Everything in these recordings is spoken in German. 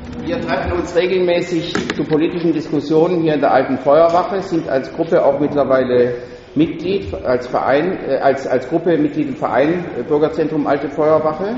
Wir treffen uns regelmäßig zu politischen Diskussionen hier in der Alten Feuerwache, sind als Gruppe auch mittlerweile Mitglied, als Gruppe Mitglied im Verein Bürgerzentrum Alte Feuerwache.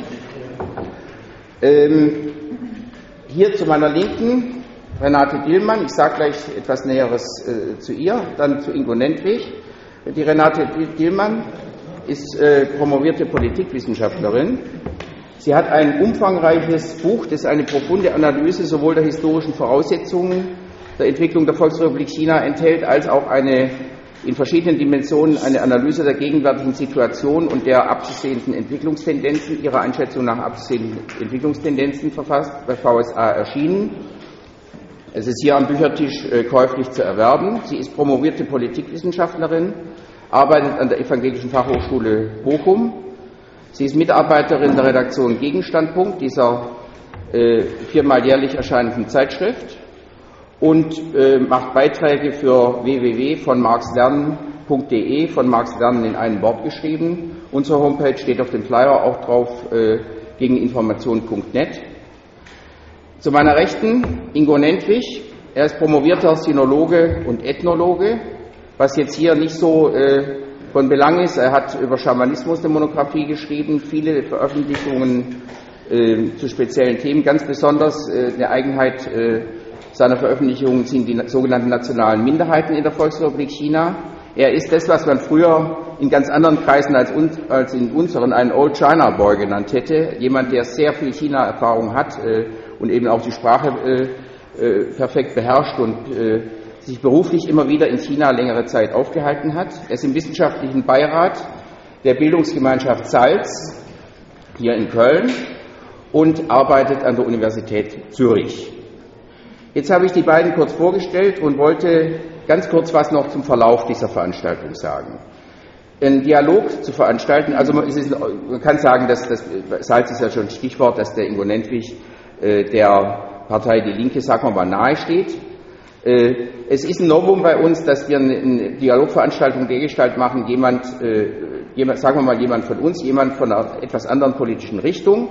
Hier zu meiner Linken Renate Dillmann, ich sage gleich etwas Näheres zu ihr, dann zu Ingo Nentwich. Die Renate Dillmann ist promovierte Politikwissenschaftlerin. Sie hat ein umfangreiches Buch, das eine profunde Analyse sowohl der historischen Voraussetzungen der Entwicklung der Volksrepublik China enthält, als auch in verschiedenen Dimensionen eine Analyse der gegenwärtigen Situation und der abzusehenden Entwicklungstendenzen, ihrer Einschätzung nach abzusehenden Entwicklungstendenzen verfasst, bei VSA erschienen. Es ist hier am Büchertisch käuflich zu erwerben. Sie ist promovierte Politikwissenschaftlerin, arbeitet an der Evangelischen Fachhochschule Bochum. Sie ist Mitarbeiterin der Redaktion Gegenstandpunkt, dieser viermal jährlich erscheinenden Zeitschrift, und macht Beiträge für www.vonmarxlernen.de, von Marx Lernen in einem Wort geschrieben. Unsere Homepage steht auf dem Flyer auch drauf, gegeninformation.net. Zu meiner Rechten Ingo Nentwich. Er ist promovierter Sinologe und Ethnologe, was jetzt hier nicht so von Belang ist. Er hat über Schamanismus eine Monographie geschrieben, viele Veröffentlichungen zu speziellen Themen. Ganz besonders eine Eigenheit seiner Veröffentlichungen sind die sogenannten nationalen Minderheiten in der Volksrepublik China. Er ist das, was man früher in ganz anderen Kreisen als in unseren einen Old China Boy genannt hätte. Jemand, der sehr viel China-Erfahrung hat und eben auch die Sprache perfekt beherrscht und sich beruflich immer wieder in China längere Zeit aufgehalten hat. Er ist im wissenschaftlichen Beirat der Bildungsgemeinschaft Salz hier in Köln und arbeitet an der Universität Zürich. Jetzt habe ich die beiden kurz vorgestellt und wollte ganz kurz was noch zum Verlauf dieser Veranstaltung sagen. Einen Dialog zu veranstalten, also man kann sagen, dass das Salz ist ja schon ein Stichwort, dass der Ingo Nentwich der Partei Die Linke, sagen wir mal, nahe steht. Es ist ein Novum bei uns, dass wir eine Dialogveranstaltung dergestalt machen, jemand von uns, jemand von einer etwas anderen politischen Richtung.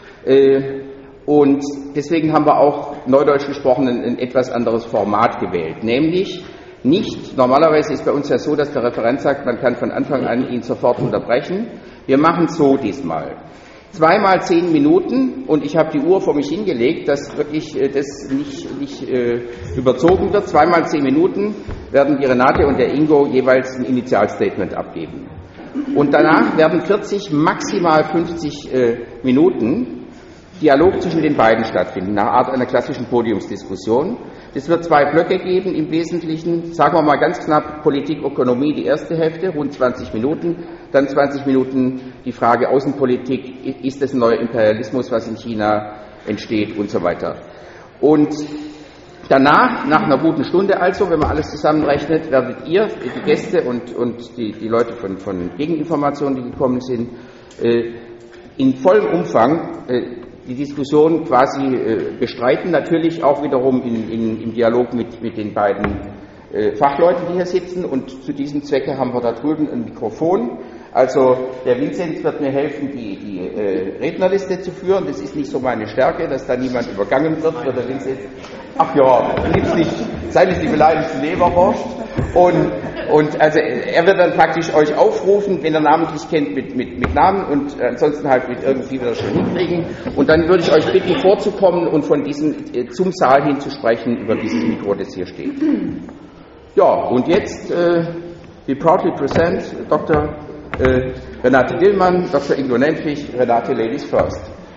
Und deswegen haben wir auch neudeutsch gesprochen ein etwas anderes Format gewählt, nämlich nicht, normalerweise ist bei uns ja so, dass der Referent sagt, man kann von Anfang an ihn sofort unterbrechen. Wir machen es so diesmal. 2 mal 10 Minuten, und ich habe die Uhr vor mich hingelegt, dass wirklich das nicht überzogen wird. 2 mal 10 Minuten werden die Renate und der Ingo jeweils ein Initialstatement abgeben. Und danach werden 40, maximal 50 Minuten Dialog zwischen den beiden stattfinden, nach Art einer klassischen Podiumsdiskussion. Es wird 2 Blöcke geben, im Wesentlichen, sagen wir mal ganz knapp, Politik, Ökonomie, die erste Hälfte, rund 20 Minuten, dann 20 Minuten die Frage Außenpolitik, ist es ein neuer Imperialismus, was in China entsteht und so weiter. Und danach, nach einer guten Stunde also, wenn man alles zusammenrechnet, werdet ihr, die Gäste und die Leute von Gegeninformationen, die gekommen sind, in vollem Umfang die Diskussion quasi bestreiten, natürlich auch wiederum im Dialog mit den beiden Fachleuten, die hier sitzen, und zu diesem Zwecke haben wir da drüben ein Mikrofon. Also der Vinzenz wird mir helfen, die Rednerliste zu führen. Das ist nicht so meine Stärke, dass da niemand übergangen wird, der Vinzenz. Ach ja, gibt's nicht, sei nicht die beleidigte Leberwurst. Und also er wird dann praktisch euch aufrufen, wenn er namentlich kennt, mit Namen, und ansonsten halt mit irgendwie wieder schon hinkriegen. Und dann würde ich euch bitten, vorzukommen und von diesem zum Saal hin zu sprechen über dieses Mikro, das hier steht. Ja, und jetzt we proudly present Dr. Renate Dillmann, Dr. Ingo Nentwich. Renate, Ladies first.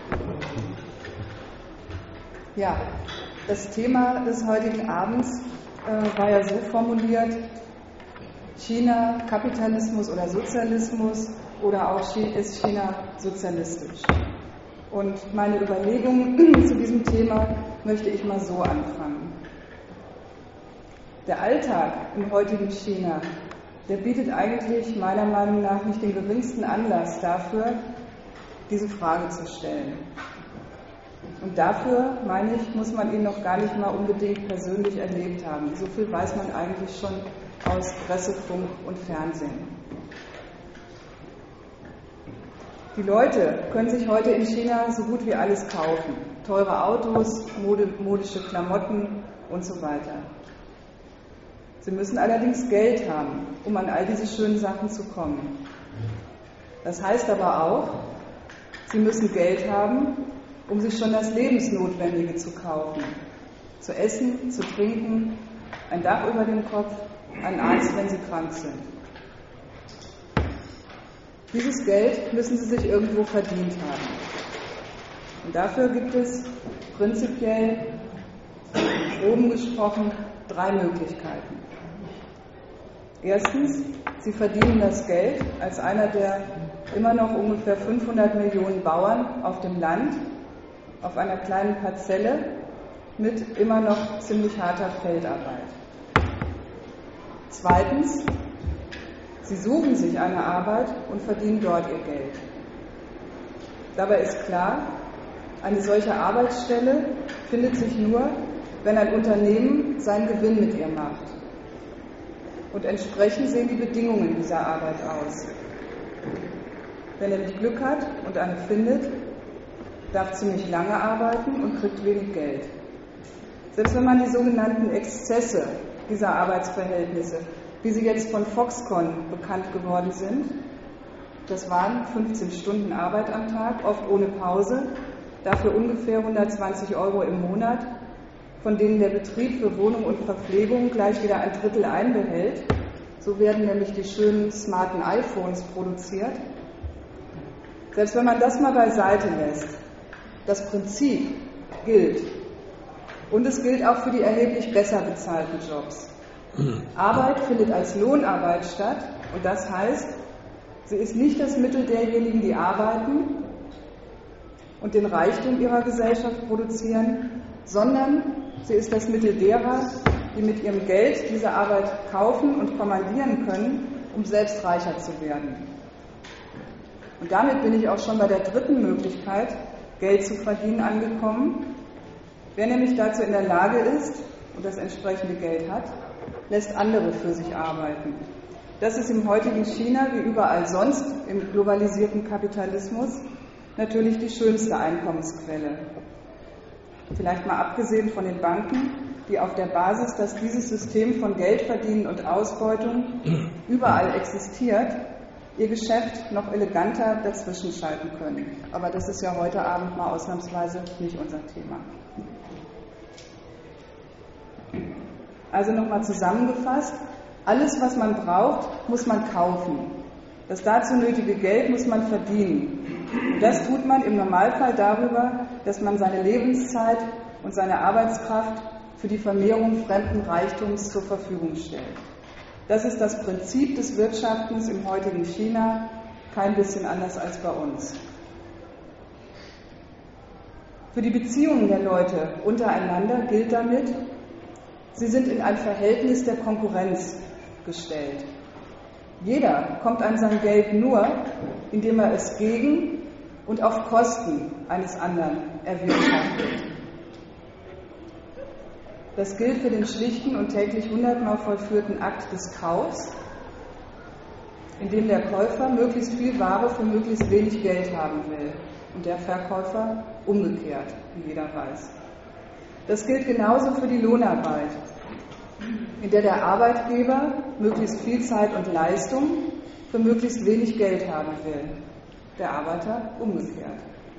Ja, das Thema des heutigen Abends war ja so formuliert: China, Kapitalismus oder Sozialismus, oder auch ist China sozialistisch? Und meine Überlegungen zu diesem Thema möchte ich mal so anfangen. Der Alltag im heutigen China, der bietet eigentlich meiner Meinung nach nicht den geringsten Anlass dafür, diese Frage zu stellen. Und dafür, meine ich, muss man ihn noch gar nicht mal unbedingt persönlich erlebt haben. So viel weiß man eigentlich schon aus Presse, Funk und Fernsehen. Die Leute können sich heute in China so gut wie alles kaufen. teure Autos, modische Klamotten und so weiter. Sie müssen allerdings Geld haben, um an all diese schönen Sachen zu kommen. Das heißt aber auch, sie müssen Geld haben, um sich schon das Lebensnotwendige zu kaufen. Zu essen, zu trinken, ein Dach über dem Kopf, einen Arzt, wenn sie krank sind. Dieses Geld müssen sie sich irgendwo verdient haben. Und dafür gibt es prinzipiell, oben gesprochen, 3 Möglichkeiten. Erstens, sie verdienen das Geld als einer der immer noch ungefähr 500 Millionen Bauern auf dem Land, auf einer kleinen Parzelle mit immer noch ziemlich harter Feldarbeit. Zweitens, sie suchen sich eine Arbeit und verdienen dort ihr Geld. Dabei ist klar, eine solche Arbeitsstelle findet sich nur, wenn ein Unternehmen seinen Gewinn mit ihr macht. Und entsprechend sehen die Bedingungen dieser Arbeit aus. Wer nämlich Glück hat und eine findet, darf ziemlich lange arbeiten und kriegt wenig Geld. Selbst wenn man die sogenannten Exzesse dieser Arbeitsverhältnisse, wie sie jetzt von Foxconn bekannt geworden sind, das waren 15 Stunden Arbeit am Tag, oft ohne Pause, dafür ungefähr 120 € im Monat, von denen der Betrieb für Wohnung und Verpflegung gleich wieder ein Drittel einbehält. So werden nämlich die schönen smarten iPhones produziert. Selbst wenn man das mal beiseite lässt, das Prinzip gilt. Und es gilt auch für die erheblich besser bezahlten Jobs. Arbeit findet als Lohnarbeit statt und das heißt, sie ist nicht das Mittel derjenigen, die arbeiten und den Reichtum ihrer Gesellschaft produzieren, sondern sie ist das Mittel derer, die mit ihrem Geld diese Arbeit kaufen und kommandieren können, um selbst reicher zu werden. Und damit bin ich auch schon bei der dritten Möglichkeit, Geld zu verdienen, angekommen. Wer nämlich dazu in der Lage ist und das entsprechende Geld hat, lässt andere für sich arbeiten. Das ist im heutigen China, wie überall sonst im globalisierten Kapitalismus, natürlich die schönste Einkommensquelle. Vielleicht mal abgesehen von den Banken, die auf der Basis, dass dieses System von Geldverdienen und Ausbeutung überall existiert, ihr Geschäft noch eleganter dazwischen schalten können. Aber das ist ja heute Abend mal ausnahmsweise nicht unser Thema. Also nochmal zusammengefasst, alles, was man braucht, muss man kaufen. Das dazu nötige Geld muss man verdienen. Und das tut man im Normalfall darüber, dass man seine Lebenszeit und seine Arbeitskraft für die Vermehrung fremden Reichtums zur Verfügung stellt. Das ist das Prinzip des Wirtschaftens im heutigen China, kein bisschen anders als bei uns. Für die Beziehungen der Leute untereinander gilt damit, sie sind in ein Verhältnis der Konkurrenz gestellt. Jeder kommt an sein Geld nur, indem er es gegen und auf Kosten eines anderen erwirtschaftet. Das gilt für den schlichten und täglich 100-mal vollführten Akt des Kaufs, in dem der Käufer möglichst viel Ware für möglichst wenig Geld haben will und der Verkäufer umgekehrt, wie jeder weiß. Das gilt genauso für die Lohnarbeit, in der der Arbeitgeber möglichst viel Zeit und Leistung für möglichst wenig Geld haben will, der Arbeiter umgekehrt.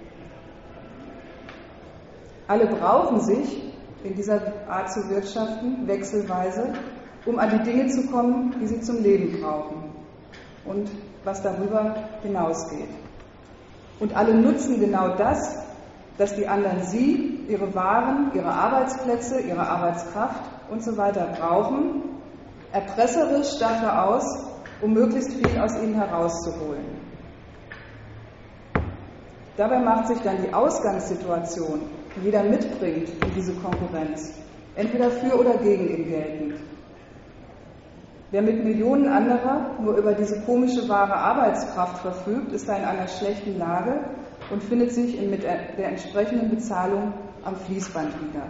Alle brauchen sich in dieser Art zu wirtschaften wechselweise, um an die Dinge zu kommen, die sie zum Leben brauchen und was darüber hinausgeht. Und alle nutzen genau das, dass die anderen sie, ihre Waren, ihre Arbeitsplätze, ihre Arbeitskraft und so weiter brauchen, erpresserisch dafür aus, um möglichst viel aus ihnen herauszuholen. Dabei macht sich dann die Ausgangssituation, die jeder mitbringt in diese Konkurrenz, entweder für oder gegen ihn geltend. Wer mit Millionen anderer nur über diese komische wahre Arbeitskraft verfügt, ist da in einer schlechten Lage und findet sich mit der entsprechenden Bezahlung am Fließband wieder.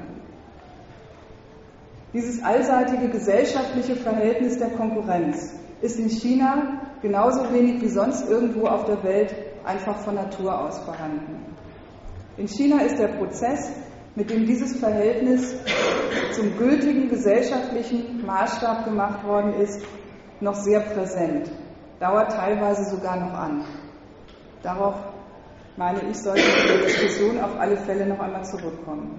Dieses allseitige gesellschaftliche Verhältnis der Konkurrenz ist in China genauso wenig wie sonst irgendwo auf der Welt einfach von Natur aus vorhanden. In China ist der Prozess, mit dem dieses Verhältnis zum gültigen gesellschaftlichen Maßstab gemacht worden ist, noch sehr präsent, dauert teilweise sogar noch an. Darauf, meine ich, sollten wir in der Diskussion auf alle Fälle noch einmal zurückkommen.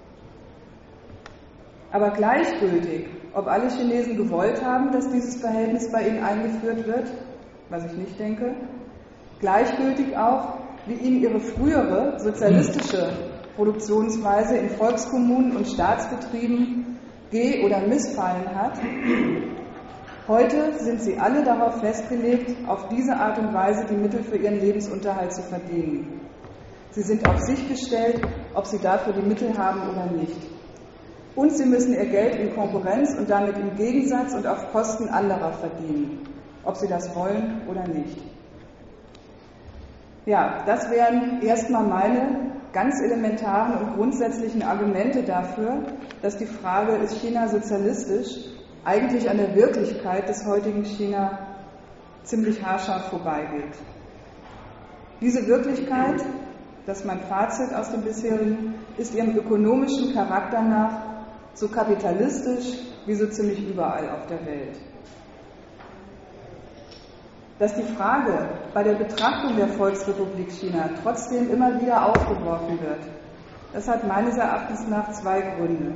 Aber gleichgültig, ob alle Chinesen gewollt haben, dass dieses Verhältnis bei ihnen eingeführt wird, was ich nicht denke, gleichgültig auch, wie ihnen ihre frühere sozialistische Produktionsweise in Volkskommunen und Staatsbetrieben oder missfallen hat, heute sind sie alle darauf festgelegt, auf diese Art und Weise die Mittel für ihren Lebensunterhalt zu verdienen. Sie sind auf sich gestellt, ob sie dafür die Mittel haben oder nicht. Und sie müssen ihr Geld in Konkurrenz und damit im Gegensatz und auf Kosten anderer verdienen, ob sie das wollen oder nicht. Ja, das wären erstmal meine ganz elementaren und grundsätzlichen Argumente dafür, dass die Frage, ist China sozialistisch, eigentlich an der Wirklichkeit des heutigen China ziemlich haarscharf vorbeigeht. Diese Wirklichkeit, das ist mein Fazit aus dem bisherigen, ist ihrem ökonomischen Charakter nach so kapitalistisch wie so ziemlich überall auf der Welt. Dass die Frage bei der Betrachtung der Volksrepublik China trotzdem immer wieder aufgeworfen wird, das hat meines Erachtens nach zwei Gründe.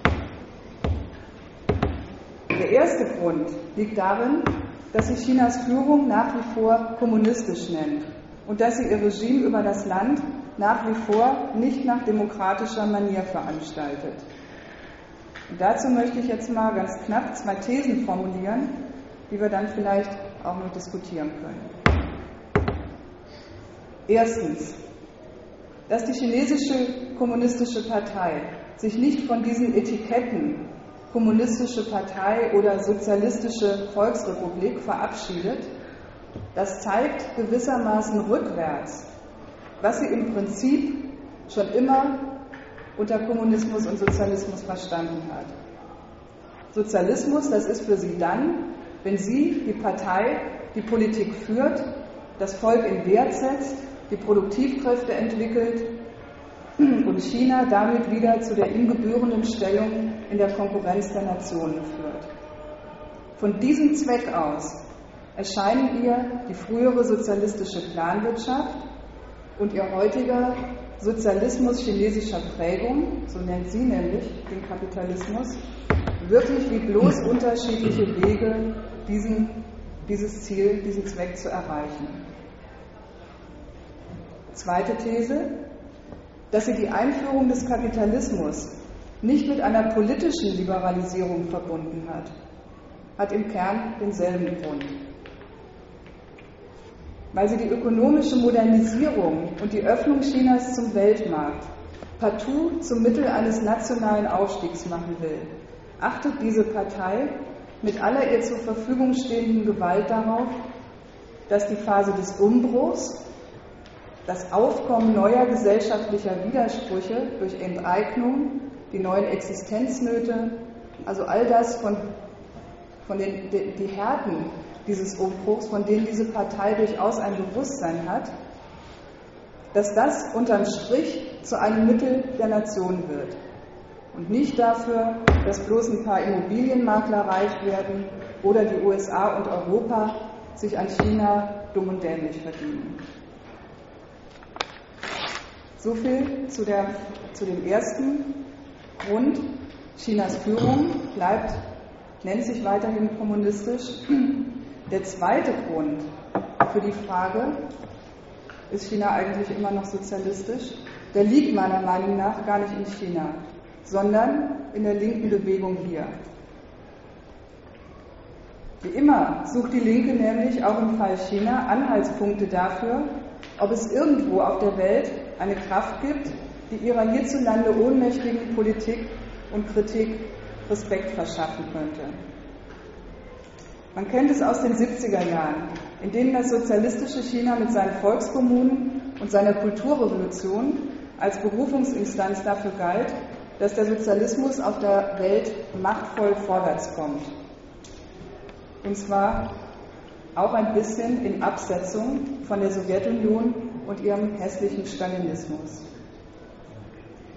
Der erste Grund liegt darin, dass sie Chinas Führung nach wie vor kommunistisch nennt und dass sie ihr Regime über das Land nach wie vor nicht nach demokratischer Manier veranstaltet. Und dazu möchte ich jetzt mal ganz knapp zwei Thesen formulieren, die wir dann vielleicht auch noch diskutieren können. Erstens, dass die chinesische kommunistische Partei sich nicht von diesen Etiketten kommunistische Partei oder sozialistische Volksrepublik verabschiedet, das zeigt gewissermaßen rückwärts, was sie im Prinzip schon immer unter Kommunismus und Sozialismus verstanden hat. Sozialismus, das ist für sie dann, wenn sie, die Partei, die Politik führt, das Volk in Wert setzt, die Produktivkräfte entwickelt und China damit wieder zu der ihm gebührenden Stellung in der Konkurrenz der Nationen führt. Von diesem Zweck aus erscheinen ihr die frühere sozialistische Planwirtschaft und ihr heutiger Sozialismus chinesischer Prägung, so nennt sie nämlich den Kapitalismus, wirklich wie bloß unterschiedliche Wege, dieses Ziel, diesen Zweck zu erreichen. Zweite These, dass sie die Einführung des Kapitalismus nicht mit einer politischen Liberalisierung verbunden hat im Kern denselben Grund. Weil sie die ökonomische Modernisierung und die Öffnung Chinas zum Weltmarkt partout zum Mittel eines nationalen Aufstiegs machen will, achtet diese Partei mit aller ihr zur Verfügung stehenden Gewalt darauf, dass die Phase des Umbruchs, das Aufkommen neuer gesellschaftlicher Widersprüche durch Enteignung, die neuen Existenznöte, also all das die Härten dieses Umbruchs, von denen diese Partei durchaus ein Bewusstsein hat, dass das unterm Strich zu einem Mittel der Nation wird und nicht dafür, dass bloß ein paar Immobilienmakler reich werden oder die USA und Europa sich an China dumm und dämlich verdienen. Soviel zu dem ersten Grund. Chinas Führung nennt sich weiterhin kommunistisch. Der zweite Grund für die Frage, ist China eigentlich immer noch sozialistisch, der liegt meiner Meinung nach gar nicht in China, sondern in der linken Bewegung hier. Wie immer sucht die Linke nämlich auch im Fall China Anhaltspunkte dafür, ob es irgendwo auf der Welt eine Kraft gibt, die ihrer hierzulande ohnmächtigen Politik und Kritik Respekt verschaffen könnte. Man kennt es aus den 70er Jahren, in denen das sozialistische China mit seinen Volkskommunen und seiner Kulturrevolution als Berufungsinstanz dafür galt, dass der Sozialismus auf der Welt machtvoll vorwärts kommt. Und zwar auch ein bisschen in Absetzung von der Sowjetunion und ihrem hässlichen Stalinismus.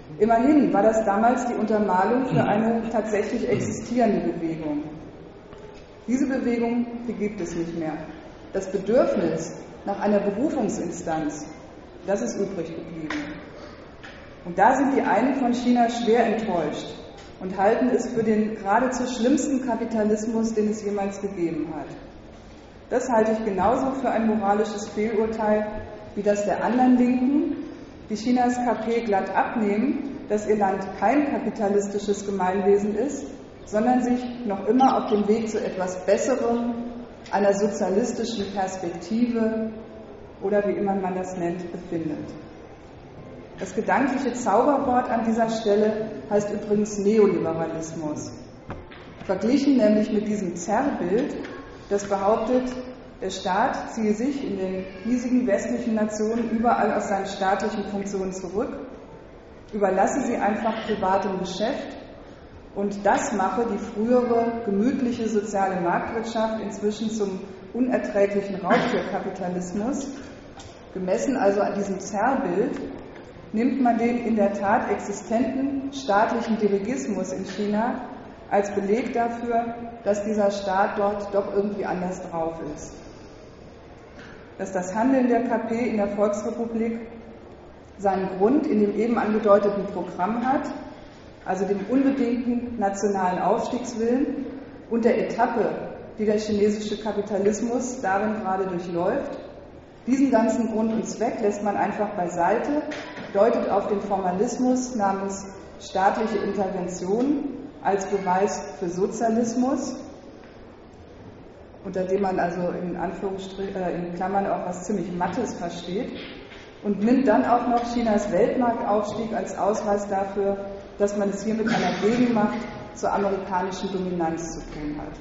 Immerhin war das damals die Untermalung für eine tatsächlich existierende Bewegung. Diese Bewegung, die gibt es nicht mehr. Das Bedürfnis nach einer Berufungsinstanz, das ist übrig geblieben. Und da sind die einen von China schwer enttäuscht und halten es für den geradezu schlimmsten Kapitalismus, den es jemals gegeben hat. Das halte ich genauso für ein moralisches Fehlurteil wie das der anderen Linken, die Chinas KP glatt abnehmen, dass ihr Land kein kapitalistisches Gemeinwesen ist, sondern sich noch immer auf dem Weg zu etwas Besserem, einer sozialistischen Perspektive oder wie immer man das nennt, befindet. Das gedankliche Zauberwort an dieser Stelle heißt übrigens Neoliberalismus. Verglichen nämlich mit diesem Zerrbild, das behauptet, der Staat ziehe sich in den hiesigen westlichen Nationen überall aus seinen staatlichen Funktionen zurück, überlasse sie einfach privatem Geschäft und das mache die frühere gemütliche soziale Marktwirtschaft inzwischen zum unerträglichen Raubtierkapitalismus. Gemessen also an diesem Zerrbild nimmt man den in der Tat existenten staatlichen Dirigismus in China als Beleg dafür, dass dieser Staat dort doch irgendwie anders drauf ist. Dass das Handeln der KP in der Volksrepublik seinen Grund in dem eben angedeuteten Programm hat, also dem unbedingten nationalen Aufstiegswillen und der Etappe, die der chinesische Kapitalismus darin gerade durchläuft. Diesen ganzen Grund und Zweck lässt man einfach beiseite, deutet auf den Formalismus namens staatliche Intervention als Beweis für Sozialismus, unter dem man also in Klammern auch was ziemlich Mattes versteht, und nimmt dann auch noch Chinas Weltmarktaufstieg als Ausweis dafür, dass man es hier mit einer Gegenmacht zur amerikanischen Dominanz zu tun hat.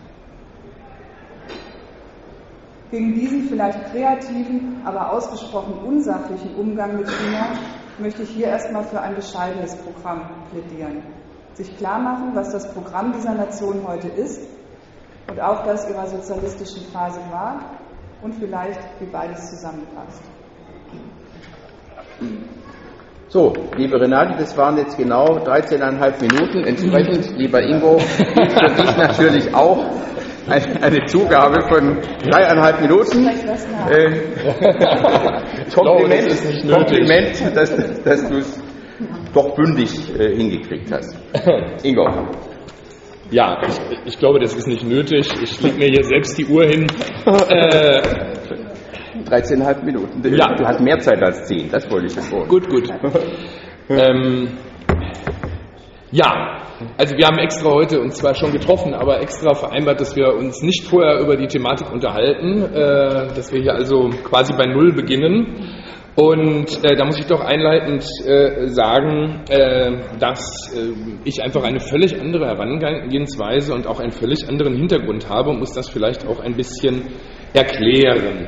Gegen diesen vielleicht kreativen, aber ausgesprochen unsachlichen Umgang mit China möchte ich hier erstmal für ein bescheidenes Programm plädieren. Sich klar machen, was das Programm dieser Nation heute ist und auch das ihrer sozialistischen Phase war und vielleicht, wie beides zusammenpasst. So, liebe Renate, das waren jetzt genau 13,5 Minuten. Entsprechend, lieber Ingo, gilt für dich natürlich auch eine Zugabe von 3,5 Minuten. Kompliment, dass du es doch bündig hingekriegt hast. Ingo. Ja, ich glaube, das ist nicht nötig. Ich lege mir hier selbst die Uhr hin. 13,5 Minuten. Ja. Du hast mehr Zeit als 10, das wollte ich schon. Gut. Ja, also wir haben extra heute uns zwar schon getroffen, aber extra vereinbart, dass wir uns nicht vorher über die Thematik unterhalten, dass wir hier also quasi bei Null beginnen. Und da muss ich doch einleitend sagen, dass ich einfach eine völlig andere Herangehensweise und auch einen völlig anderen Hintergrund habe und muss das vielleicht auch ein bisschen erklären.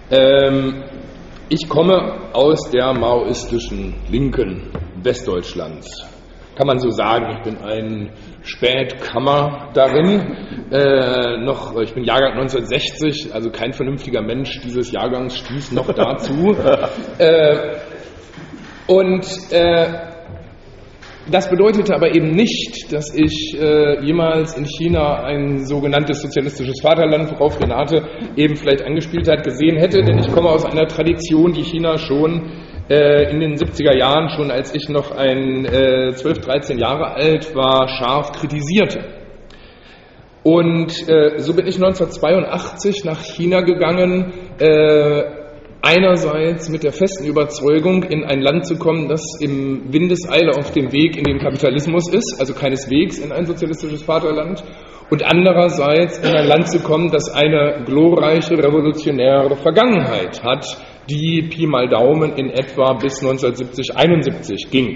Ich komme aus der maoistischen Linken Westdeutschlands. Kann man so sagen, ich bin ein Spätkammer darin. Ich bin Jahrgang 1960, also kein vernünftiger Mensch dieses Jahrgangs stieß noch dazu. Das bedeutete aber eben nicht, dass ich jemals in China ein sogenanntes sozialistisches Vaterland, worauf Renate eben vielleicht angespielt hat, gesehen hätte, denn ich komme aus einer Tradition, die China schon in den 70er Jahren, schon als ich noch 12, 13 Jahre alt war, scharf kritisierte. Und so bin ich 1982 nach China gegangen, einerseits mit der festen Überzeugung, in ein Land zu kommen, das im Windeseile auf dem Weg in den Kapitalismus ist, also keineswegs in ein sozialistisches Vaterland, und andererseits in ein Land zu kommen, das eine glorreiche, revolutionäre Vergangenheit hat, die Pi mal Daumen in etwa bis 1970, 71 ging.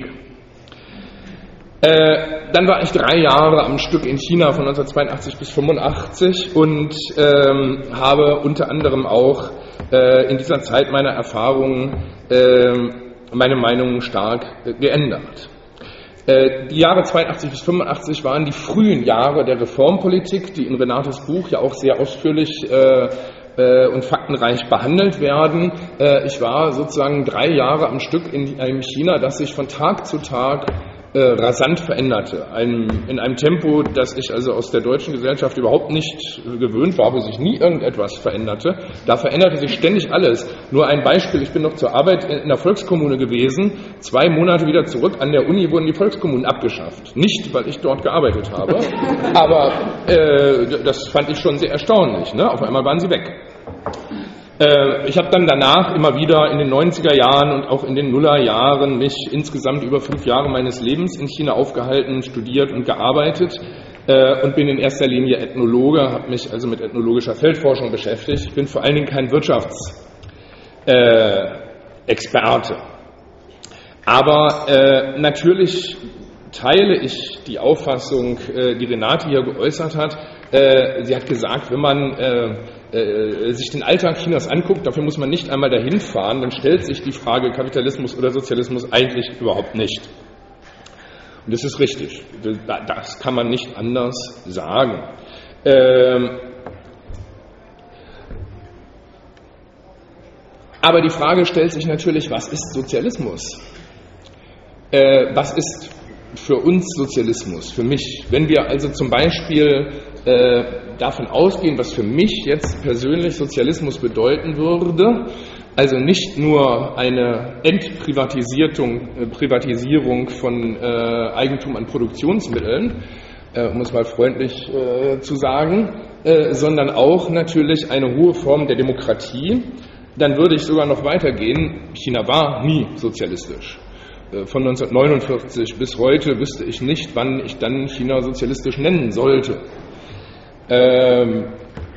Dann war ich 3 Jahre am Stück in China von 1982 bis 85 und habe unter anderem auch in dieser Zeit meine Erfahrungen, meine Meinung stark geändert. Die Jahre 82 bis 85 waren die frühen Jahre der Reformpolitik, die in Renates Buch ja auch sehr ausführlich und faktenreich behandelt werden. Ich war sozusagen 3 Jahre am Stück in einem China, das sich von Tag zu Tag rasant veränderte. In einem Tempo, das ich also aus der deutschen Gesellschaft überhaupt nicht gewöhnt war, wo sich nie irgendetwas veränderte. Da veränderte sich ständig alles. Nur ein Beispiel, ich bin noch zur Arbeit in der Volkskommune gewesen, 2 Monate wieder zurück, an der Uni wurden die Volkskommunen abgeschafft. Nicht, weil ich dort gearbeitet habe, aber das fand ich schon sehr erstaunlich. Ne? Auf einmal waren sie weg. Ich habe dann danach immer wieder in den 90er Jahren und auch in den Nullerjahren mich insgesamt über 5 Jahre meines Lebens in China aufgehalten, studiert und gearbeitet und bin in erster Linie Ethnologe, habe mich also mit ethnologischer Feldforschung beschäftigt. Ich bin vor allen Dingen kein Wirtschaftsexperte. Aber natürlich teile ich die Auffassung, die Renate hier geäußert hat. Sie hat gesagt, wenn man sich den Alltag Chinas anguckt, dafür muss man nicht einmal dahin fahren, dann stellt sich die Frage Kapitalismus oder Sozialismus eigentlich überhaupt nicht. Und das ist richtig. Das kann man nicht anders sagen. Aber die Frage stellt sich natürlich, was ist Sozialismus? Was ist für uns Sozialismus, für mich? Wenn wir also zum Beispiel davon ausgehen, was für mich jetzt persönlich Sozialismus bedeuten würde, also nicht nur eine Privatisierung von Eigentum an Produktionsmitteln, um es mal freundlich zu sagen, sondern auch natürlich eine hohe Form der Demokratie, dann würde ich sogar noch weitergehen. China war nie sozialistisch. Von 1949 bis heute wüsste ich nicht, wann ich dann China sozialistisch nennen sollte. Wenn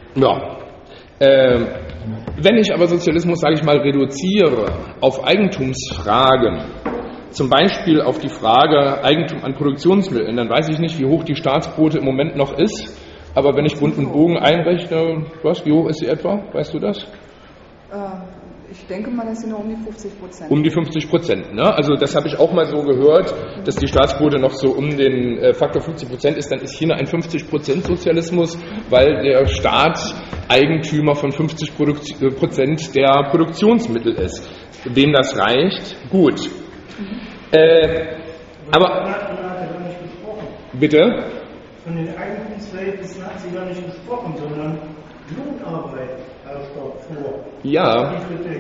ich aber Sozialismus, sage ich mal, reduziere auf Eigentumsfragen, zum Beispiel auf die Frage Eigentum an Produktionsmitteln, dann weiß ich nicht, wie hoch die Staatsquote im Moment noch ist, aber wenn ich Bund und Bogen einrechne, wie hoch ist sie etwa? Weißt du das? Ich denke mal, das sind nur um die 50%. Um die 50%, ne? Also das habe ich auch mal so gehört, dass die Staatsquote noch so um den Faktor 50% ist, dann ist China ein 50% Sozialismus, weil der Staat Eigentümer von 50% der Produktionsmittel ist. Wem das reicht, gut. Aber bitte? Von den Eigentumsverhältnissen hat sie gar nicht gesprochen, sondern Lohnarbeit herrscht dort vor. Ja,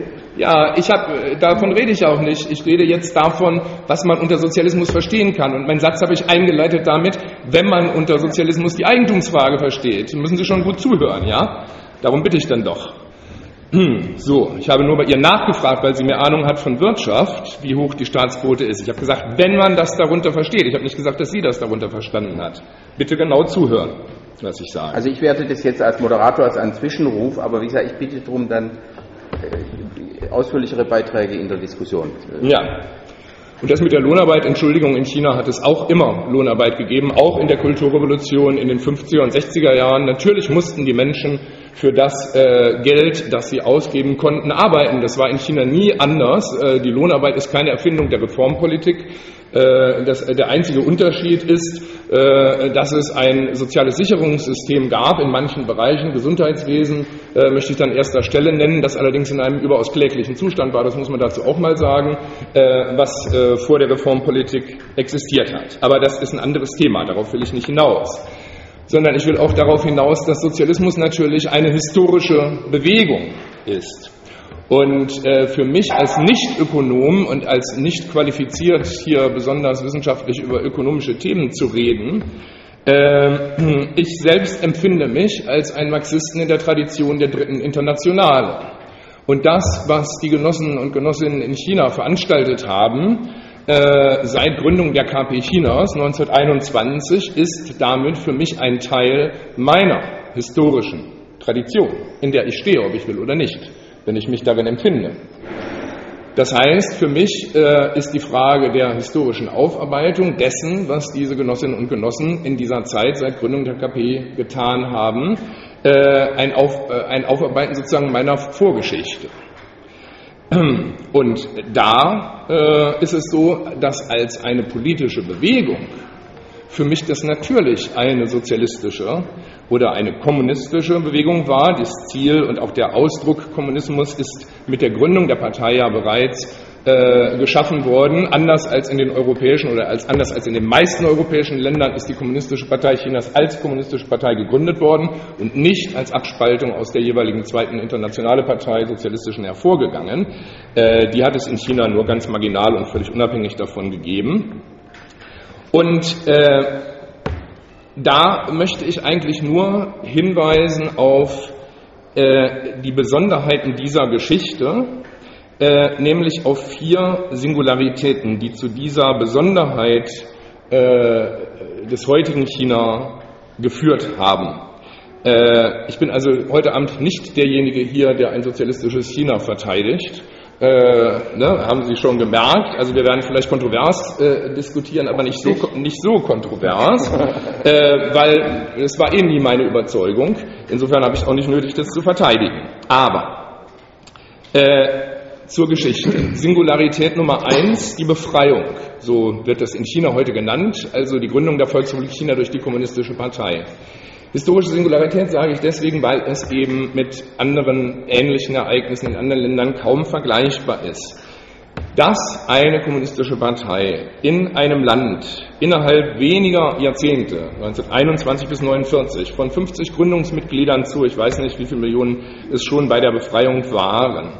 davon rede ich auch nicht. Ich rede jetzt davon, was man unter Sozialismus verstehen kann. Und meinen Satz habe ich eingeleitet damit, wenn man unter Sozialismus die Eigentumsfrage versteht. Müssen Sie schon gut zuhören, ja? Darum bitte ich dann doch. So, ich habe nur bei ihr nachgefragt, weil sie mehr Ahnung hat von Wirtschaft, wie hoch die Staatsquote ist. Ich habe gesagt, wenn man das darunter versteht. Ich habe nicht gesagt, dass sie das darunter verstanden hat. Bitte genau zuhören, was ich sage. Also ich werte das jetzt als Moderator als einen Zwischenruf, aber wie gesagt, ich bitte darum, dann ausführlichere Beiträge in der Diskussion. Ja. Und das mit der Lohnarbeit, Entschuldigung, in China hat es auch immer Lohnarbeit gegeben, auch in der Kulturrevolution in den 50er und 60er Jahren. Natürlich mussten die Menschen für das Geld, das sie ausgeben konnten, arbeiten. Das war in China nie anders. Die Lohnarbeit ist keine Erfindung der Reformpolitik. Der einzige Unterschied ist, dass es ein soziales Sicherungssystem gab in manchen Bereichen, Gesundheitswesen möchte ich an erster Stelle nennen, das allerdings in einem überaus kläglichen Zustand war, das muss man dazu auch mal sagen, was vor der Reformpolitik existiert hat. Aber das ist ein anderes Thema, darauf will ich nicht hinaus. Sondern ich will auch darauf hinaus, dass Sozialismus natürlich eine historische Bewegung ist. Und für mich als Nicht-Ökonom und als nicht qualifiziert, hier besonders wissenschaftlich über ökonomische Themen zu reden, ich selbst empfinde mich als ein Marxisten in der Tradition der Dritten Internationale. Und das, was die Genossen und Genossinnen in China veranstaltet haben, seit Gründung der KP Chinas 1921, ist damit für mich ein Teil meiner historischen Tradition, in der ich stehe, ob ich will oder nicht, wenn ich mich darin empfinde. Das heißt, für mich ist die Frage der historischen Aufarbeitung dessen, was diese Genossinnen und Genossen in dieser Zeit seit Gründung der KP getan haben, ein Aufarbeiten sozusagen meiner Vorgeschichte. Und da ist es so, dass als eine politische Bewegung für mich das natürlich eine sozialistische oder eine kommunistische Bewegung war. Das Ziel und auch der Ausdruck Kommunismus ist mit der Gründung der Partei ja bereits geschaffen worden. Anders als in den europäischen oder anders als in den meisten europäischen Ländern ist die Kommunistische Partei Chinas als Kommunistische Partei gegründet worden und nicht als Abspaltung aus der jeweiligen zweiten Internationale Partei Sozialistischen hervorgegangen. Die hat es in China nur ganz marginal und völlig unabhängig davon gegeben. Und da möchte ich eigentlich nur hinweisen auf die Besonderheiten dieser Geschichte, nämlich auf 4 Singularitäten, die zu dieser Besonderheit des heutigen China geführt haben. Ich bin also heute Abend nicht derjenige hier, der ein sozialistisches China verteidigt. Haben Sie schon gemerkt. Also wir werden vielleicht kontrovers diskutieren, aber nicht so kontrovers, weil es war eh nie meine Überzeugung. Insofern habe ich auch nicht nötig, das zu verteidigen. Aber zur Geschichte. Singularität Nummer 1, die Befreiung. So wird das in China heute genannt, also die Gründung der Volksrepublik China durch die Kommunistische Partei. Historische Singularität sage ich deswegen, weil es eben mit anderen ähnlichen Ereignissen in anderen Ländern kaum vergleichbar ist. Dass eine kommunistische Partei in einem Land innerhalb weniger Jahrzehnte, 1921 bis 1949, von 50 Gründungsmitgliedern zu, ich weiß nicht, wie viele Millionen es schon bei der Befreiung waren,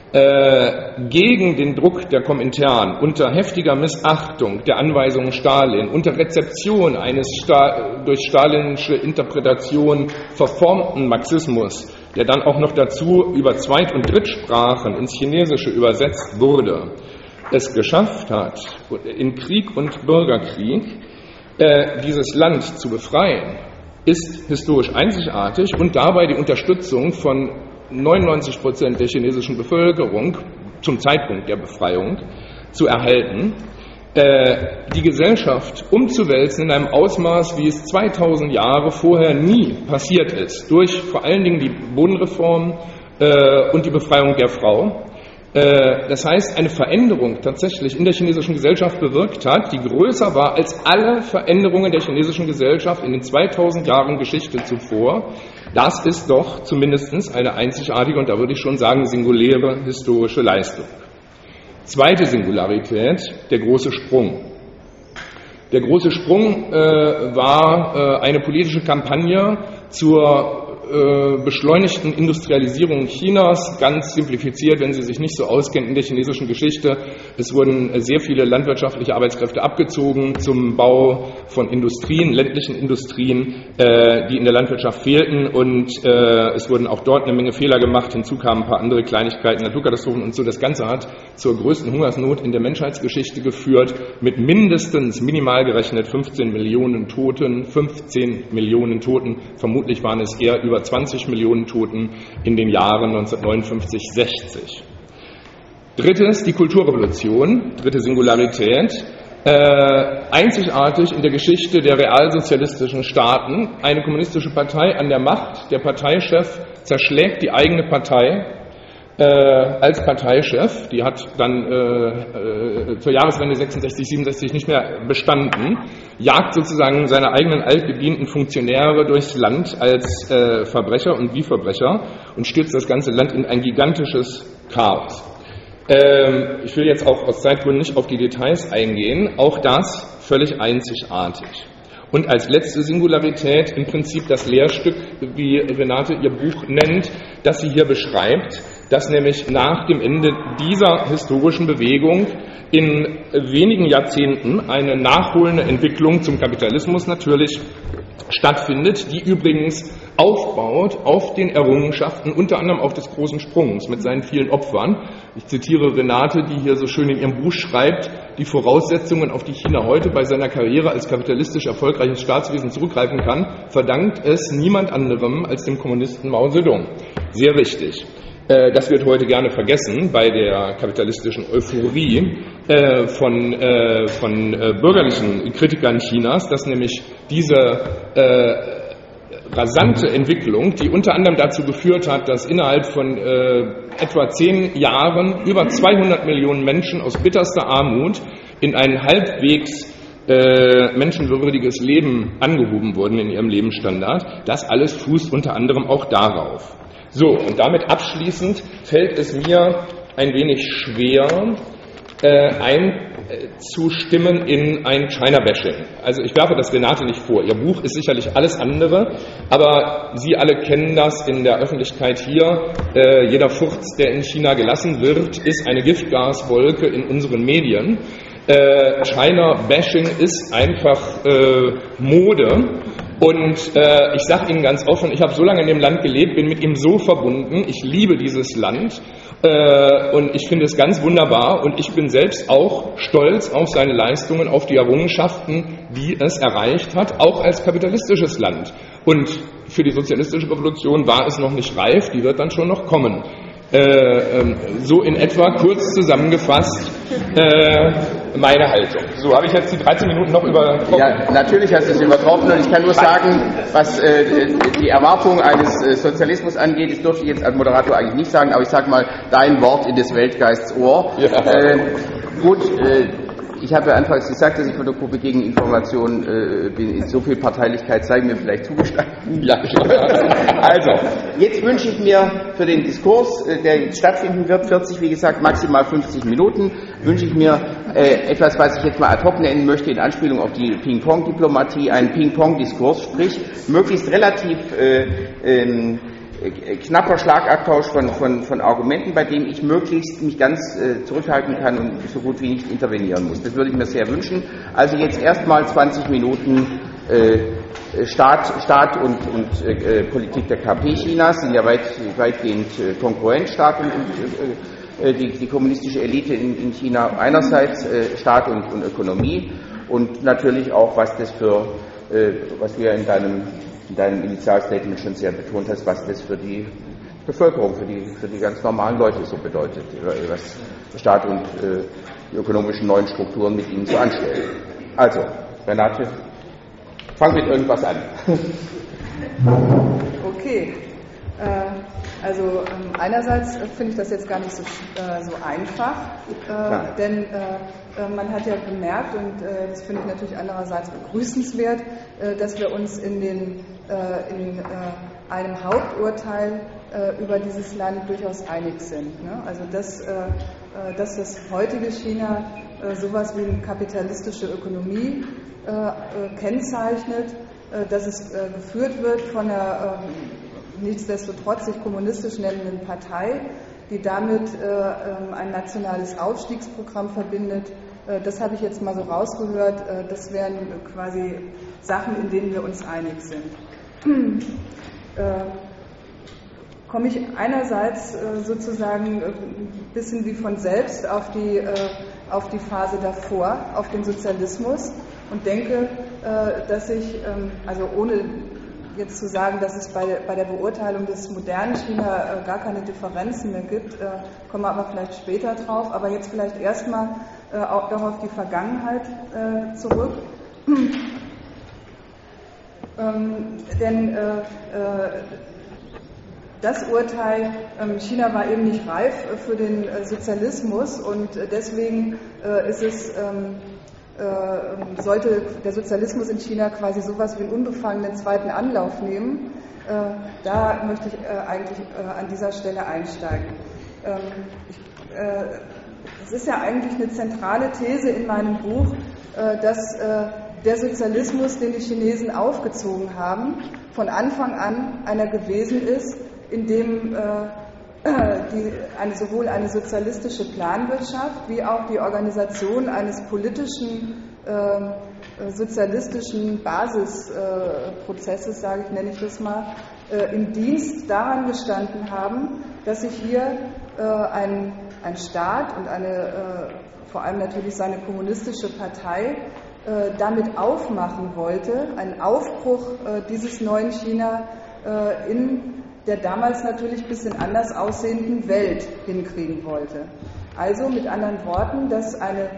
gegen den Druck der Komintern, unter heftiger Missachtung der Anweisungen Stalin, unter Rezeption eines durch stalinische Interpretation verformten Marxismus, der dann auch noch dazu über Zweit- und Drittsprachen ins Chinesische übersetzt wurde, es geschafft hat, in Krieg und Bürgerkrieg dieses Land zu befreien, ist historisch einzigartig und dabei die Unterstützung von 99% der chinesischen Bevölkerung zum Zeitpunkt der Befreiung zu erhalten, die Gesellschaft umzuwälzen in einem Ausmaß, wie es 2000 Jahre vorher nie passiert ist, durch vor allen Dingen die Bodenreform und die Befreiung der Frau. Das heißt, eine Veränderung tatsächlich in der chinesischen Gesellschaft bewirkt hat, die größer war als alle Veränderungen der chinesischen Gesellschaft in den 2000 Jahren Geschichte zuvor. Das ist doch zumindest eine einzigartige und da würde ich schon sagen singuläre historische Leistung. Zweite Singularität, der große Sprung. Der große Sprung war eine politische Kampagne zur beschleunigten Industrialisierung Chinas, ganz simplifiziert, wenn Sie sich nicht so auskennen in der chinesischen Geschichte. Es wurden sehr viele landwirtschaftliche Arbeitskräfte abgezogen zum Bau von Industrien, ländlichen Industrien, die in der Landwirtschaft fehlten und es wurden auch dort eine Menge Fehler gemacht. Hinzu kamen ein paar andere Kleinigkeiten, Naturkatastrophen und so. Das Ganze hat zur größten Hungersnot in der Menschheitsgeschichte geführt, mit mindestens minimal gerechnet 15 Millionen Toten, 15 Millionen Toten, vermutlich waren es eher über 20 Millionen Toten in den Jahren 1959-60. Drittes, die Kulturrevolution, dritte Singularität, einzigartig in der Geschichte der realsozialistischen Staaten, eine kommunistische Partei an der Macht, der Parteichef zerschlägt die eigene Partei als Parteichef, die hat dann zur Jahreswende 66, 67 nicht mehr bestanden, jagt sozusagen seine eigenen altgedienten Funktionäre durchs Land als Verbrecher und wie Verbrecher und stürzt das ganze Land in ein gigantisches Chaos. Ich will jetzt auch aus Zeitgründen nicht auf die Details eingehen, auch das völlig einzigartig. Und als letzte Singularität im Prinzip das Lehrstück, wie Renate ihr Buch nennt, das sie hier beschreibt, dass nämlich nach dem Ende dieser historischen Bewegung in wenigen Jahrzehnten eine nachholende Entwicklung zum Kapitalismus natürlich stattfindet, die übrigens aufbaut auf den Errungenschaften, unter anderem auch des großen Sprungs mit seinen vielen Opfern. Ich zitiere Renate, die hier so schön in ihrem Buch schreibt, die Voraussetzungen, auf die China heute bei seiner Karriere als kapitalistisch erfolgreiches Staatswesen zurückgreifen kann, verdankt es niemand anderem als dem Kommunisten Mao Zedong. Sehr richtig. Das wird heute gerne vergessen bei der kapitalistischen Euphorie von bürgerlichen Kritikern Chinas, dass nämlich diese rasante Entwicklung, die unter anderem dazu geführt hat, dass innerhalb von etwa 10 Jahren über 200 Millionen Menschen aus bitterster Armut in ein halbwegs menschenwürdiges Leben angehoben wurden in ihrem Lebensstandard. Das alles fußt unter anderem auch darauf. So, und damit abschließend fällt es mir ein wenig schwer, einzustimmen in ein China-Bashing. Also ich werfe das Renate nicht vor. Ihr Buch ist sicherlich alles andere, aber Sie alle kennen das in der Öffentlichkeit hier. Jeder Furz, der in China gelassen wird, ist eine Giftgaswolke in unseren Medien. China-Bashing ist einfach Mode. Und ich sage Ihnen ganz offen, ich habe so lange in dem Land gelebt, bin mit ihm so verbunden, ich liebe dieses Land und ich finde es ganz wunderbar und ich bin selbst auch stolz auf seine Leistungen, auf die Errungenschaften, die es erreicht hat, auch als kapitalistisches Land. Und für die sozialistische Revolution war es noch nicht reif, die wird dann schon noch kommen. So in etwa kurz zusammengefasst meine Haltung. So, habe ich jetzt die 13 Minuten noch übertroffen? Ja, natürlich hast du es übertroffen und ich kann nur sagen, was die Erwartung eines Sozialismus angeht, das durfte ich jetzt als Moderator eigentlich nicht sagen, aber ich sage mal dein Wort in des Weltgeists Ohr. Ja. Ich habe ja anfangs gesagt, dass ich von der Gruppe gegen Information bin. So viel Parteilichkeit sei mir vielleicht zugestanden. Ja. Also, jetzt wünsche ich mir für den Diskurs, der jetzt stattfinden wird, 40, wie gesagt, maximal 50 Minuten, wünsche ich mir etwas, was ich jetzt mal ad hoc nennen möchte, in Anspielung auf die Ping-Pong-Diplomatie, einen Ping-Pong-Diskurs, sprich möglichst relativ knapper Schlagabtausch von Argumenten, bei dem ich möglichst mich ganz zurückhalten kann und so gut wie nicht intervenieren muss. Das würde ich mir sehr wünschen. Also jetzt erstmal 20 Minuten Staat und Politik der KP Chinas, sind ja weitgehend konkurrent, Staat und die kommunistische Elite in China einerseits, Staat und Ökonomie und natürlich auch, was das für, was wir in deinem Initialstatement schon sehr betont hast, was das für die Bevölkerung, für die ganz normalen Leute so bedeutet, was der Staat und die ökonomischen neuen Strukturen mit ihnen so anstellen. Also, Renate, fang mit irgendwas an. Okay. Also einerseits finde ich das jetzt gar nicht so einfach, denn man hat ja bemerkt, und das finde ich natürlich andererseits begrüßenswert, dass wir uns in einem Haupturteil über dieses Land durchaus einig sind. Ne? Also dass das heutige China sowas wie eine kapitalistische Ökonomie kennzeichnet, dass es geführt wird von einer nichtsdestotrotz sich kommunistisch nennenden Partei, die damit ein nationales Aufstiegsprogramm verbindet. Das habe ich jetzt mal so rausgehört. Das wären quasi Sachen, in denen wir uns einig sind. Komme ich einerseits sozusagen ein bisschen wie von selbst auf die Phase davor, auf den Sozialismus und denke, dass ich, also ohne jetzt zu sagen, dass es bei der Beurteilung des modernen China gar keine Differenzen mehr gibt, kommen wir aber vielleicht später drauf, aber jetzt vielleicht erstmal auch noch auf die Vergangenheit zurück. Denn das Urteil, China war eben nicht reif für den Sozialismus und deswegen sollte der Sozialismus in China quasi sowas wie einen unbefangenen zweiten Anlauf nehmen. Da möchte ich eigentlich an dieser Stelle einsteigen. Es ist ja eigentlich eine zentrale These in meinem Buch, dass der Sozialismus, den die Chinesen aufgezogen haben, von Anfang an einer gewesen ist, in dem sowohl eine sozialistische Planwirtschaft wie auch die Organisation eines politischen sozialistischen Basisprozesses, nenne ich das mal, im Dienst daran gestanden haben, dass sich hier ein Staat und vor allem natürlich seine kommunistische Partei damit aufmachen wollte, einen Aufbruch dieses neuen China in der damals natürlich ein bisschen anders aussehenden Welt hinkriegen wollte. Also mit anderen Worten, dass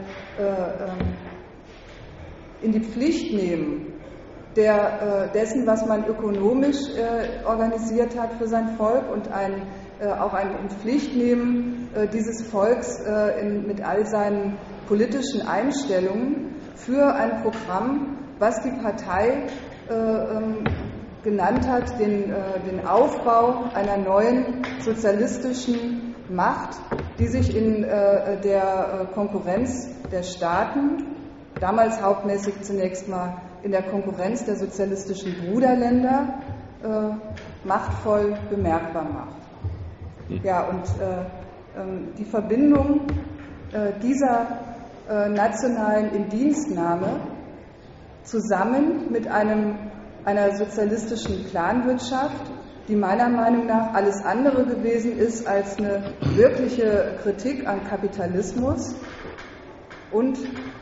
in die Pflicht nehmen dessen, was man ökonomisch organisiert hat für sein Volk und auch ein in Pflicht nehmen dieses Volks mit all seinen politischen Einstellungen für ein Programm, was die Partei genannt hat, den Aufbau einer neuen sozialistischen Macht, die sich in der Konkurrenz der Staaten, damals hauptmäßig zunächst mal in der Konkurrenz der sozialistischen Bruderländer, machtvoll bemerkbar macht. Ja, und die Verbindung dieser nationalen Indienstnahme zusammen mit einer sozialistischen Planwirtschaft, die meiner Meinung nach alles andere gewesen ist als eine wirkliche Kritik an Kapitalismus und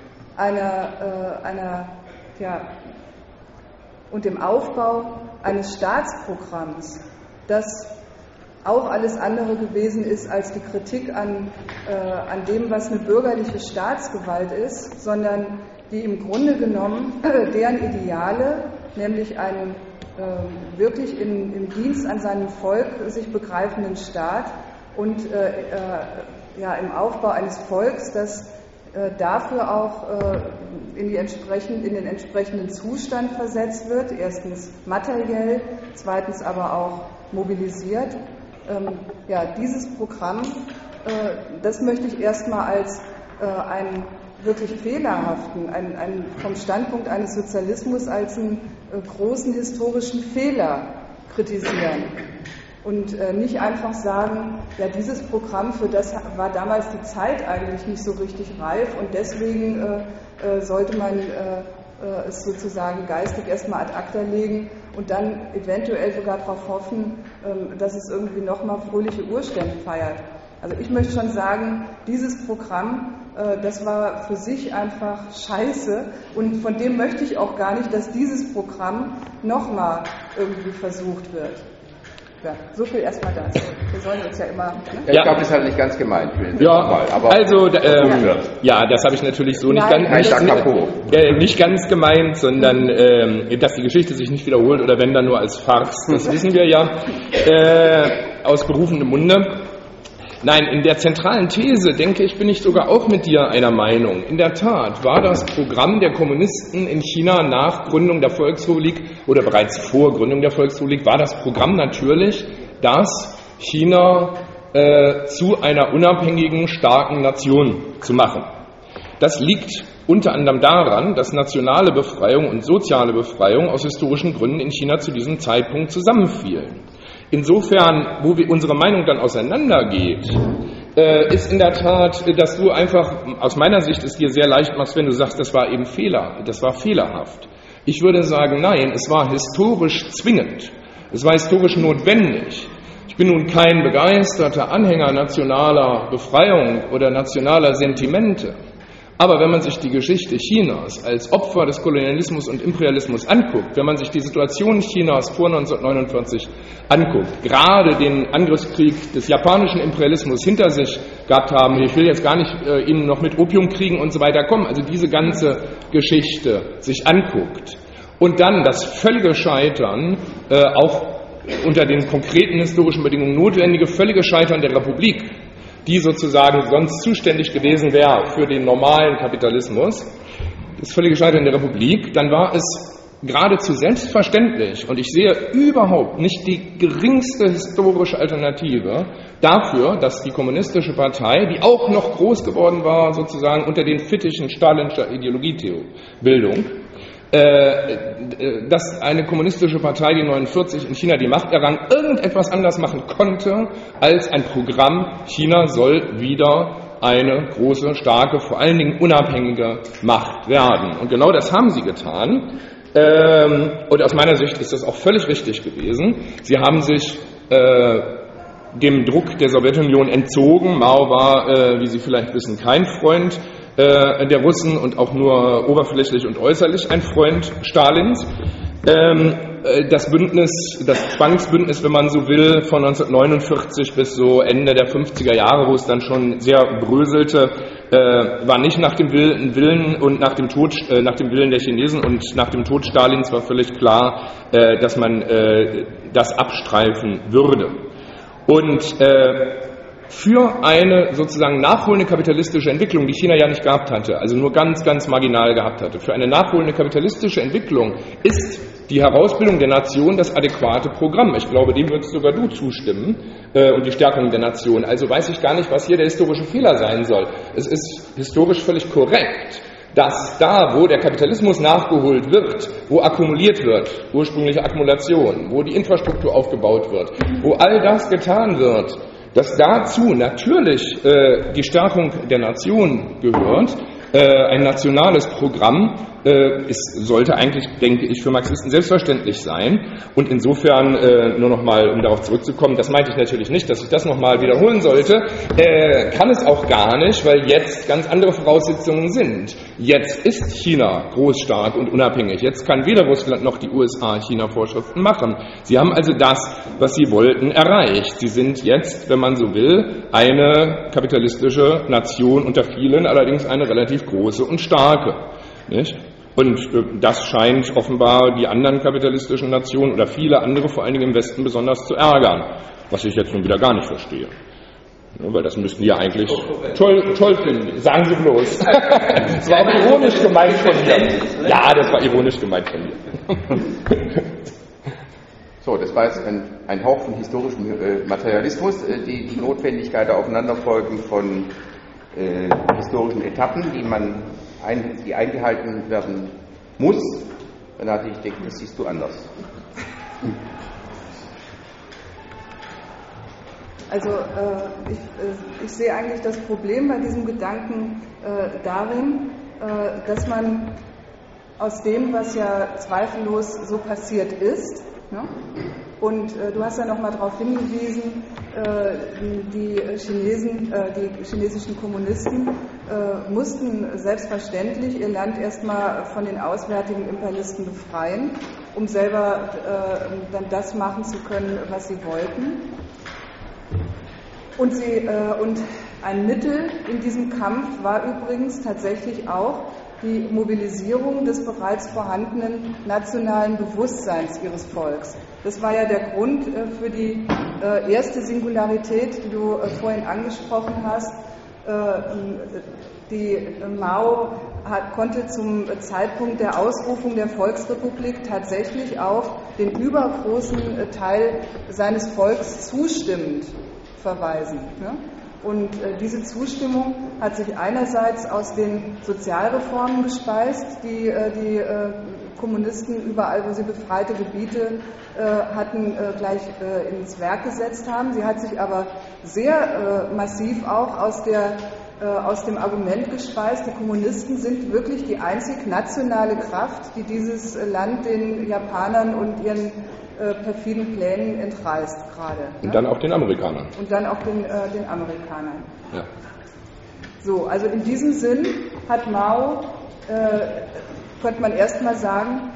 und dem Aufbau eines Staatsprogramms, das auch alles andere gewesen ist als die Kritik an dem, was eine bürgerliche Staatsgewalt ist, sondern die im Grunde genommen deren Ideale, nämlich einen wirklich im Dienst an seinem Volk sich begreifenden Staat und im Aufbau eines Volks, das dafür auch in den entsprechenden Zustand versetzt wird, erstens materiell, zweitens aber auch mobilisiert. Dieses Programm, das möchte ich erstmal als einen wirklich fehlerhaften, vom Standpunkt eines Sozialismus als einen großen historischen Fehler kritisieren. Und nicht einfach sagen, ja, dieses Programm, für das war damals die Zeit eigentlich nicht so richtig reif und deswegen sollte man es sozusagen geistig erstmal ad acta legen und dann eventuell sogar darauf hoffen, dass es irgendwie nochmal fröhliche Urstände feiert. Also ich möchte schon sagen, dieses Programm, das war für sich einfach scheiße und von dem möchte ich auch gar nicht, dass dieses Programm nochmal irgendwie versucht wird. Ja, so viel erstmal dazu. Wir sollen uns ja immer... Ne? Ja, ich glaube, das ist halt nicht ganz gemeint. Das habe ich natürlich so nicht ganz gemeint, sondern dass die Geschichte sich nicht wiederholt oder wenn dann nur als Farce, das wissen wir ja aus berufenem Munde. Nein, in der zentralen These, denke ich, bin ich sogar auch mit dir einer Meinung. In der Tat war das Programm der Kommunisten in China nach Gründung der Volksrepublik oder bereits vor Gründung der Volksrepublik, war das Programm natürlich, dass China zu einer unabhängigen, starken Nation zu machen. Das liegt unter anderem daran, dass nationale Befreiung und soziale Befreiung aus historischen Gründen in China zu diesem Zeitpunkt zusammenfielen. Insofern, wo unsere Meinung dann auseinandergeht, ist in der Tat, dass du einfach, aus meiner Sicht es dir sehr leicht machst, wenn du sagst, das war eben das war fehlerhaft. Ich würde sagen, nein, es war historisch zwingend, es war historisch notwendig. Ich bin nun kein begeisterter Anhänger nationaler Befreiung oder nationaler Sentimente. Aber wenn man sich die Geschichte Chinas als Opfer des Kolonialismus und Imperialismus anguckt, wenn man sich die Situation Chinas vor 1949 anguckt, gerade den Angriffskrieg des japanischen Imperialismus hinter sich gehabt haben, ich will jetzt gar nicht Ihnen noch mit Opiumkriegen und so weiter kommen, also diese ganze Geschichte sich anguckt und dann das völlige Scheitern, auch unter den konkreten historischen Bedingungen notwendige völlige Scheitern der Republik, die sozusagen sonst zuständig gewesen wäre für den normalen Kapitalismus, das völlige Scheitern der Republik, dann war es geradezu selbstverständlich, und ich sehe überhaupt nicht die geringste historische Alternative dafür, dass die kommunistische Partei, die auch noch groß geworden war, sozusagen unter den Fittichen stalinischer Ideologiebildung, dass eine kommunistische Partei, die 1949 in China die Macht errang, irgendetwas anders machen konnte als ein Programm, China soll wieder eine große, starke, vor allen Dingen unabhängige Macht werden. Und genau das haben sie getan. Und aus meiner Sicht ist das auch völlig richtig gewesen. Sie haben sich dem Druck der Sowjetunion entzogen. Mao war, wie Sie vielleicht wissen, kein Freund der Russen und auch nur oberflächlich und äußerlich ein Freund Stalins. Das Zwangsbündnis, wenn man so will, von 1949 bis so Ende der 50er Jahre, wo es dann schon sehr bröselte, war nicht nach dem Willen und nach dem Willen der Chinesen und nach dem Tod Stalins war völlig klar, dass man das abstreifen würde. Und für eine sozusagen nachholende kapitalistische Entwicklung, die China ja nicht gehabt hatte, also nur ganz, ganz marginal gehabt hatte, für eine nachholende kapitalistische Entwicklung ist die Herausbildung der Nation das adäquate Programm. Ich glaube, dem würdest sogar du zustimmen, und die Stärkung der Nation. Also weiß ich gar nicht, was hier der historische Fehler sein soll. Es ist historisch völlig korrekt, dass da, wo der Kapitalismus nachgeholt wird, wo akkumuliert wird, ursprüngliche Akkumulation, wo die Infrastruktur aufgebaut wird, wo all das getan wird, dass dazu natürlich die Stärkung der Nation gehört, ein nationales Programm. Es sollte eigentlich, denke ich, für Marxisten selbstverständlich sein. Und insofern, nur nochmal, um darauf zurückzukommen, das meinte ich natürlich nicht, dass ich das nochmal wiederholen sollte, kann es auch gar nicht, weil jetzt ganz andere Voraussetzungen sind. Jetzt ist China groß, stark und unabhängig. Jetzt kann weder Russland noch die USA China-Vorschriften machen. Sie haben also das, was sie wollten, erreicht. Sie sind jetzt, wenn man so will, eine kapitalistische Nation unter vielen, allerdings eine relativ große und starke. Nicht? Und das scheint offenbar die anderen kapitalistischen Nationen oder viele andere, vor allen Dingen im Westen, besonders zu ärgern, was ich jetzt nun wieder gar nicht verstehe. Ja, weil das müssten die ja eigentlich toll finden. Sagen Sie bloß. Das war aber ironisch gemeint von mir. Ja, das war ironisch gemeint von mir. So, das war jetzt ein Hauch von historischem Materialismus, die Notwendigkeit der Aufeinanderfolgen von historischen Etappen, die eingehalten werden muss. Renate, ich denke, das siehst du anders. Also ich sehe eigentlich das Problem bei diesem Gedanken darin, dass man aus dem, was ja zweifellos so passiert ist, ne? Und du hast ja nochmal darauf hingewiesen, die chinesischen Kommunisten mussten selbstverständlich ihr Land erstmal von den auswärtigen Imperialisten befreien, um selber dann das machen zu können, was sie wollten. Und ein Mittel in diesem Kampf war übrigens tatsächlich auch die Mobilisierung des bereits vorhandenen nationalen Bewusstseins ihres Volks. Das war ja der Grund für die erste Singularität, die du vorhin angesprochen hast. Die Mao konnte zum Zeitpunkt der Ausrufung der Volksrepublik tatsächlich auf den übergroßen Teil seines Volks zustimmend verweisen. Ne? Und diese Zustimmung hat sich einerseits aus den Sozialreformen gespeist, die die Kommunisten überall, wo sie befreite Gebiete hatten, gleich ins Werk gesetzt haben. Sie hat sich aber sehr massiv auch aus dem Argument gespeist, die Kommunisten sind wirklich die einzig nationale Kraft, die dieses Land den Japanern und ihren perfiden Plänen entreißt gerade. Und dann auch den Amerikanern. Und dann auch den Amerikanern. Ja. So, also in diesem Sinn hat Mao, könnte man erstmal sagen,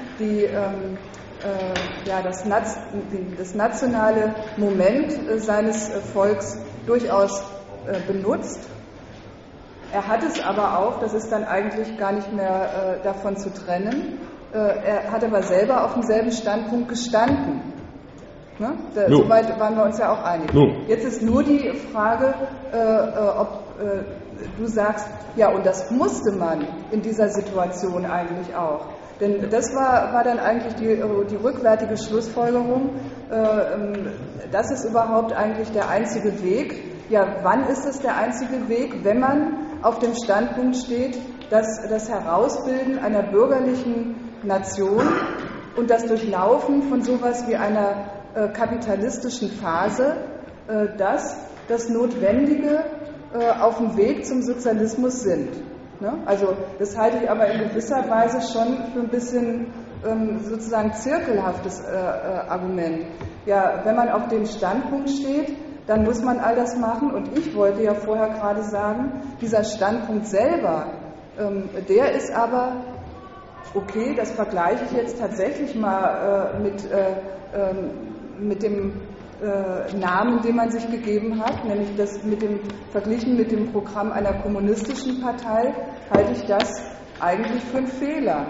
das nationale Moment seines Volks durchaus benutzt. Er hat es aber auch, das ist dann eigentlich gar nicht mehr davon zu trennen, er hat aber selber auf demselben Standpunkt gestanden. Ne? Soweit waren wir uns ja auch einig. Jetzt ist nur die Frage, ob du sagst, ja, und das musste man in dieser Situation eigentlich auch. Denn das war dann eigentlich die rückwärtige Schlussfolgerung, das ist überhaupt eigentlich der einzige Weg. Ja, wann ist es der einzige Weg, wenn man auf dem Standpunkt steht, dass das Herausbilden einer bürgerlichen Nation und das Durchlaufen von sowas wie einer kapitalistischen Phase, das Notwendige auf dem Weg zum Sozialismus sind. Ne? Also das halte ich aber in gewisser Weise schon für ein bisschen sozusagen zirkelhaftes Argument. Ja, wenn man auf dem Standpunkt steht, dann muss man all das machen. Und ich wollte ja vorher gerade sagen, dieser Standpunkt selber, der ist aber, okay, das vergleiche ich jetzt tatsächlich mal mit dem Namen, den man sich gegeben hat, nämlich das verglichen mit dem Programm einer kommunistischen Partei, halte ich das eigentlich für einen Fehler.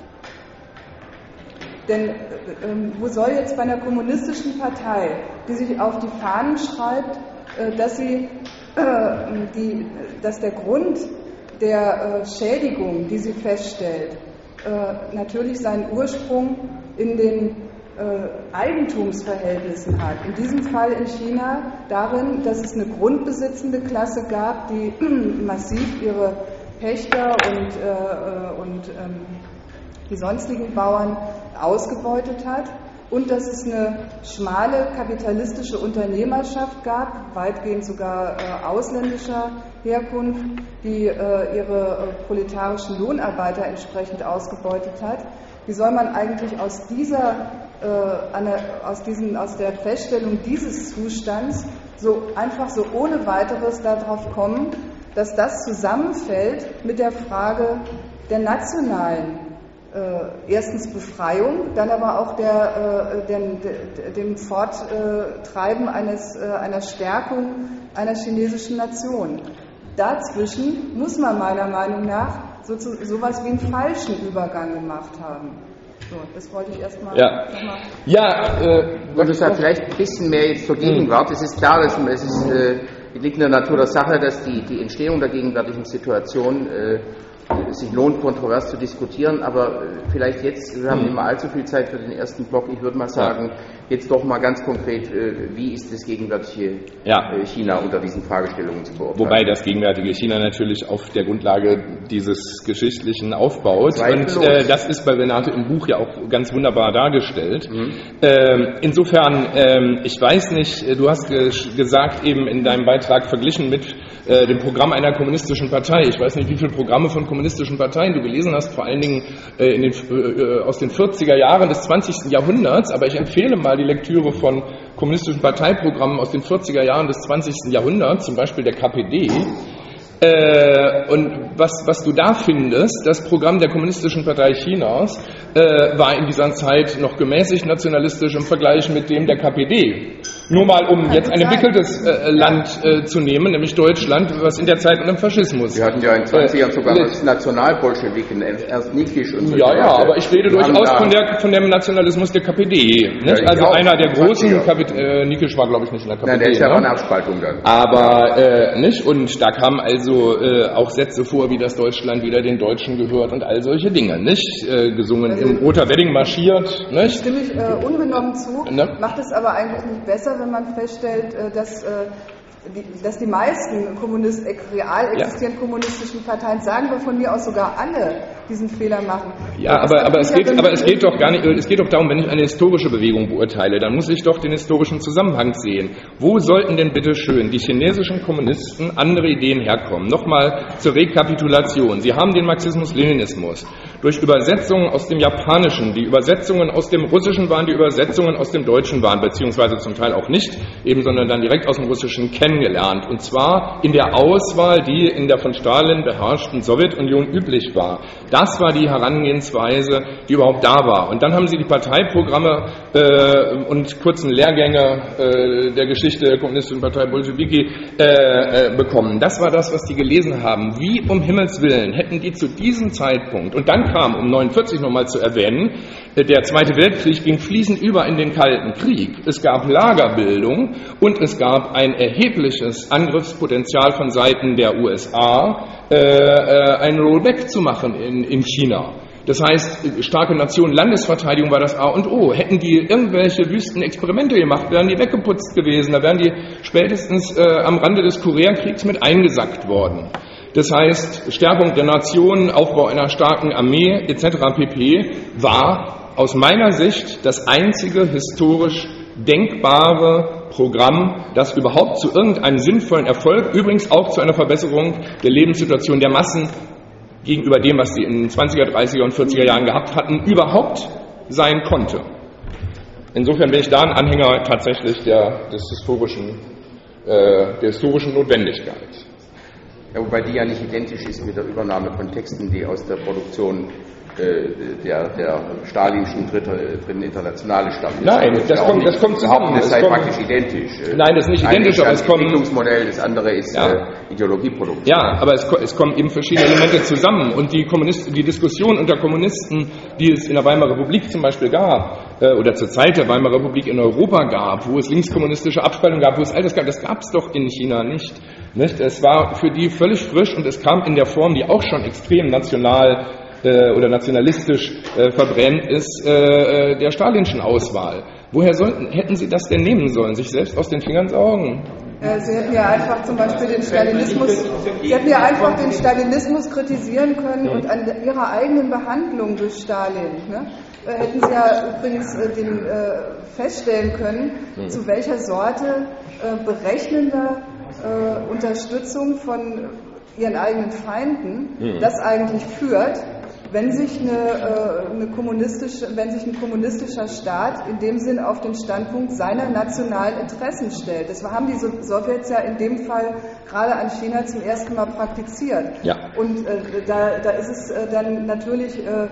Denn wo soll jetzt bei einer kommunistischen Partei, die sich auf die Fahnen schreibt, dass der Grund der Schädigung, die sie feststellt, natürlich seinen Ursprung in den Eigentumsverhältnissen hat. In diesem Fall in China darin, dass es eine grundbesitzende Klasse gab, die massiv ihre Pächter und die sonstigen Bauern ausgebeutet hat und dass es eine schmale kapitalistische Unternehmerschaft gab, weitgehend sogar ausländischer Herkunft, die ihre proletarischen Lohnarbeiter entsprechend ausgebeutet hat. Wie soll man eigentlich aus der Feststellung dieses Zustands einfach so ohne weiteres darauf kommen, dass das zusammenfällt mit der Frage der nationalen erstens Befreiung, dann aber auch dem Forttreiben einer Stärkung einer chinesischen Nation. Dazwischen muss man meiner Meinung nach sowas wie einen falschen Übergang gemacht haben. So, das wollte ich erstmal nochmal. Und deshalb vielleicht ein bisschen mehr jetzt zur Gegenwart. Es ist klar, es liegt in der Natur der Sache, dass die Entstehung der gegenwärtigen Situation sich lohnt, kontrovers zu diskutieren, aber vielleicht jetzt, wir haben nicht mehr allzu viel Zeit für den ersten Block, ich würde mal sagen, jetzt doch mal ganz konkret, wie ist das gegenwärtige China unter diesen Fragestellungen zu beurteilen? Wobei das gegenwärtige China natürlich auf der Grundlage dieses geschichtlichen aufbaut und das ist bei Renate im Buch ja auch ganz wunderbar dargestellt. Insofern, ich weiß nicht, du hast gesagt eben in deinem Beitrag verglichen mit dem Programm einer kommunistischen Partei. Ich weiß nicht, wie viele Programme von kommunistischen Parteien du gelesen hast, vor allen Dingen aus den 40er Jahren des 20. Jahrhunderts, aber ich empfehle mal die Lektüre von kommunistischen Parteiprogrammen aus den 40er Jahren des 20. Jahrhunderts, zum Beispiel der KPD. Und was du da findest, das Programm der Kommunistischen Partei Chinas war in dieser Zeit noch gemäßigt nationalistisch im Vergleich mit dem der KPD. Nur mal, um jetzt ein entwickeltes Land zu nehmen, nämlich Deutschland, was in der Zeit unter dem Faschismus. Wir hatten ja in den 20ern sogar Nationalbolschewiken, erst Nikisch und so. Ja, aber ich rede durchaus von dem Nationalismus der KPD. Nicht? Ja, also einer der großen, Nikisch war, glaube ich, nicht in der KPD. Nein, der ist ja eine Abspaltung dann. Aber, nicht? Und da kamen also auch Sätze vor, wie das Deutschland wieder den Deutschen gehört und all solche Dinge, nicht? Gesungen also, im Roter Wedding marschiert, nicht? Stimme ich unbenommen zu, macht es aber eigentlich nicht besser, wenn man feststellt, dass die meisten real existierenden kommunistischen Parteien, sagen wir von mir aus sogar alle, diesen Fehler machen. Ja, aber es geht doch gar nicht, es geht doch darum, wenn ich eine historische Bewegung beurteile, dann muss ich doch den historischen Zusammenhang sehen. Wo sollten denn bitte schön die chinesischen Kommunisten andere Ideen herkommen? Nochmal zur Rekapitulation. Sie haben den Marxismus-Leninismus durch Übersetzungen aus dem Japanischen, die Übersetzungen aus dem Russischen waren, die Übersetzungen aus dem Deutschen waren, beziehungsweise zum Teil auch nicht, eben, sondern dann direkt aus dem Russischen kennengelernt. Und zwar in der Auswahl, die in der von Stalin beherrschten Sowjetunion üblich war. Das war die Herangehensweise, die überhaupt da war. Und dann haben sie die Parteiprogramme und kurzen Lehrgänge der Geschichte der Kommunistischen Partei Bolschewiki bekommen. Das war das, was die gelesen haben. Wie um Himmels Willen hätten die zu diesem Zeitpunkt, und dann kam, um 49 nochmal zu erwähnen, der Zweite Weltkrieg ging fließend über in den Kalten Krieg. Es gab Lagerbildung und es gab ein erhebliches Angriffspotenzial von Seiten der USA, ein Rollback zu machen in China. Das heißt, starke Nation, Landesverteidigung war das A und O. Hätten die irgendwelche wüsten Experimente gemacht, wären die weggeputzt gewesen. Da wären die spätestens am Rande des Koreakriegs mit eingesackt worden. Das heißt, Stärkung der Nation, Aufbau einer starken Armee etc. pp. War aus meiner Sicht das einzige historisch denkbare Programm, das überhaupt zu irgendeinem sinnvollen Erfolg, übrigens auch zu einer Verbesserung der Lebenssituation der Massen gegenüber dem, was sie in den 20er, 30er und 40er Jahren gehabt hatten, überhaupt sein konnte. Insofern bin ich da ein Anhänger tatsächlich der historischen Notwendigkeit. Ja, wobei die ja nicht identisch ist mit der Übernahme von Texten, die aus der Produktion der stalinischen dritten Internationale stammen. Nein, das kommt zusammen. Das sei praktisch identisch. Nein, das ist nicht identisch, aber es kommt... Entwicklungsmodell, das andere ist Ideologieproduktion. Ja, aber es kommen eben verschiedene Elemente zusammen. Und die Diskussion unter Kommunisten, die es in der Weimarer Republik zum Beispiel gab, oder zur Zeit der Weimarer Republik in Europa gab, wo es linkskommunistische Abspaltung gab, wo es all das gab, das gab es doch in China nicht. Es war für die völlig frisch und es kam in der Form, die auch schon extrem national oder nationalistisch verbrennt, ist der stalinschen Auswahl. Woher hätten Sie das denn nehmen sollen? Sich selbst aus den Fingern saugen? Sie hätten ja einfach zum Beispiel den Stalinismus kritisieren können und an ihrer eigenen Behandlung durch Stalin, ne, hätten Sie ja übrigens feststellen können, zu welcher Sorte berechnender Unterstützung von ihren eigenen Feinden das eigentlich führt, wenn sich ein kommunistischer Staat in dem Sinn auf den Standpunkt seiner nationalen Interessen stellt. Das haben die Sowjets ja in dem Fall gerade an China zum ersten Mal praktiziert. Ja. Und da ist es dann natürlich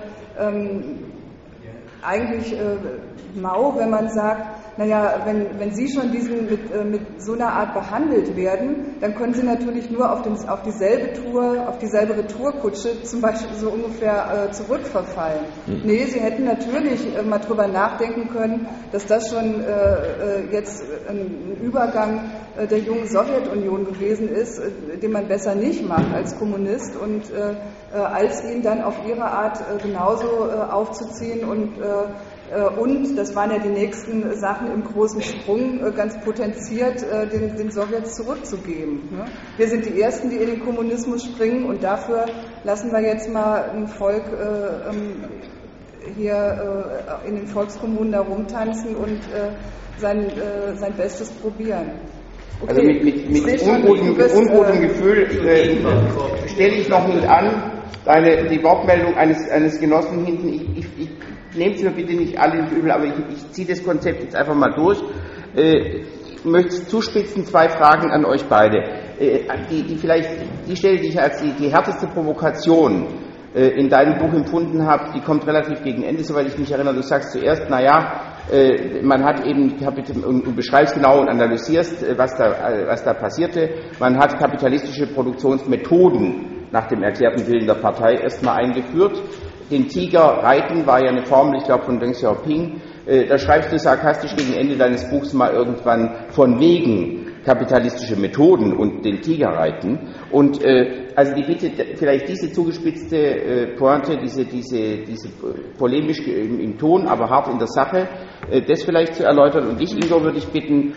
eigentlich mau, wenn man sagt, naja, wenn Sie schon mit so einer Art behandelt werden, dann können Sie natürlich nur auf dieselbe Retourkutsche zum Beispiel so ungefähr zurückverfallen. Nee, Sie hätten natürlich mal drüber nachdenken können, dass das schon jetzt ein Übergang der jungen Sowjetunion gewesen ist, den man besser nicht macht als Kommunist und als ihn dann auf ihre Art genauso aufzuziehen und das waren ja die nächsten Sachen im großen Sprung, ganz potenziert den Sowjets zurückzugeben. Ne? Wir sind die Ersten, die in den Kommunismus springen und dafür lassen wir jetzt mal ein Volk hier in den Volkskommunen da rumtanzen und sein Bestes probieren. Okay. Also mit ungutem Gefühl stelle ich noch mit an, die Wortmeldung eines Genossen hinten. Ich nehmt es mir bitte nicht alle übel, aber ich ziehe das Konzept jetzt einfach mal durch. Ich möchte zuspitzen, 2 Fragen an euch beide. Die Stelle, die ich als die härteste Provokation in deinem Buch empfunden habe, die kommt relativ gegen Ende, soweit ich mich erinnere. Du sagst zuerst, man hat eben, und beschreibst genau und analysierst, was da passierte. Man hat kapitalistische Produktionsmethoden nach dem erklärten Willen der Partei erstmal eingeführt. Den Tiger reiten war ja eine Formel, ich glaube, von Deng Xiaoping. Da schreibst du sarkastisch gegen Ende deines Buchs mal irgendwann von wegen kapitalistische Methoden und den Tiger reiten. Und also die Bitte, vielleicht diese zugespitzte Pointe, diese polemisch im Ton, aber hart in der Sache, das vielleicht zu erläutern. Und dich, Ingo, würde ich bitten,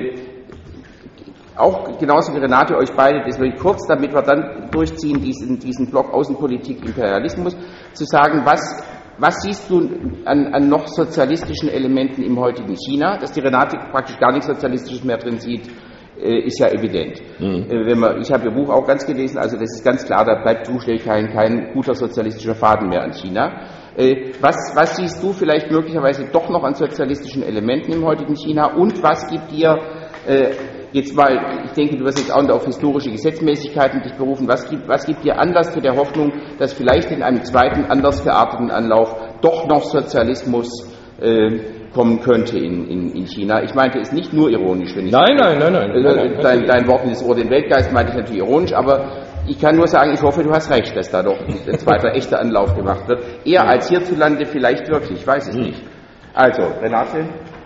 auch genauso wie Renate, euch beide, das will ich kurz, damit wir dann durchziehen, diesen Block Außenpolitik, Imperialismus, zu sagen, was siehst du an noch sozialistischen Elementen im heutigen China, dass die Renate praktisch gar nichts Sozialistisches mehr drin sieht, ist ja evident. Ich habe ihr Buch auch ganz gelesen, also das ist ganz klar, da bleibt buchstäblich kein guter sozialistischer Faden mehr an China. Was siehst du vielleicht möglicherweise doch noch an sozialistischen Elementen im heutigen China und was gibt dir jetzt mal, ich denke, du wirst jetzt auch auf historische Gesetzmäßigkeiten dich berufen. Was gibt dir Anlass zu der Hoffnung, dass vielleicht in einem zweiten, anders gearteten Anlauf doch noch Sozialismus kommen könnte in China? Ich meinte es nicht nur ironisch, wenn ich... Nein. Dein Wort in das Ohr, den Weltgeist, meinte ich natürlich ironisch, aber ich kann nur sagen, ich hoffe, du hast recht, dass da doch ein zweiter echter Anlauf gemacht wird. Eher als hierzulande vielleicht wirklich, ich weiß es nicht. Also, Renate?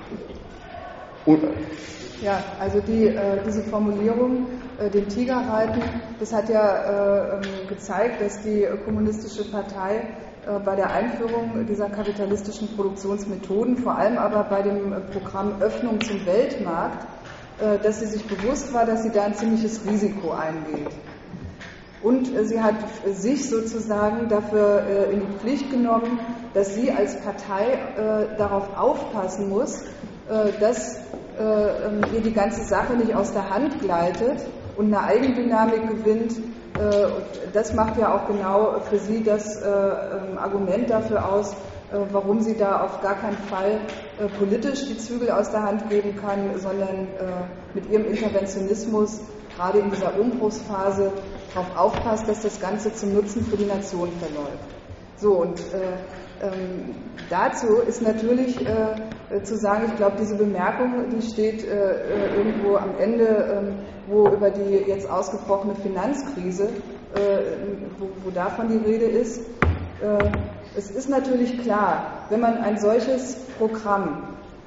Ja, also diese Formulierung, den Tiger reiten, das hat ja gezeigt, dass die Kommunistische Partei bei der Einführung dieser kapitalistischen Produktionsmethoden, vor allem aber bei dem Programm Öffnung zum Weltmarkt, dass sie sich bewusst war, dass sie da ein ziemliches Risiko eingeht. Und sie hat sich sozusagen dafür in die Pflicht genommen, dass sie als Partei darauf aufpassen muss, dass ihr die ganze Sache nicht aus der Hand gleitet und eine Eigendynamik gewinnt. Das macht ja auch genau für sie das Argument dafür aus, warum sie da auf gar keinen Fall politisch die Zügel aus der Hand geben kann, sondern mit ihrem Interventionismus gerade in dieser Umbruchsphase darauf aufpasst, dass das Ganze zum Nutzen für die Nation verläuft. So, und dazu ist natürlich zu sagen, ich glaube, diese Bemerkung, die steht irgendwo am Ende, wo über die jetzt ausgebrochene Finanzkrise, wo davon die Rede ist. Es ist natürlich klar, wenn man ein solches Programm,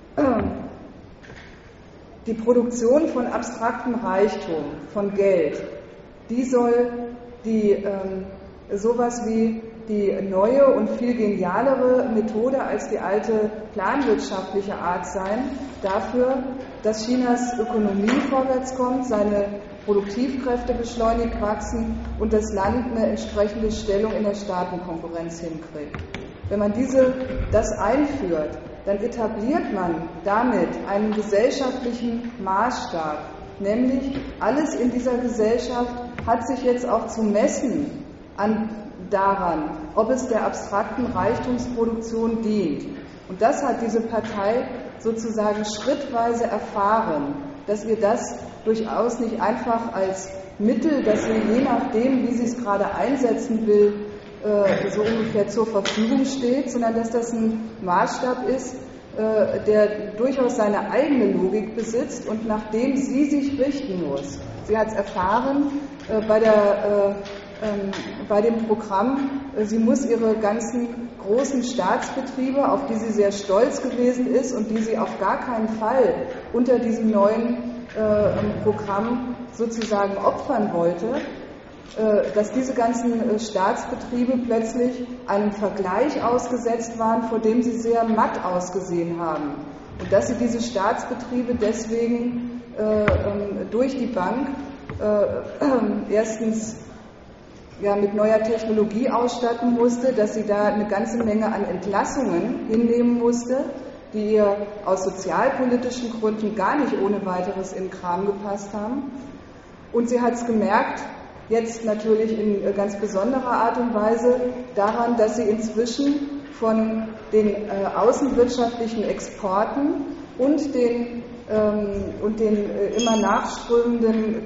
die Produktion von abstraktem Reichtum, von Geld, die soll sowas wie die neue und viel genialere Methode als die alte planwirtschaftliche Art sein, dafür, dass Chinas Ökonomie vorwärts kommt, seine Produktivkräfte beschleunigt wachsen und das Land eine entsprechende Stellung in der Staatenkonkurrenz hinkriegt. Wenn man das einführt, dann etabliert man damit einen gesellschaftlichen Maßstab, nämlich alles in dieser Gesellschaft hat sich jetzt auch zu messen daran, ob es der abstrakten Reichtumsproduktion dient. Und das hat diese Partei sozusagen schrittweise erfahren, dass ihr das durchaus nicht einfach als Mittel, das sie je nachdem, wie sie es gerade einsetzen will, so ungefähr zur Verfügung steht, sondern dass das ein Maßstab ist, der durchaus seine eigene Logik besitzt und nach dem sie sich richten muss. Sie hat es erfahren bei dem Programm, sie muss ihre ganzen großen Staatsbetriebe, auf die sie sehr stolz gewesen ist und die sie auf gar keinen Fall unter diesem neuen Programm sozusagen opfern wollte, dass diese ganzen Staatsbetriebe plötzlich einem Vergleich ausgesetzt waren, vor dem sie sehr matt ausgesehen haben. Und dass sie diese Staatsbetriebe deswegen durch die Bank erstens mit neuer Technologie ausstatten musste, dass sie da eine ganze Menge an Entlassungen hinnehmen musste, die ihr aus sozialpolitischen Gründen gar nicht ohne weiteres in den Kram gepasst haben. Und sie hat es gemerkt, jetzt natürlich in ganz besonderer Art und Weise, daran, dass sie inzwischen von den außenwirtschaftlichen Exporten und den immer nachströmenden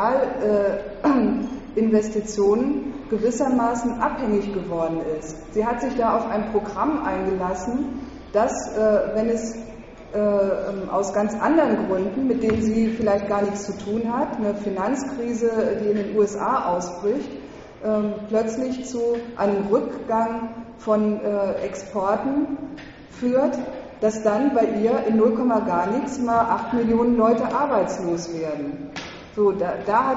Kapitalinvestitionen gewissermaßen abhängig geworden ist. Sie hat sich da auf ein Programm eingelassen, das, wenn es aus ganz anderen Gründen, mit denen sie vielleicht gar nichts zu tun hat, eine Finanzkrise, die in den USA ausbricht, plötzlich zu einem Rückgang von Exporten führt, dass dann bei ihr in 0, gar nichts mal 8 Millionen Leute arbeitslos werden. So, da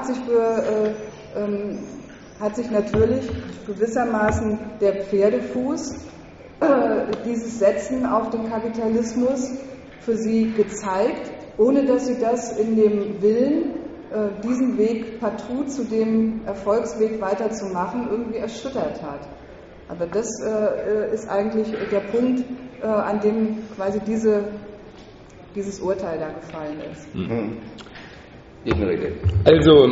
hat sich natürlich gewissermaßen der Pferdefuß dieses Setzen auf den Kapitalismus für sie gezeigt, ohne dass sie das in dem Willen, diesen Weg partout zu dem Erfolgsweg weiterzumachen, irgendwie erschüttert hat. Aber das ist eigentlich der Punkt, an dem quasi dieses Urteil da gefallen ist. Mhm. Also,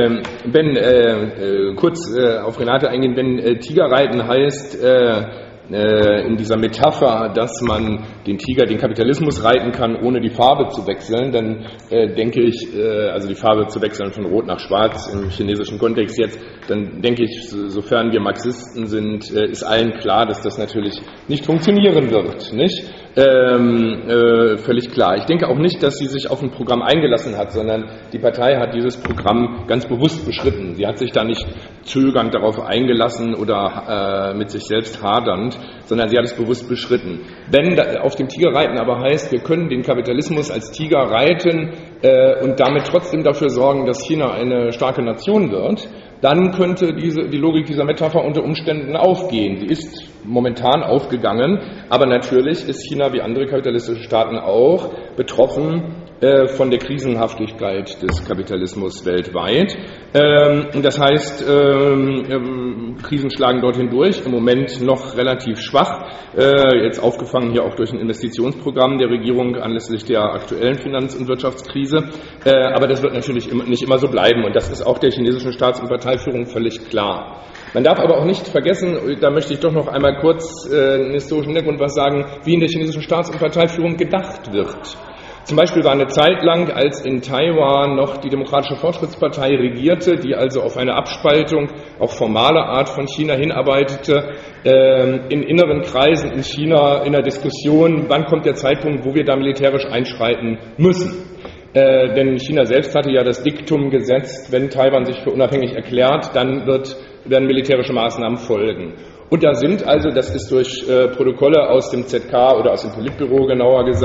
Ben, kurz auf Renate eingehen, wenn Tigerreiten heißt, in dieser Metapher, dass man den Tiger, den Kapitalismus reiten kann, ohne die Farbe zu wechseln, dann denke ich, also die Farbe zu wechseln von Rot nach Schwarz im chinesischen Kontext jetzt, dann denke ich, sofern wir Marxisten sind, ist allen klar, dass das natürlich nicht funktionieren wird, nicht? Völlig klar. Ich denke auch nicht, dass sie sich auf ein Programm eingelassen hat, sondern die Partei hat dieses Programm ganz bewusst beschritten. Sie hat sich da nicht zögernd darauf eingelassen oder mit sich selbst hadernd, sondern sie hat es bewusst beschritten. Wenn auf dem Tigerreiten aber heißt, wir können den Kapitalismus als Tiger reiten und damit trotzdem dafür sorgen, dass China eine starke Nation wird, dann könnte die Logik dieser Metapher unter Umständen aufgehen. Sie ist momentan aufgegangen, aber natürlich ist China wie andere kapitalistische Staaten auch betroffen von der Krisenhaftigkeit des Kapitalismus weltweit. Das heißt, Krisen schlagen dorthin durch, im Moment noch relativ schwach, jetzt aufgefangen hier auch durch ein Investitionsprogramm der Regierung anlässlich der aktuellen Finanz- und Wirtschaftskrise, aber das wird natürlich nicht immer so bleiben und das ist auch der chinesischen Staats- und Parteiführung völlig klar. Man darf aber auch nicht vergessen, da möchte ich doch noch einmal kurz einen historischen Hintergrund was sagen, wie in der chinesischen Staats- und Parteiführung gedacht wird. Zum Beispiel war eine Zeit lang, als in Taiwan noch die Demokratische Fortschrittspartei regierte, die also auf eine Abspaltung, auch formaler Art von China hinarbeitete, in inneren Kreisen in China in der Diskussion, wann kommt der Zeitpunkt, wo wir da militärisch einschreiten müssen. Denn China selbst hatte ja das Diktum gesetzt, wenn Taiwan sich für unabhängig erklärt, dann werden militärische Maßnahmen folgen. Und da sind also, das ist durch Protokolle aus dem ZK oder aus dem Politbüro genauer gesagt,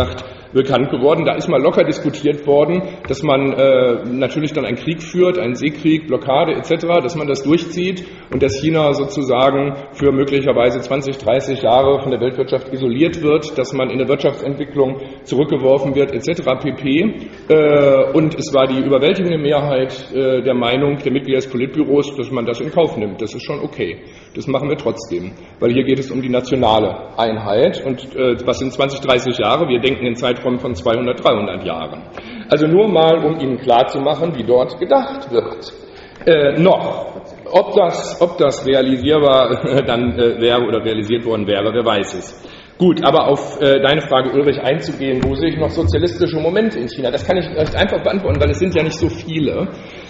bekannt geworden. Da ist mal locker diskutiert worden, dass man natürlich dann einen Krieg führt, einen Seekrieg, Blockade etc., dass man das durchzieht und dass China sozusagen für möglicherweise 20, 30 Jahre von der Weltwirtschaft isoliert wird, dass man in der Wirtschaftsentwicklung zurückgeworfen wird etc. pp. Und es war die überwältigende Mehrheit der Meinung der Mitglieder des Politbüros, dass man das in Kauf nimmt. Das ist schon okay. Das machen wir trotzdem, weil hier geht es um die nationale Einheit und was sind 20, 30 Jahre? Wir denken in Zeiträumen von 200, 300 Jahren. Also nur mal, um Ihnen klarzumachen, wie dort gedacht wird. Ob das realisierbar dann wäre oder realisiert worden wäre, wer weiß es. Gut, aber auf deine Frage, Ulrich, einzugehen, wo sehe ich noch sozialistische Momente in China? Das kann ich recht einfach beantworten, weil es sind ja nicht so viele.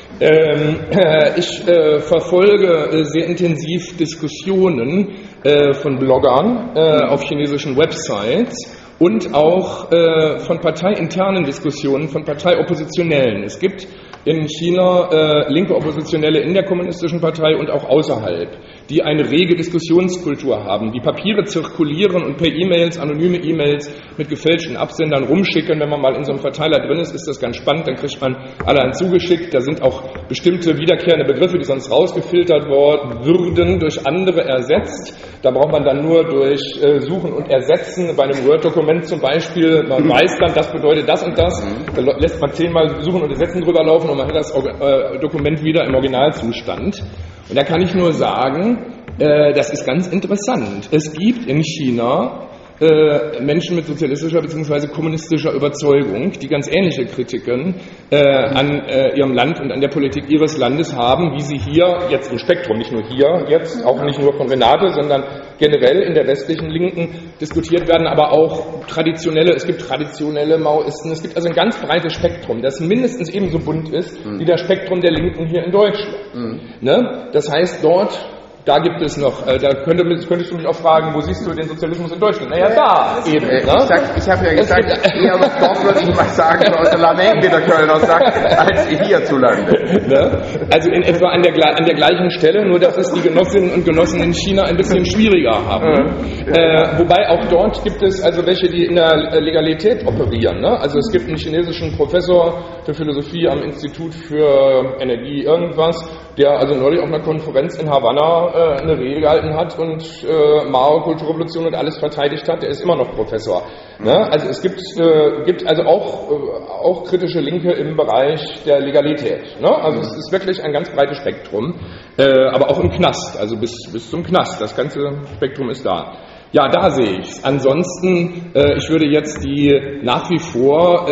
Ich verfolge sehr intensiv Diskussionen von Bloggern auf chinesischen Websites und auch von parteiinternen Diskussionen von Parteioppositionellen. Es gibt in China linke Oppositionelle in der kommunistischen Partei und auch außerhalb, die eine rege Diskussionskultur haben, die Papiere zirkulieren und per E-Mails, anonyme E-Mails mit gefälschten Absendern rumschicken. Wenn man mal in so einem Verteiler drin ist, ist das ganz spannend, dann kriegt man allerhand zugeschickt. Da sind auch bestimmte wiederkehrende Begriffe, die sonst rausgefiltert würden, durch andere ersetzt. Da braucht man dann nur durch Suchen und Ersetzen bei einem Word-Dokument zum Beispiel, man weiß dann, das bedeutet das und das, da lässt man 10-mal Suchen und Ersetzen drüber laufen und man hat das Dokument wieder im Originalzustand. Und da kann ich nur sagen, das ist ganz interessant. Es gibt in China Menschen mit sozialistischer bzw. kommunistischer Überzeugung, die ganz ähnliche Kritiken an ihrem Land und an der Politik ihres Landes haben, wie sie hier jetzt im Spektrum, nicht nur hier jetzt, auch nicht nur von Renate, sondern generell in der westlichen Linken diskutiert werden, aber auch es gibt traditionelle Maoisten, es gibt also ein ganz breites Spektrum, das mindestens ebenso bunt ist wie das Spektrum der Linken hier in Deutschland. Ne? Das heißt, da gibt es noch, könntest du mich auch fragen, wo siehst du den Sozialismus in Deutschland? Naja, da eben. Ne? Ich habe ja gesagt, eher dort würde ich mal sagen, aus der Lameng, wie der Kölner sagt, als hierzulande. Ne? Also in etwa an der gleichen Stelle, nur dass es die Genossinnen und Genossen in China ein bisschen schwieriger haben. Wobei auch dort gibt es also welche, die in der Legalität operieren. Ne? Also es gibt einen chinesischen Professor für Philosophie am Institut für Energie irgendwas, der also neulich auf einer Konferenz in Havanna eine Rede gehalten hat und Mao, Kulturrevolution und alles verteidigt hat, der ist immer noch Professor. Ne? Also es gibt also auch kritische Linke im Bereich der Legalität. Ne? Also es ist wirklich ein ganz breites Spektrum, aber auch im Knast, also bis zum Knast, das ganze Spektrum ist da. Ja, da sehe ich es. Ansonsten, ich würde jetzt die nach wie vor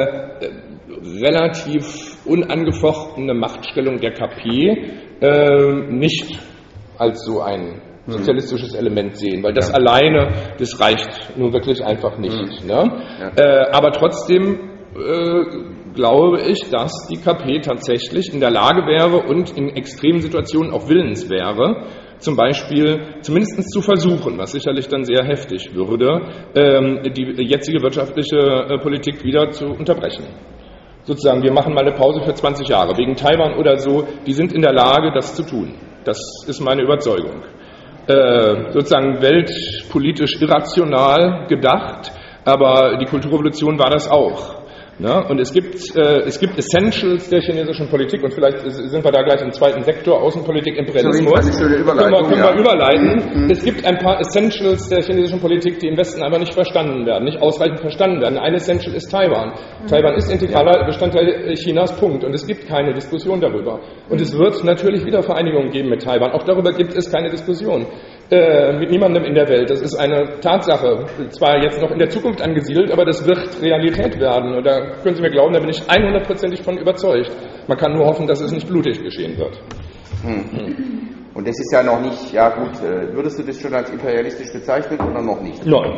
relativ unangefochtene Machtstellung der KP nicht als so ein sozialistisches Element sehen, weil das alleine, das reicht nun wirklich einfach nicht. Ne? Aber trotzdem glaube ich, dass die KP tatsächlich in der Lage wäre und in extremen Situationen auch willens wäre, zum Beispiel zumindest zu versuchen, was sicherlich dann sehr heftig würde, die jetzige wirtschaftliche Politik wieder zu unterbrechen. Sozusagen, wir machen mal eine Pause für 20 Jahre, wegen Taiwan oder so, die sind in der Lage, das zu tun. Das ist meine Überzeugung. Sozusagen weltpolitisch irrational gedacht, aber die Kulturrevolution war das auch. Ne? Und es gibt Essentials der chinesischen Politik und vielleicht sind wir da gleich im zweiten Sektor, Außenpolitik, Imperialismus. Können wir überleiten. Es gibt ein paar Essentials der chinesischen Politik, die im Westen aber nicht verstanden werden, nicht ausreichend verstanden werden. Ein Essential ist Taiwan. Taiwan ist integraler Bestandteil Chinas, Punkt. Und es gibt keine Diskussion darüber. Und es wird natürlich Wiedervereinigungen geben mit Taiwan. Auch darüber gibt es keine Diskussion. Mit niemandem in der Welt. Das ist eine Tatsache. Zwar jetzt noch in der Zukunft angesiedelt, aber das wird Realität werden. Und da können Sie mir glauben, da bin ich 100%ig von überzeugt. Man kann nur hoffen, dass es nicht blutig geschehen wird. Und das ist ja noch nicht, ja gut, würdest du das schon als imperialistisch bezeichnen oder noch nicht? Nein.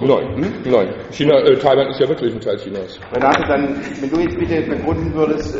Taiwan ist ja wirklich ein Teil Chinas. Renate, dann, wenn du jetzt bitte begründen würdest,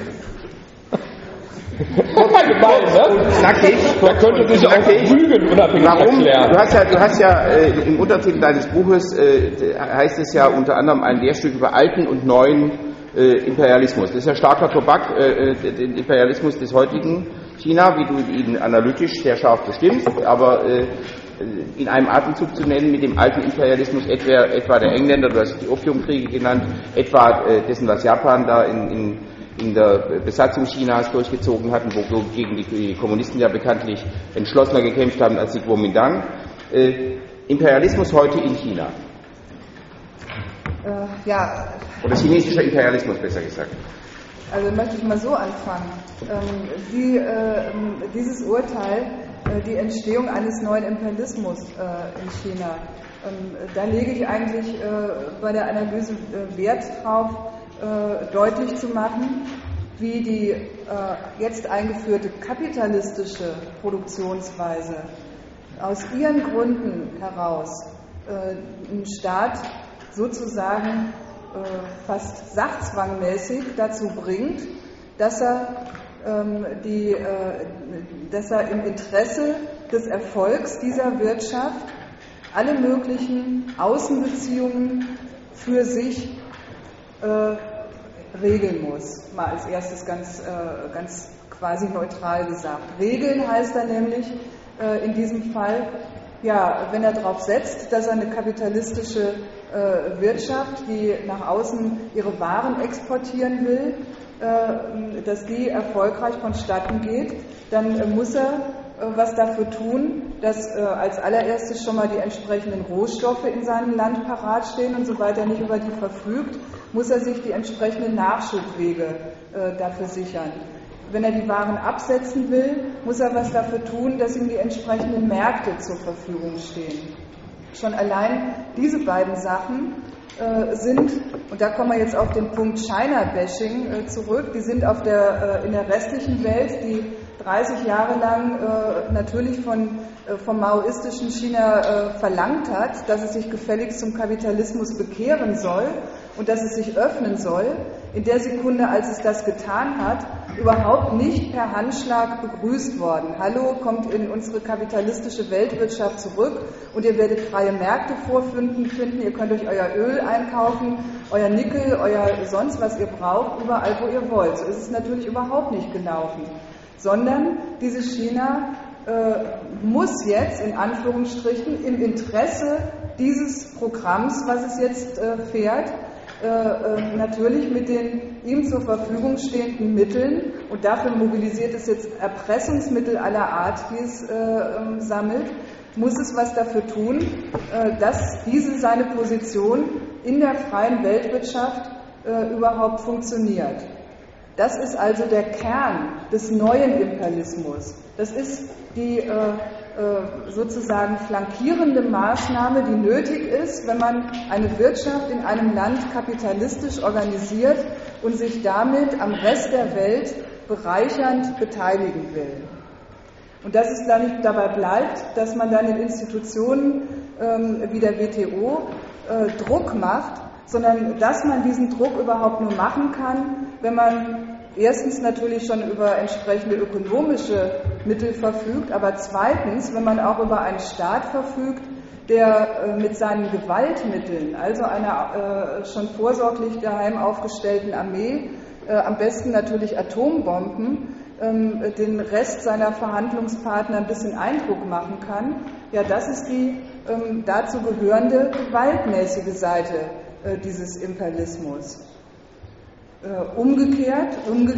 nackig. Da könnte sich auch Rügen unabhängig erklären. Du hast ja im Untertitel deines Buches heißt es ja unter anderem ein Lehrstück über alten und neuen Imperialismus. Das ist ja starker Tobak, den Imperialismus des heutigen China, wie du ihn analytisch sehr scharf bestimmst, aber in einem Atemzug zu nennen mit dem alten Imperialismus, etwa der Engländer, du hast die Opiumkriege genannt, etwa dessen, was Japan da in der Besatzung Chinas durchgezogen hatten, wo gegen die Kommunisten ja bekanntlich entschlossener gekämpft haben als die Kuomintang. Imperialismus heute in China. Oder chinesischer Imperialismus, besser gesagt. Also möchte ich mal so anfangen. Dieses Urteil, die Entstehung eines neuen Imperialismus in China, da lege ich eigentlich bei der Analyse Wert drauf, deutlich zu machen, wie die jetzt eingeführte kapitalistische Produktionsweise aus ihren Gründen heraus einen Staat sozusagen fast sachzwangmäßig dazu bringt, dass er im Interesse des Erfolgs dieser Wirtschaft alle möglichen Außenbeziehungen für sich regeln muss. Mal als erstes ganz quasi neutral gesagt. Regeln heißt er nämlich in diesem Fall, ja, wenn er darauf setzt, dass er eine kapitalistische Wirtschaft, die nach außen ihre Waren exportieren will, dass die erfolgreich vonstatten geht, dann muss er was dafür tun, dass als allererstes schon mal die entsprechenden Rohstoffe in seinem Land parat stehen und sobald er nicht über die verfügt, muss er sich die entsprechenden Nachschubwege dafür sichern. Wenn er die Waren absetzen will, muss er was dafür tun, dass ihm die entsprechenden Märkte zur Verfügung stehen. Schon allein diese beiden Sachen sind, und da kommen wir jetzt auf den Punkt China-Bashing zurück, die sind in der restlichen Welt, die 30 Jahre lang natürlich vom maoistischen China verlangt hat, dass es sich gefälligst zum Kapitalismus bekehren soll und dass es sich öffnen soll, in der Sekunde, als es das getan hat, überhaupt nicht per Handschlag begrüßt worden. Hallo, kommt in unsere kapitalistische Weltwirtschaft zurück und ihr werdet freie Märkte vorfinden, ihr könnt euch euer Öl einkaufen, euer Nickel, euer sonst was ihr braucht, überall wo ihr wollt. So ist es natürlich überhaupt nicht gelaufen. Sondern dieses China muss jetzt in Anführungsstrichen im Interesse dieses Programms, was es jetzt fährt, natürlich mit den ihm zur Verfügung stehenden Mitteln, und dafür mobilisiert es jetzt Erpressungsmittel aller Art, die es sammelt, muss es was dafür tun, dass seine Position in der freien Weltwirtschaft überhaupt funktioniert. Das ist also der Kern des neuen Imperialismus. Das ist die sozusagen flankierende Maßnahme, die nötig ist, wenn man eine Wirtschaft in einem Land kapitalistisch organisiert und sich damit am Rest der Welt bereichernd beteiligen will. Und dass es da nicht dabei bleibt, dass man dann in Institutionen wie der WTO Druck macht, sondern dass man diesen Druck überhaupt nur machen kann, wenn man erstens natürlich schon über entsprechende ökonomische Mittel verfügt, aber zweitens, wenn man auch über einen Staat verfügt, der mit seinen Gewaltmitteln, also einer schon vorsorglich geheim aufgestellten Armee, am besten natürlich Atombomben, den Rest seiner Verhandlungspartner ein bisschen Eindruck machen kann, ja, das ist die dazu gehörende gewaltmäßige Seite dieses Imperialismus. Umgekehrt,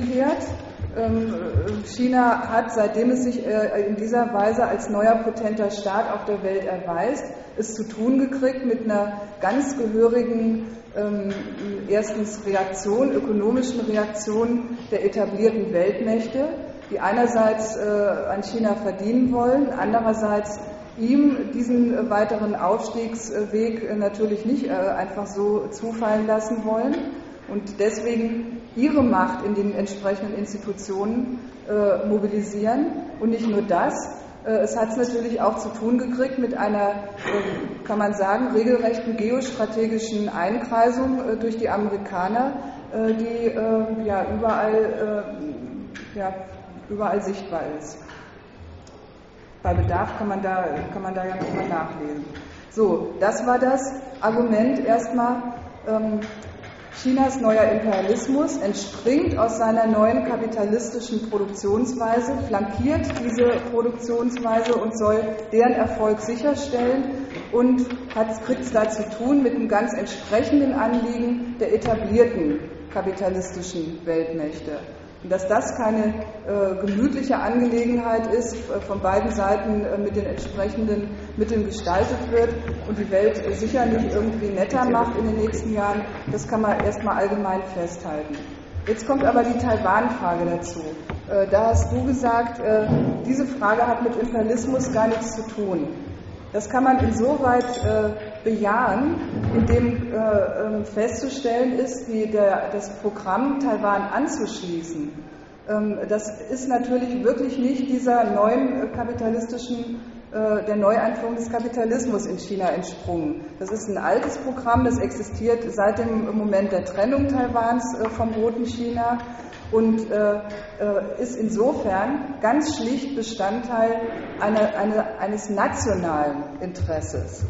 China hat, seitdem es sich in dieser Weise als neuer potenter Staat auf der Welt erweist, es zu tun gekriegt mit einer ganz gehörigen erstens ökonomischen Reaktion der etablierten Weltmächte, die einerseits an China verdienen wollen, andererseits ihm diesen weiteren Aufstiegsweg natürlich nicht einfach so zufallen lassen wollen und deswegen ihre Macht in den entsprechenden Institutionen mobilisieren. Und nicht nur das, es hat es natürlich auch zu tun gekriegt mit einer, kann man sagen, regelrechten geostrategischen Einkreisung durch die Amerikaner, die überall sichtbar ist. Bei Bedarf kann man da ja nochmal nachlesen. So, das war das Argument erstmal, Chinas neuer Imperialismus entspringt aus seiner neuen kapitalistischen Produktionsweise, flankiert diese Produktionsweise und soll deren Erfolg sicherstellen und hat es da zu tun mit einem ganz entsprechenden Anliegen der etablierten kapitalistischen Weltmächte. Und dass das keine gemütliche Angelegenheit ist, von beiden Seiten mit den entsprechenden Mitteln gestaltet wird und die Welt sicher nicht irgendwie netter macht in den nächsten Jahren, das kann man erstmal allgemein festhalten. Jetzt kommt aber die Taiwan-Frage dazu. Da hast du gesagt, diese Frage hat mit Imperialismus gar nichts zu tun. Das kann man insoweit bejahen, indem festzustellen ist, das Programm Taiwan anzuschließen. Das ist natürlich wirklich nicht dieser neuen der Neueinführung des Kapitalismus in China entsprungen. Das ist ein altes Programm, das existiert seit dem Moment der Trennung Taiwans vom Roten China und ist insofern ganz schlicht Bestandteil eines nationalen Interesses.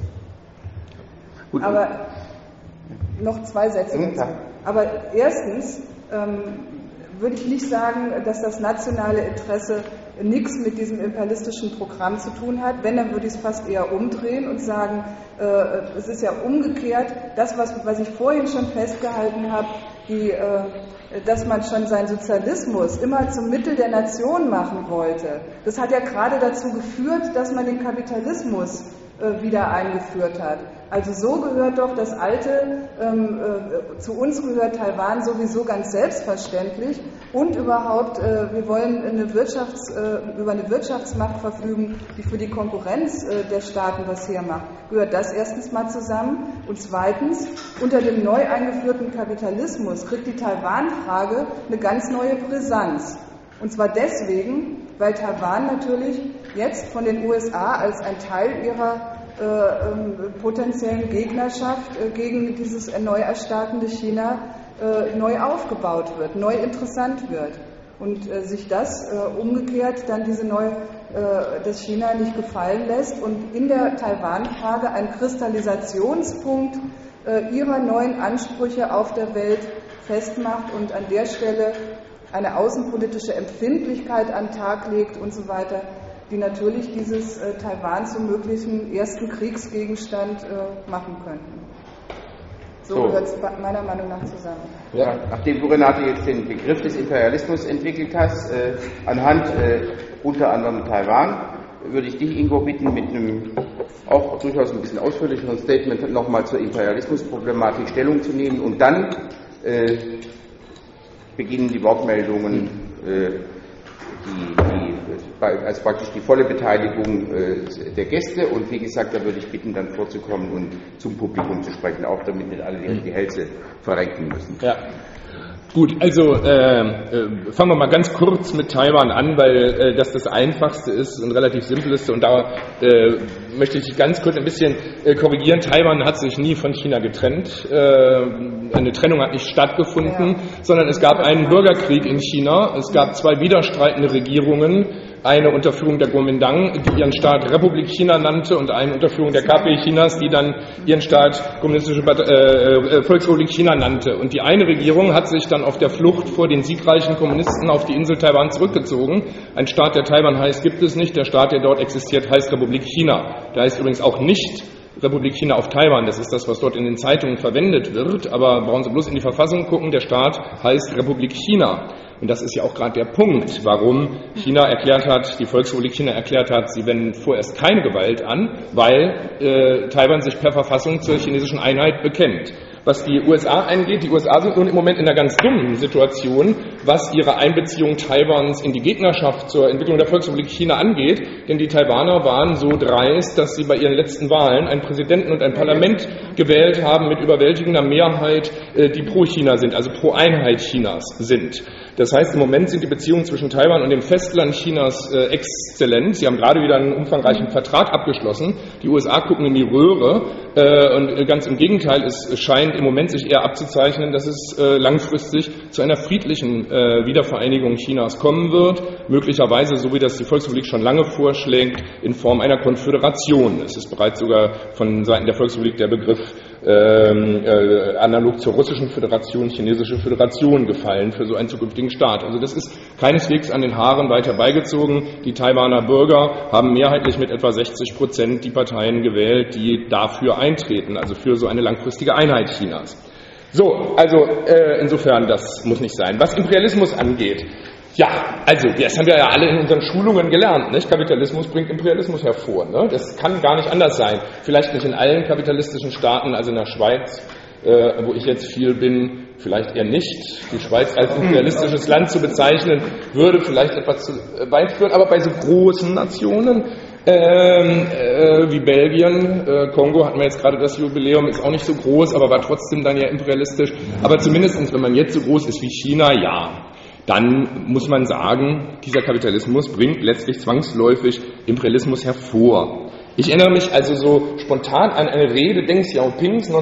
Gut. Aber noch 2 Sätze dazu. Aber erstens würde ich nicht sagen, dass das nationale Interesse nichts mit diesem imperialistischen Programm zu tun hat. Wenn, dann würde ich es fast eher umdrehen und sagen, es ist ja umgekehrt, das, was ich vorhin schon festgehalten habe, dass man schon seinen Sozialismus immer zum Mittel der Nation machen wollte. Das hat ja gerade dazu geführt, dass man den Kapitalismus wieder eingeführt hat. Also so gehört doch das alte, zu uns gehört Taiwan sowieso ganz selbstverständlich und überhaupt, wir wollen über eine Wirtschaftsmacht verfügen, die für die Konkurrenz der Staaten was hermacht. Gehört das erstens mal zusammen und zweitens, unter dem neu eingeführten Kapitalismus kriegt die Taiwan-Frage eine ganz neue Brisanz. Und zwar deswegen, weil Taiwan natürlich jetzt von den USA als ein Teil ihrer potenziellen Gegnerschaft gegen dieses neu erstarkende China neu aufgebaut wird, neu interessant wird. Und sich das umgekehrt dann das China nicht gefallen lässt und in der Taiwan-Frage ein Kristallisationspunkt ihrer neuen Ansprüche auf der Welt festmacht und an der Stelle eine außenpolitische Empfindlichkeit an den Tag legt und so weiter, die natürlich dieses Taiwan zum möglichen ersten Kriegsgegenstand machen könnten. So gehört es meiner Meinung nach zusammen. Ja, nachdem du, Renate, jetzt den Begriff des Imperialismus entwickelt hast, anhand unter anderem Taiwan, würde ich dich, Ingo, bitten, mit einem auch durchaus ein bisschen ausführlicheren Statement nochmal zur Imperialismusproblematik Stellung zu nehmen und dann beginnen die Wortmeldungen, also praktisch die volle Beteiligung der Gäste und wie gesagt, da würde ich bitten, dann vorzukommen und zum Publikum zu sprechen, auch damit nicht alle die Hälse verrenken müssen. Ja. Gut, also fangen wir mal ganz kurz mit Taiwan an, weil das Einfachste ist und relativ Simpelste und da möchte ich ganz kurz ein bisschen korrigieren. Taiwan hat sich nie von China getrennt, eine Trennung hat nicht stattgefunden, sondern es gab einen Bürgerkrieg in China, es gab 2 widerstreitende Regierungen, eine unter Führung der Kuomintang, die ihren Staat Republik China nannte und eine unter Führung der KP Chinas, die dann ihren Staat Kommunistische Volksrepublik China nannte. Und die eine Regierung hat sich dann auf der Flucht vor den siegreichen Kommunisten auf die Insel Taiwan zurückgezogen. Ein Staat, der Taiwan heißt, gibt es nicht. Der Staat, der dort existiert, heißt Republik China. Der heißt übrigens auch nicht Republik China auf Taiwan, das ist das, was dort in den Zeitungen verwendet wird, aber brauchen Sie bloß in die Verfassung gucken, der Staat heißt Republik China. Und das ist ja auch gerade der Punkt, warum China erklärt hat, die Volksrepublik China erklärt hat, sie wenden vorerst keine Gewalt an, weil Taiwan sich per Verfassung zur chinesischen Einheit bekennt. Was die USA angeht, die USA sind nun im Moment in einer ganz dummen Situation, was ihre Einbeziehung Taiwans in die Gegnerschaft zur Entwicklung der Volksrepublik China angeht, denn die Taiwaner waren so dreist, dass sie bei ihren letzten Wahlen einen Präsidenten und ein Parlament gewählt haben mit überwältigender Mehrheit, die pro China sind, also pro Einheit Chinas sind. Das heißt, im Moment sind die Beziehungen zwischen Taiwan und dem Festland Chinas exzellent. Sie haben gerade wieder einen umfangreichen Vertrag abgeschlossen. Die USA gucken in die Röhre und ganz im Gegenteil, es scheint im Moment sich eher abzuzeichnen, dass es langfristig zu einer friedlichen Wiedervereinigung Chinas kommen wird. Möglicherweise, so wie das die Volksrepublik schon lange vorschlägt, in Form einer Konföderation. Es ist bereits sogar von Seiten der Volksrepublik der Begriff analog zur Russischen Föderation, Chinesische Föderation gefallen für so einen zukünftigen Staat. Also das ist keineswegs an den Haaren weiter beigezogen. Die Taiwaner Bürger haben mehrheitlich mit etwa 60% die Parteien gewählt, die dafür eintreten, also für so eine langfristige Einheit Chinas. So, also insofern, das muss nicht sein. Was Imperialismus angeht, ja, also das haben wir ja alle in unseren Schulungen gelernt, nicht? Kapitalismus bringt Imperialismus hervor, ne? Das kann gar nicht anders sein. Vielleicht nicht in allen kapitalistischen Staaten, also in der Schweiz, wo ich jetzt viel bin, vielleicht eher nicht. Die Schweiz als imperialistisches Land zu bezeichnen, würde vielleicht etwas zu weit führen, aber bei so großen Nationen wie Belgien, Kongo hatten wir jetzt gerade das Jubiläum, ist auch nicht so groß, aber war trotzdem dann ja imperialistisch. Aber zumindest, wenn man jetzt so groß ist wie China, ja, dann muss man sagen, dieser Kapitalismus bringt letztlich zwangsläufig Imperialismus hervor. Ich erinnere mich also so spontan an eine Rede Deng Xiaopings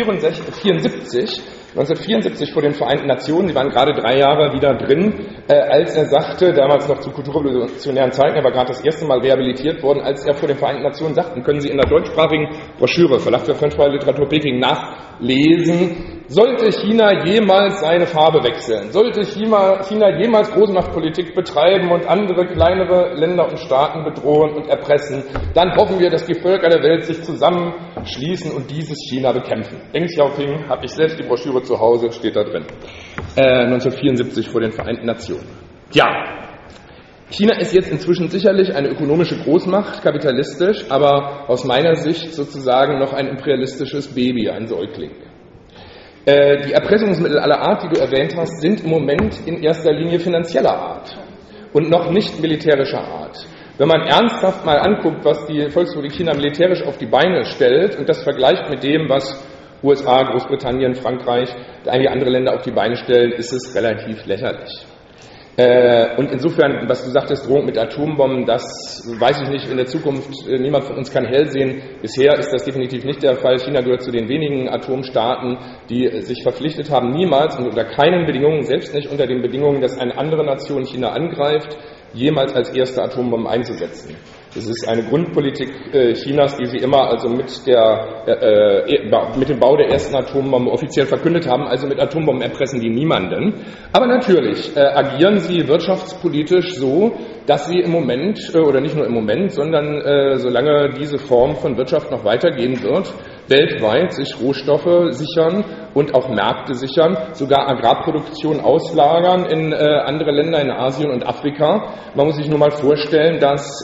1974 vor den Vereinten Nationen, die waren gerade 3 Jahre wieder drin, als er sagte, damals noch zu kulturrevolutionären Zeiten, er war gerade das erste Mal rehabilitiert worden, als er vor den Vereinten Nationen sagte, können Sie in der deutschsprachigen Broschüre, Verlag für fremdsprachige Literatur Peking, nachlesen, sollte China jemals seine Farbe wechseln, sollte China jemals Großmachtpolitik betreiben und andere kleinere Länder und Staaten bedrohen und erpressen, dann hoffen wir, dass die Völker der Welt sich zusammenschließen und dieses China bekämpfen. Deng Xiaoping, habe ich selbst die Broschüre zu Hause, steht da drin. 1974 vor den Vereinten Nationen. Ja, China ist jetzt inzwischen sicherlich eine ökonomische Großmacht, kapitalistisch, aber aus meiner Sicht sozusagen noch ein imperialistisches Baby, ein Säugling. Die Erpressungsmittel aller Art, die du erwähnt hast, sind im Moment in erster Linie finanzieller Art und noch nicht militärischer Art. Wenn man ernsthaft mal anguckt, was die Volksrepublik China militärisch auf die Beine stellt und das vergleicht mit dem, was USA, Großbritannien, Frankreich, einige andere Länder auf die Beine stellen, ist es relativ lächerlich. Und insofern, was du sagtest, Drohung mit Atombomben, das weiß ich nicht, in der Zukunft, niemand von uns kann hell sehen. Bisher ist das definitiv nicht der Fall. China gehört zu den wenigen Atomstaaten, die sich verpflichtet haben, niemals und unter keinen Bedingungen, selbst nicht unter den Bedingungen, dass eine andere Nation China angreift, jemals als erste Atombomben einzusetzen. Das ist eine Grundpolitik Chinas, die sie immer also mit dem Bau der ersten Atombombe offiziell verkündet haben, also mit Atombomben erpressen die niemanden. Aber natürlich agieren sie wirtschaftspolitisch so, dass sie im Moment, oder nicht nur im Moment, sondern solange diese Form von Wirtschaft noch weitergehen wird, weltweit sich Rohstoffe sichern und auch Märkte sichern, sogar Agrarproduktion auslagern in andere Länder in Asien und Afrika. Man muss sich nur mal vorstellen, dass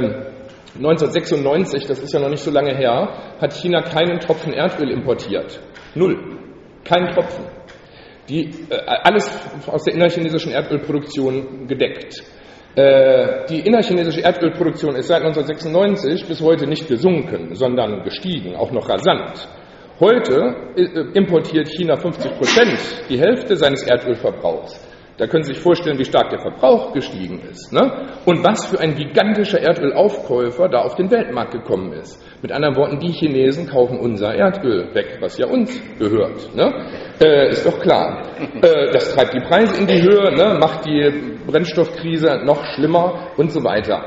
1996, das ist ja noch nicht so lange her, hat China keinen Tropfen Erdöl importiert. 0. Keinen Tropfen. Alles aus der innerchinesischen Erdölproduktion gedeckt. Die innerchinesische Erdölproduktion ist seit 1996 bis heute nicht gesunken, sondern gestiegen, auch noch rasant. Heute importiert China 50%, die Hälfte seines Erdölverbrauchs. Da können Sie sich vorstellen, wie stark der Verbrauch gestiegen ist, ne? Und was für ein gigantischer Erdölaufkäufer da auf den Weltmarkt gekommen ist. Mit anderen Worten, die Chinesen kaufen unser Erdöl weg, was ja uns gehört, ne? Ist doch klar. Das treibt die Preise in die Höhe, ne? Macht die Brennstoffkrise noch schlimmer und so weiter.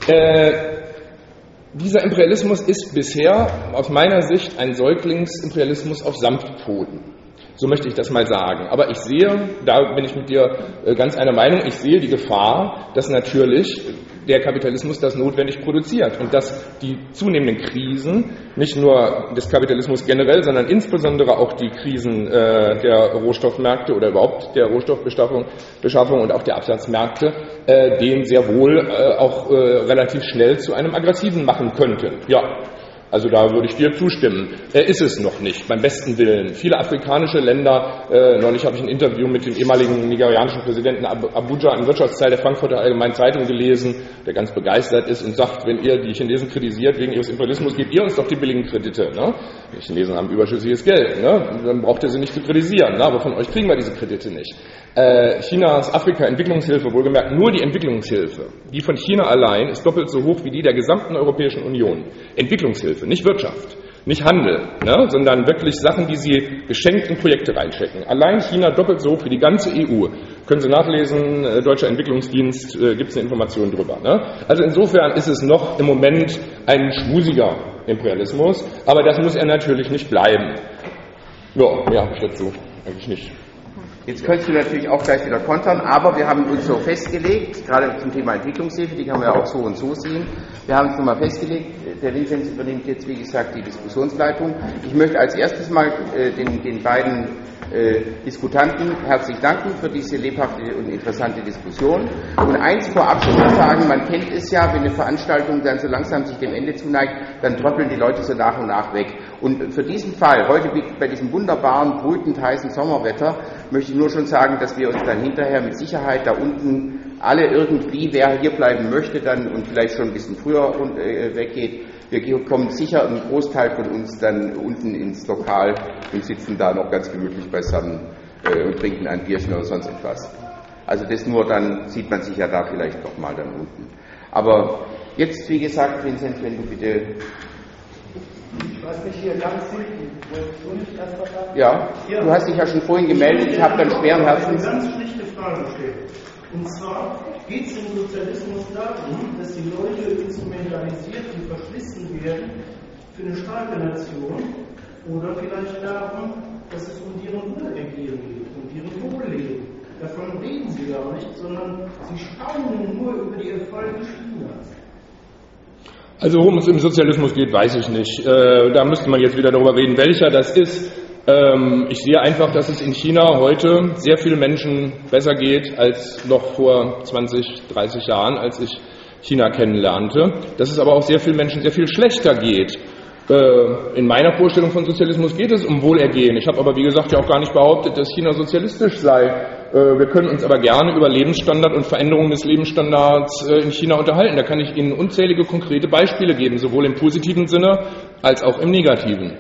Dieser Imperialismus ist bisher aus meiner Sicht ein Säuglingsimperialismus auf Sanftpfoten. So möchte ich das mal sagen. Aber ich sehe, da bin ich mit dir ganz einer Meinung, ich sehe die Gefahr, dass natürlich der Kapitalismus das notwendig produziert und dass die zunehmenden Krisen, nicht nur des Kapitalismus generell, sondern insbesondere auch die Krisen der Rohstoffmärkte oder überhaupt der Rohstoffbeschaffung und auch der Absatzmärkte, den sehr wohl auch relativ schnell zu einem aggressiven machen könnten. Ja. Also da würde ich dir zustimmen. Ist es noch nicht, beim besten Willen. Viele afrikanische Länder, neulich habe ich ein Interview mit dem ehemaligen nigerianischen Präsidenten Abuja im Wirtschaftsteil der Frankfurter Allgemeinen Zeitung gelesen, der ganz begeistert ist und sagt, wenn ihr die Chinesen kritisiert wegen ihres Imperialismus, gebt ihr uns doch die billigen Kredite. Ne? Die Chinesen haben überschüssiges Geld, ne? Dann braucht ihr sie nicht zu kritisieren, ne? Aber von euch kriegen wir diese Kredite nicht. Chinas Afrika-Entwicklungshilfe, wohlgemerkt nur die Entwicklungshilfe, die von China allein ist doppelt so hoch wie die der gesamten Europäischen Union. Entwicklungshilfe, nicht Wirtschaft, nicht Handel, ne, sondern wirklich Sachen, die sie geschenkt in Projekte reinstecken. Allein China doppelt so hoch wie die ganze EU. Können Sie nachlesen, Deutscher Entwicklungsdienst, gibt es eine Information drüber. Ne? Also insofern ist es noch im Moment ein schmusiger Imperialismus, aber das muss er natürlich nicht bleiben. Ja, mehr habe ich dazu eigentlich nicht. Jetzt könntest du natürlich auch gleich wieder kontern, aber wir haben uns so festgelegt, gerade zum Thema Entwicklungshilfe, die kann man ja auch so und so sehen, wir haben uns nochmal festgelegt, der Vinzenz übernimmt jetzt, wie gesagt, die Diskussionsleitung. Ich möchte als erstes mal den beiden Diskutanten herzlich danken für diese lebhafte und interessante Diskussion. Und eins vorab schon mal sagen, man kennt es ja, wenn eine Veranstaltung dann so langsam sich dem Ende zuneigt, dann tröppeln die Leute so nach und nach weg. Und für diesen Fall, heute bei diesem wunderbaren, brütend heißen Sommerwetter, möchte ich nur schon sagen, dass wir uns dann hinterher mit Sicherheit da unten alle irgendwie, wer hier bleiben möchte dann und vielleicht schon ein bisschen früher weggeht, wir kommen sicher ein Großteil von uns dann unten ins Lokal und sitzen da noch ganz gemütlich beisammen und trinken ein Bierchen oder sonst etwas. Also das nur, dann sieht man sich ja da vielleicht doch mal dann unten. Aber jetzt, wie gesagt, Vinzenz, wenn du bitte... Ich weiß nicht, hier ganz hinten, wolltest du nicht erst was sagen? Ja, du hast dich ja schon vorhin gemeldet, ich habe dann schweren Herzens... Eine ganz schlichte Frage stellen. Und zwar geht es im Sozialismus darum, dass die Leute instrumentalisiert und verschlissen werden für eine starke Nation oder vielleicht darum, dass es um deren Wohlergehen geht, um deren Wohlleben. Davon reden sie gar nicht, sondern sie staunen nur über die Erfolge Chinas. Also worum es im Sozialismus geht, weiß ich nicht. Da müsste man jetzt wieder darüber reden, welcher das ist. Ich sehe einfach, dass es in China heute sehr vielen Menschen besser geht als noch vor 20, 30 Jahren, als ich China kennenlernte. Dass es aber auch sehr vielen Menschen sehr viel schlechter geht. In meiner Vorstellung von Sozialismus geht es um Wohlergehen. Ich habe aber, wie gesagt, ja auch gar nicht behauptet, dass China sozialistisch sei. Wir können uns aber gerne über Lebensstandard und Veränderungen des Lebensstandards in China unterhalten. Da kann ich Ihnen unzählige konkrete Beispiele geben, sowohl im positiven Sinne als auch im negativen.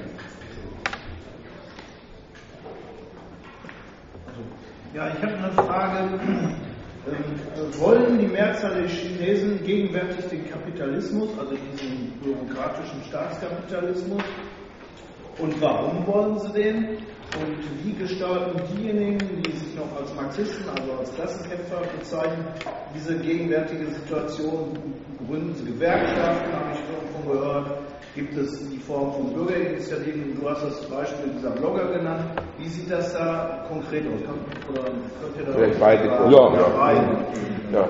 Ja, ich habe eine Frage. Wollen die Mehrzahl der Chinesen gegenwärtig den Kapitalismus, also diesen bürokratischen Staatskapitalismus? Und warum wollen sie den? Und wie gestalten diejenigen, die sich noch als Marxisten, also als Klassenkämpfer bezeichnen, diese gegenwärtige Situation? Gründen sie Gewerkschaften, habe ich schon gehört. Gibt es die Form von Bürgerinitiativen? Du hast das Beispiel dieser Blogger genannt. Wie sieht das da konkret aus? Oder könnt ihr da vielleicht beide? Ja.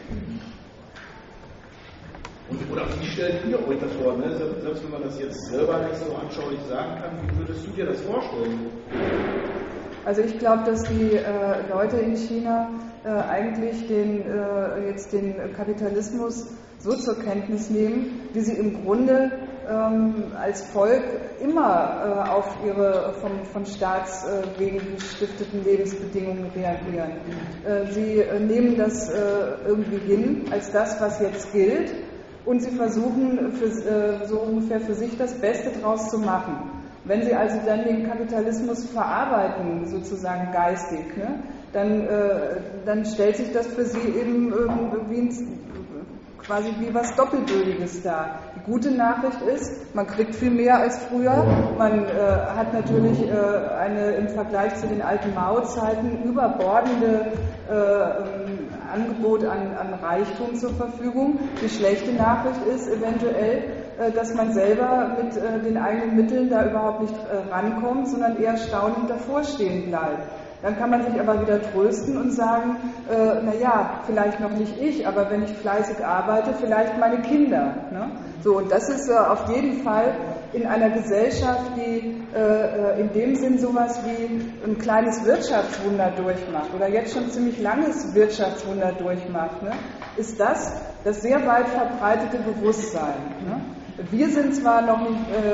Oder wie stellt ihr euch das vor? Ne? Selbst wenn man das jetzt selber nicht so anschaulich sagen kann, wie würdest du dir das vorstellen? Also ich glaube, dass die Leute in China eigentlich den Kapitalismus so zur Kenntnis nehmen, wie sie im Grunde als Volk immer auf ihre von Staatswegen gestifteten Lebensbedingungen reagieren. Sie nehmen das irgendwie hin als das, was jetzt gilt, und sie versuchen so ungefähr für sich das Beste draus zu machen. Wenn sie also dann den Kapitalismus verarbeiten, sozusagen geistig, ne, dann stellt sich das für sie eben quasi wie was Doppelbödiges dar. Die gute Nachricht ist, man kriegt viel mehr als früher. Man hat natürlich im Vergleich zu den alten Mao-Zeiten überbordende Angebot an Reichtum zur Verfügung. Die schlechte Nachricht ist eventuell, dass man selber mit den eigenen Mitteln da überhaupt nicht rankommt, sondern eher staunend davor stehen bleibt. Dann kann man sich aber wieder trösten und sagen, naja, vielleicht noch nicht ich, aber wenn ich fleißig arbeite, vielleicht meine Kinder. Ne? So, und das ist auf jeden Fall in einer Gesellschaft, die in dem Sinn sowas wie ein kleines Wirtschaftswunder durchmacht oder jetzt schon ziemlich langes Wirtschaftswunder durchmacht, ne? Ist das sehr weit verbreitete Bewusstsein. Ne? Wir sind zwar noch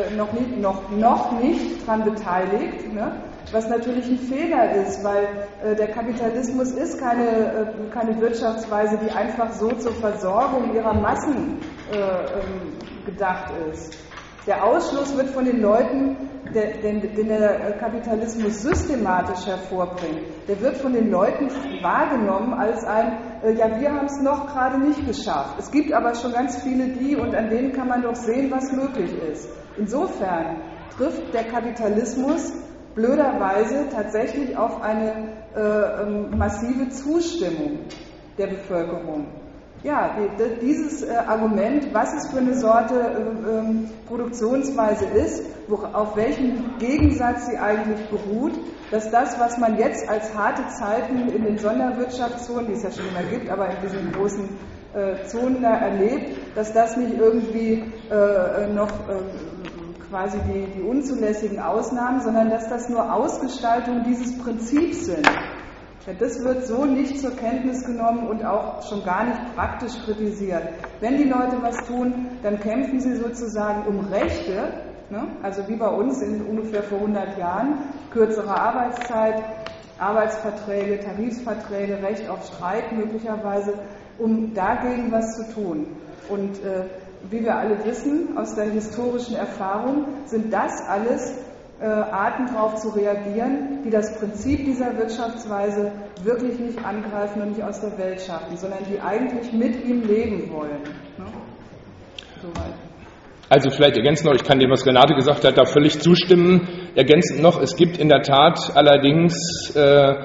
nicht dran beteiligt, ne? Was natürlich ein Fehler ist, weil der Kapitalismus ist keine Wirtschaftsweise, die einfach so zur Versorgung ihrer Massen gedacht ist. Der Ausschluss wird von den Leuten, den der Kapitalismus systematisch hervorbringt, der wird von den Leuten wahrgenommen als ja, wir haben es noch gerade nicht geschafft. Es gibt aber schon ganz viele und an denen kann man doch sehen, was möglich ist. Insofern trifft der Kapitalismus blöderweise tatsächlich auf eine massive Zustimmung der Bevölkerung. dieses Argument, was es für eine Sorte Produktionsweise ist, auf welchem Gegensatz sie eigentlich beruht, dass das, was man jetzt als harte Zeiten in den Sonderwirtschaftszonen, die es ja schon immer gibt, aber in diesen großen Zonen da erlebt, dass das nicht irgendwie noch quasi die unzulässigen Ausnahmen, sondern dass das nur Ausgestaltungen dieses Prinzips sind. Ja, das wird so nicht zur Kenntnis genommen und auch schon gar nicht praktisch kritisiert. Wenn die Leute was tun, dann kämpfen sie sozusagen um Rechte, ne? Also wie bei uns ungefähr vor 100 Jahren, kürzere Arbeitszeit, Arbeitsverträge, Tarifverträge, Recht auf Streik möglicherweise, um dagegen was zu tun. Und wie wir alle wissen, aus der historischen Erfahrung, sind das alles Arten darauf zu reagieren, die das Prinzip dieser Wirtschaftsweise wirklich nicht angreifen und nicht aus der Welt schaffen, sondern die eigentlich mit ihm leben wollen. Ne? Soweit. Also vielleicht ergänzend noch, ich kann dem, was Renate gesagt hat, da völlig zustimmen. Ergänzend noch, es gibt in der Tat allerdings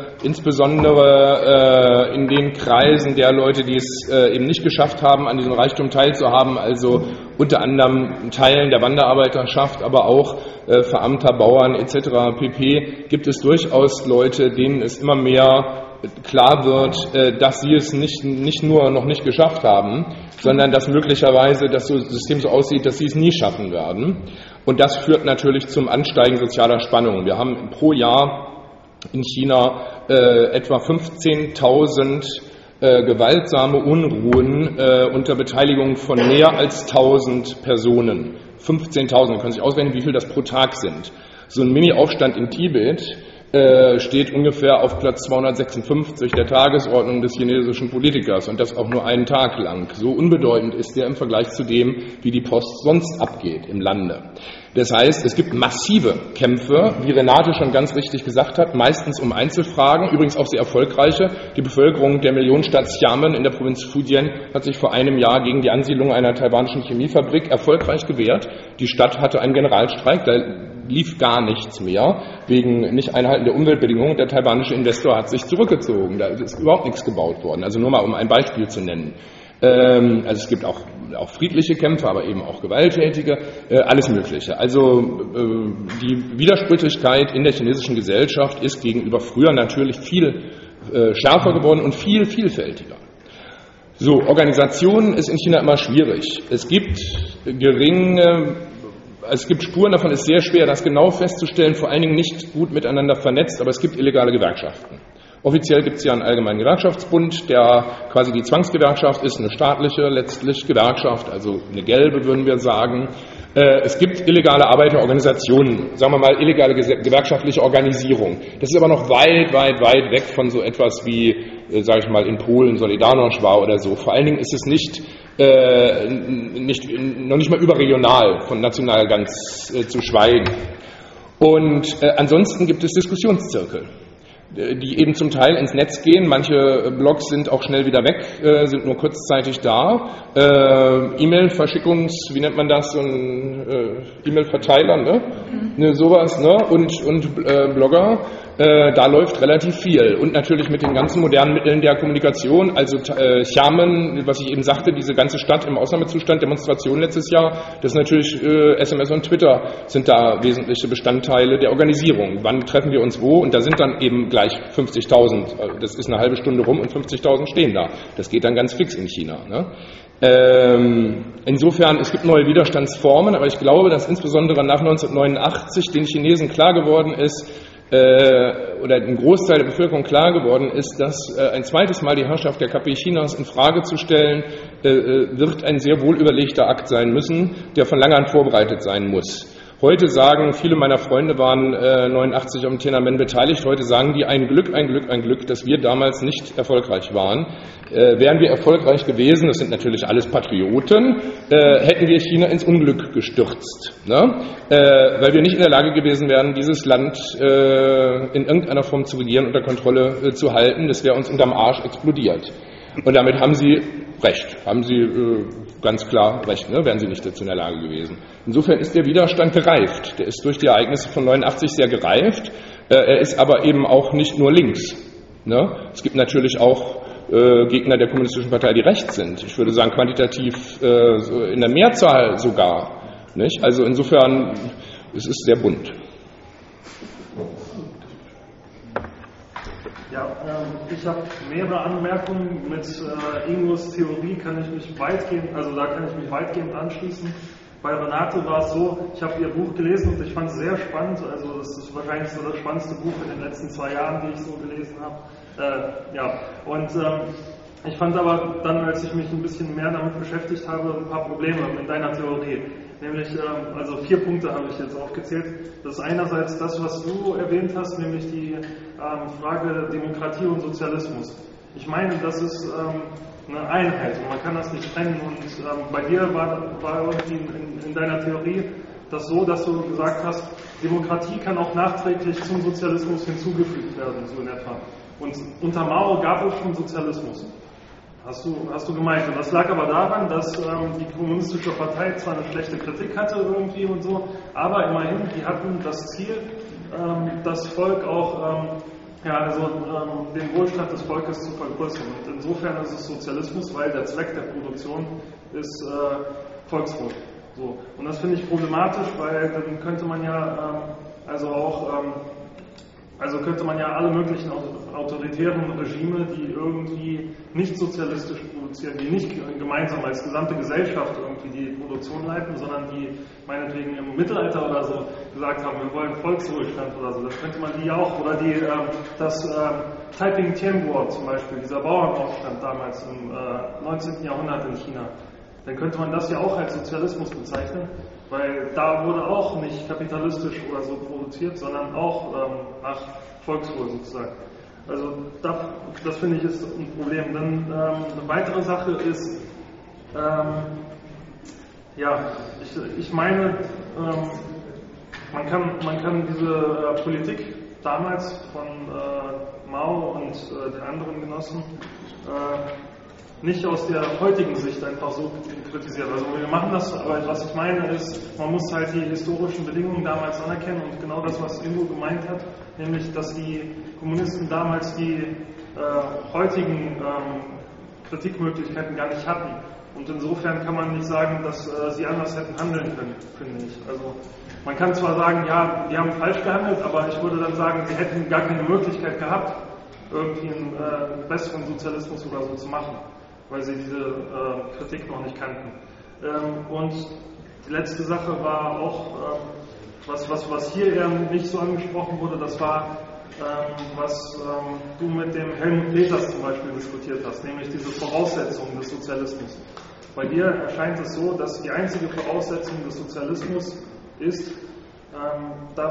insbesondere in den Kreisen der Leute, die es eben nicht geschafft haben, an diesem Reichtum teilzuhaben, also unter anderem Teilen der Wanderarbeiterschaft, aber auch Verarmter, Bauern etc. pp. Gibt es durchaus Leute, denen es immer mehr klar wird, dass sie es nicht nur noch nicht geschafft haben, sondern dass möglicherweise das System so aussieht, dass sie es nie schaffen werden. Und das führt natürlich zum Ansteigen sozialer Spannungen. Wir haben pro Jahr in China etwa 15.000 gewaltsame Unruhen unter Beteiligung von mehr als 1.000 Personen. 15.000, man kann sich ausrechnen, wie viel das pro Tag sind. So ein Mini-Aufstand in Tibet steht ungefähr auf Platz 256 der Tagesordnung des chinesischen Politikers und das auch nur einen Tag lang. So unbedeutend ist der im Vergleich zu dem, wie die Post sonst abgeht im Lande. Das heißt, es gibt massive Kämpfe, wie Renate schon ganz richtig gesagt hat, meistens um Einzelfragen, übrigens auch sehr erfolgreiche. Die Bevölkerung der Millionenstadt Xiamen in der Provinz Fujian hat sich vor einem Jahr gegen die Ansiedlung einer taiwanischen Chemiefabrik erfolgreich gewehrt. Die Stadt hatte einen Generalstreik, da lief gar nichts mehr, wegen Nicht-Einhalten der Umweltbedingungen. Der taiwanische Investor hat sich zurückgezogen, da ist überhaupt nichts gebaut worden. Also nur mal, um ein Beispiel zu nennen. Also es gibt auch friedliche Kämpfe, aber eben auch gewalttätige, alles Mögliche. Also die Widersprüchlichkeit in der chinesischen Gesellschaft ist gegenüber früher natürlich viel schärfer geworden und viel vielfältiger. So, Organisation ist in China immer schwierig. Es gibt Spuren davon, ist sehr schwer, das genau festzustellen, vor allen Dingen nicht gut miteinander vernetzt, aber es gibt illegale Gewerkschaften. Offiziell gibt es ja einen allgemeinen Gewerkschaftsbund, der quasi die Zwangsgewerkschaft ist, eine staatliche letztlich Gewerkschaft, also eine gelbe, würden wir sagen. Es gibt illegale Arbeiterorganisationen, sagen wir mal illegale gewerkschaftliche Organisierung. Das ist aber noch weit, weit, weit weg von so etwas wie, sage ich mal, in Polen Solidarność war oder so. Vor allen Dingen ist es noch nicht mal überregional, von national ganz zu schweigen. Und ansonsten gibt es Diskussionszirkel, die eben zum Teil ins Netz gehen. Manche Blogs sind auch schnell wieder weg, sind nur kurzzeitig da. E-Mail-Verschickungs, wie nennt man das, so ein E-Mail-Verteiler, ne? Sowas, ne? Und Blogger, da läuft relativ viel. Und natürlich mit den ganzen modernen Mitteln der Kommunikation, also Xiamen, was ich eben sagte, diese ganze Stadt im Ausnahmezustand, Demonstration letztes Jahr, das ist natürlich SMS und Twitter sind da wesentliche Bestandteile der Organisierung. Wann treffen wir uns wo? Und da sind dann eben gleich 50.000, das ist eine halbe Stunde rum und 50.000 stehen da. Das geht dann ganz fix in China. Ne? Insofern, es gibt neue Widerstandsformen, aber ich glaube, dass insbesondere nach 1989 den Chinesen klar geworden ist, oder ein Großteil der Bevölkerung klar geworden ist, dass ein zweites Mal die Herrschaft der KP Chinas in Frage zu stellen, wird ein sehr wohl überlegter Akt sein müssen, der von langer Hand vorbereitet sein muss. Heute sagen, viele meiner Freunde waren 89 am Tiananmen beteiligt, heute sagen die, ein Glück, dass wir damals nicht erfolgreich waren. Wären wir erfolgreich gewesen, das sind natürlich alles Patrioten, hätten wir China ins Unglück gestürzt. Ne? Weil wir nicht in der Lage gewesen wären, dieses Land in irgendeiner Form zu regieren, unter Kontrolle zu halten. Das wäre uns unterm Arsch explodiert. Und damit haben Sie recht, ganz klar recht, ne? Wären Sie nicht dazu in der Lage gewesen. Insofern ist der Widerstand gereift. Der ist durch die Ereignisse von 89 sehr gereift. Er ist aber eben auch nicht nur links. Ne? Es gibt natürlich auch Gegner der Kommunistischen Partei, die rechts sind. Ich würde sagen, quantitativ so in der Mehrzahl sogar. Nicht? Also insofern, es ist sehr bunt. Ja, ich habe mehrere Anmerkungen. Mit Ingos Theorie kann ich mich weitgehend anschließen. Bei Renate war es so, ich habe ihr Buch gelesen und ich fand es sehr spannend. Also das ist wahrscheinlich so das spannendste Buch in den letzten 2 Jahren, die ich so gelesen habe. Ich fand aber dann, als ich mich ein bisschen mehr damit beschäftigt habe, ein paar Probleme mit deiner Theorie. Nämlich, 4 Punkte habe ich jetzt aufgezählt. Das ist einerseits das, was du erwähnt hast, nämlich die Frage Demokratie und Sozialismus. Ich meine, das ist eine Einheit und man kann das nicht trennen. Und bei dir war irgendwie in deiner Theorie das so, dass du gesagt hast, Demokratie kann auch nachträglich zum Sozialismus hinzugefügt werden, so in etwa. Und unter Mao gab es schon Sozialismus. Hast du gemeint. Und das lag aber daran, dass die Kommunistische Partei zwar eine schlechte Kritik hatte irgendwie und so, aber immerhin, die hatten das Ziel, das Volk auch, den Wohlstand des Volkes zu vergrößern. Und insofern ist es Sozialismus, weil der Zweck der Produktion ist Volkswohl. So. Und das finde ich problematisch, weil dann könnte man ja könnte man ja alle möglichen autoritären Regime, die irgendwie nicht sozialistisch produzieren, die nicht gemeinsam als gesamte Gesellschaft irgendwie die Produktion leiten, sondern die meinetwegen im Mittelalter oder so gesagt haben, wir wollen Volkswohlstand oder so, das könnte man die auch, oder das Taiping Tian War zum Beispiel, dieser Bauernaufstand damals im 19. Jahrhundert in China, dann könnte man das ja auch als Sozialismus bezeichnen, weil da wurde auch nicht kapitalistisch oder so produziert, sondern auch nach Volkswohl sozusagen. Also das finde ich ist ein Problem. Dann eine weitere Sache ist, ich meine, man kann diese Politik damals von Mao und den anderen Genossen nicht aus der heutigen Sicht einfach so kritisieren. Also wir machen das, aber was ich meine ist, man muss halt die historischen Bedingungen damals anerkennen und genau das, was Ingo gemeint hat, nämlich, dass die Kommunisten damals die heutigen Kritikmöglichkeiten gar nicht hatten. Und insofern kann man nicht sagen, dass sie anders hätten handeln können, finde ich. Also man kann zwar sagen, ja, die haben falsch gehandelt, aber ich würde dann sagen, sie hätten gar keine Möglichkeit gehabt, irgendwie einen besseren Sozialismus oder so zu machen, weil sie diese Kritik noch nicht kannten. Und die letzte Sache war auch, was hier eher nicht so angesprochen wurde, das war, was du mit dem Helmut Peters zum Beispiel diskutiert hast, nämlich diese Voraussetzungen des Sozialismus. Bei dir erscheint es so, dass die einzige Voraussetzung des Sozialismus ist, dass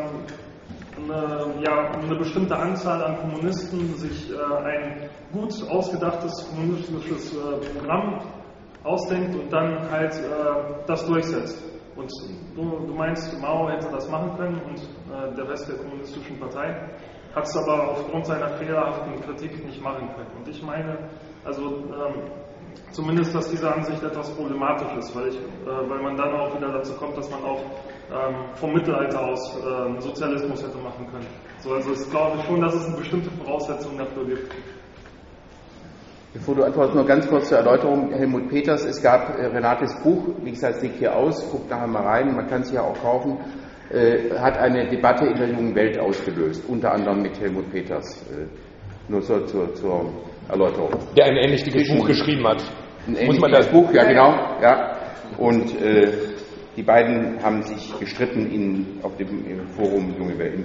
eine bestimmte Anzahl an Kommunisten sich ein gut ausgedachtes kommunistisches Programm ausdenkt und dann halt das durchsetzt. Und du meinst, Mao hätte das machen können und der Rest der kommunistischen Partei hat es aber aufgrund seiner fehlerhaften Kritik nicht machen können. Und ich meine, also zumindest, dass diese Ansicht etwas problematisch ist, weil man dann auch wieder dazu kommt, dass man auch vom Mittelalter aus Sozialismus hätte machen können. So, also ich glaube schon, dass es eine bestimmte Voraussetzung dafür gibt. Bevor du antwortest, nur ganz kurz zur Erläuterung. Helmut Peters, es gab Renates Buch, wie gesagt, es liegt hier aus, guckt nachher mal rein, man kann es ja auch kaufen, hat eine Debatte in der jungen Welt ausgelöst, unter anderem mit Helmut Peters. Nur so zur Erläuterung. Der ein ähnlich dickes Buch geschrieben hat. Ein ähnliches Buch, ja genau. Ja. Und die beiden haben sich gestritten im Forum Junge Welt.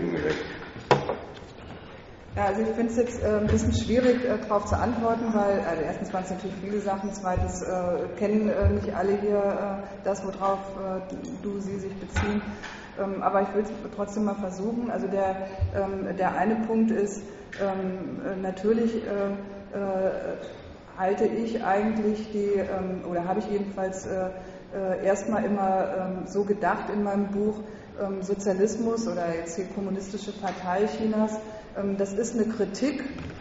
Ja, also ich finde es jetzt ein bisschen schwierig, darauf zu antworten, weil erstens waren es natürlich viele Sachen, zweitens kennen nicht alle hier das, worauf sie sich beziehen. Aber ich will es trotzdem mal versuchen. Also der eine Punkt ist, natürlich halte ich eigentlich oder habe ich jedenfalls erstmal immer so gedacht in meinem Buch, Sozialismus oder jetzt hier Kommunistische Partei Chinas, das ist eine Kritik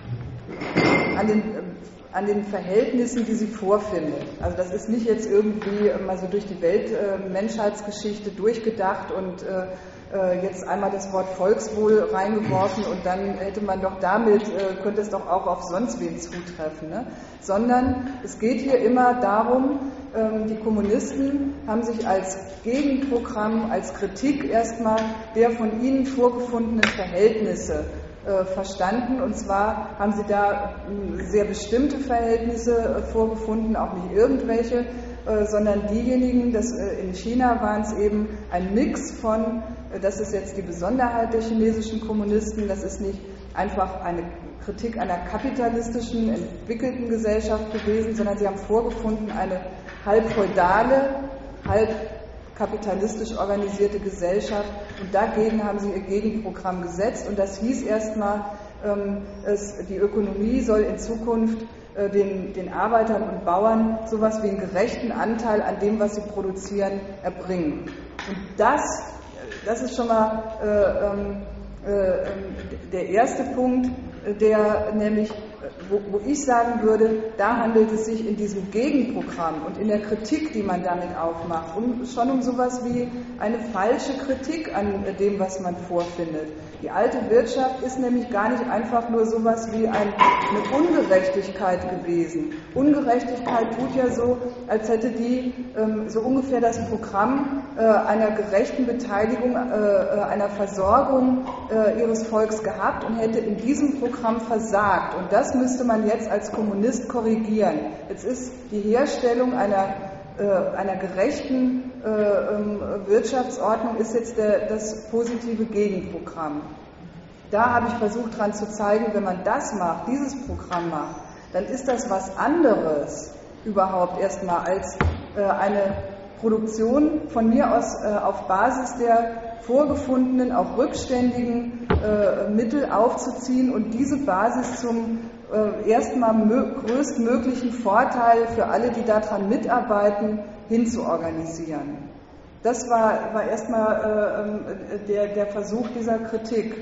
an den Verhältnissen, die sie vorfindet. Also das ist nicht jetzt irgendwie mal so durch die Menschheitsgeschichte durchgedacht und jetzt einmal das Wort Volkswohl reingeworfen und dann hätte man doch damit, könnte es doch auch auf sonst wen zutreffen, ne? Sondern es geht hier immer darum, die Kommunisten haben sich als Gegenprogramm, als Kritik erstmal der von ihnen vorgefundenen Verhältnisse verstanden, und zwar haben sie da sehr bestimmte Verhältnisse vorgefunden, auch nicht irgendwelche, sondern diejenigen, in China waren es eben ein Mix von, das ist jetzt die Besonderheit der chinesischen Kommunisten, das ist nicht einfach eine Kritik einer kapitalistischen, entwickelten Gesellschaft gewesen, sondern sie haben vorgefunden eine halb feudale, halb kapitalistisch organisierte Gesellschaft, und dagegen haben sie ihr Gegenprogramm gesetzt, und das hieß erstmal, die Ökonomie soll in Zukunft den Arbeitern und Bauern sowas wie einen gerechten Anteil an dem, was sie produzieren, erbringen. Und das ist schon mal der erste Punkt, der nämlich, wo ich sagen würde, da handelt es sich in diesem Gegenprogramm und in der Kritik, die man damit aufmacht, schon um sowas wie eine falsche Kritik an dem, was man vorfindet. Die alte Wirtschaft ist nämlich gar nicht einfach nur sowas wie eine Ungerechtigkeit gewesen. Ungerechtigkeit tut ja so, als hätte die so ungefähr das Programm einer gerechten Beteiligung, einer Versorgung ihres Volks gehabt und hätte in diesem Programm versagt. Und das müsste man jetzt als Kommunist korrigieren. Jetzt ist die Herstellung einer gerechten Wirtschaftsordnung ist jetzt das positive Gegenprogramm. Da habe ich versucht dran zu zeigen, wenn man das macht, dieses Programm macht, dann ist das was anderes überhaupt erstmal als eine Produktion von mir aus auf Basis der vorgefundenen, auch rückständigen Mittel aufzuziehen und diese Basis zum erstmal größtmöglichen Vorteil für alle, die daran mitarbeiten, hinzuorganisieren. Das war erstmal der Versuch dieser Kritik.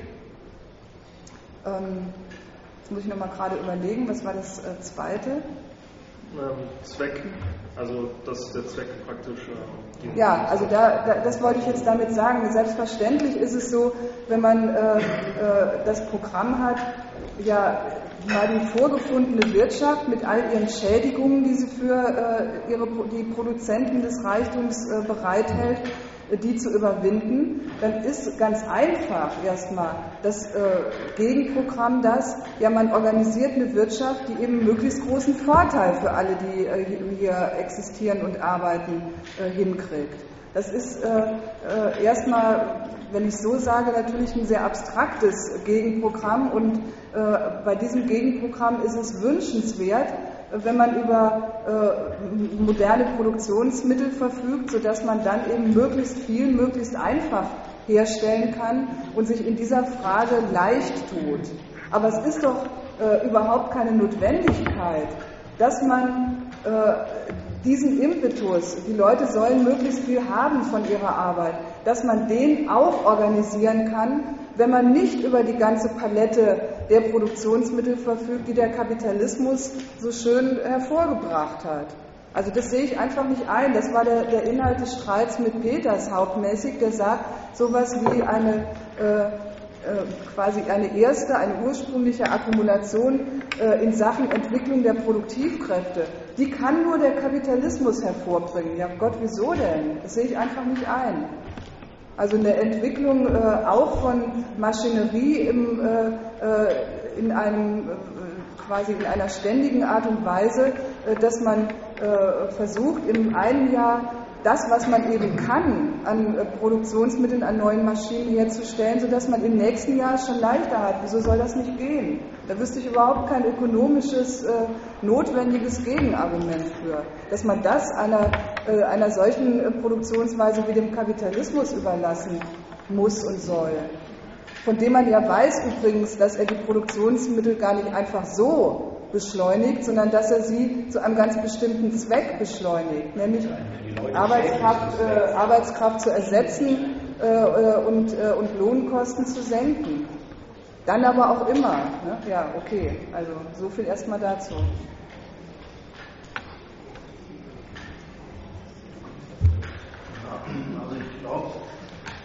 Jetzt muss ich nochmal gerade überlegen, was war das Zweite? Zweck, also dass der Zweck praktisch... Ja, also das wollte ich jetzt damit sagen. Selbstverständlich ist es so, wenn man das Programm hat, ja, mal die vorgefundene Wirtschaft mit all ihren Schädigungen, die sie für die Produzenten des Reichtums bereithält, die zu überwinden, dann ist ganz einfach erstmal das Gegenprogramm man organisiert eine Wirtschaft, die eben möglichst großen Vorteil für alle, die hier existieren und arbeiten, hinkriegt. Das ist erstmal, wenn ich so sage, natürlich ein sehr abstraktes Gegenprogramm, und bei diesem Gegenprogramm ist es wünschenswert, wenn man über moderne Produktionsmittel verfügt, sodass man dann eben möglichst viel, möglichst einfach herstellen kann und sich in dieser Frage leicht tut. Aber es ist doch überhaupt keine Notwendigkeit, dass man diesen Impetus, die Leute sollen möglichst viel haben von ihrer Arbeit, dass man den auch organisieren kann, wenn man nicht über die ganze Palette der Produktionsmittel verfügt, die der Kapitalismus so schön hervorgebracht hat. Also das sehe ich einfach nicht ein. Das war der Inhalt des Streits mit Peters hauptmäßig, der sagt, sowas wie eine ursprüngliche Akkumulation in Sachen Entwicklung der Produktivkräfte, die kann nur der Kapitalismus hervorbringen. Ja Gott, wieso denn? Das sehe ich einfach nicht ein. Also eine Entwicklung auch von Maschinerie in einer ständigen Art und Weise, dass man versucht, in einem Jahr das, was man eben kann, an Produktionsmitteln, an neuen Maschinen herzustellen, sodass man im nächsten Jahr schon leichter hat. Wieso soll das nicht gehen? Da wüsste ich überhaupt kein ökonomisches, notwendiges Gegenargument für. Dass man das einer solchen Produktionsweise wie dem Kapitalismus überlassen muss und soll. Von dem man ja weiß übrigens, dass er die Produktionsmittel gar nicht einfach so beschleunigt, sondern dass er sie zu einem ganz bestimmten Zweck beschleunigt, nämlich Arbeitskraft zu ersetzen und Lohnkosten zu senken. Dann aber auch immer. Ne? Ja, okay, also so viel erstmal dazu. Also ich glaube, an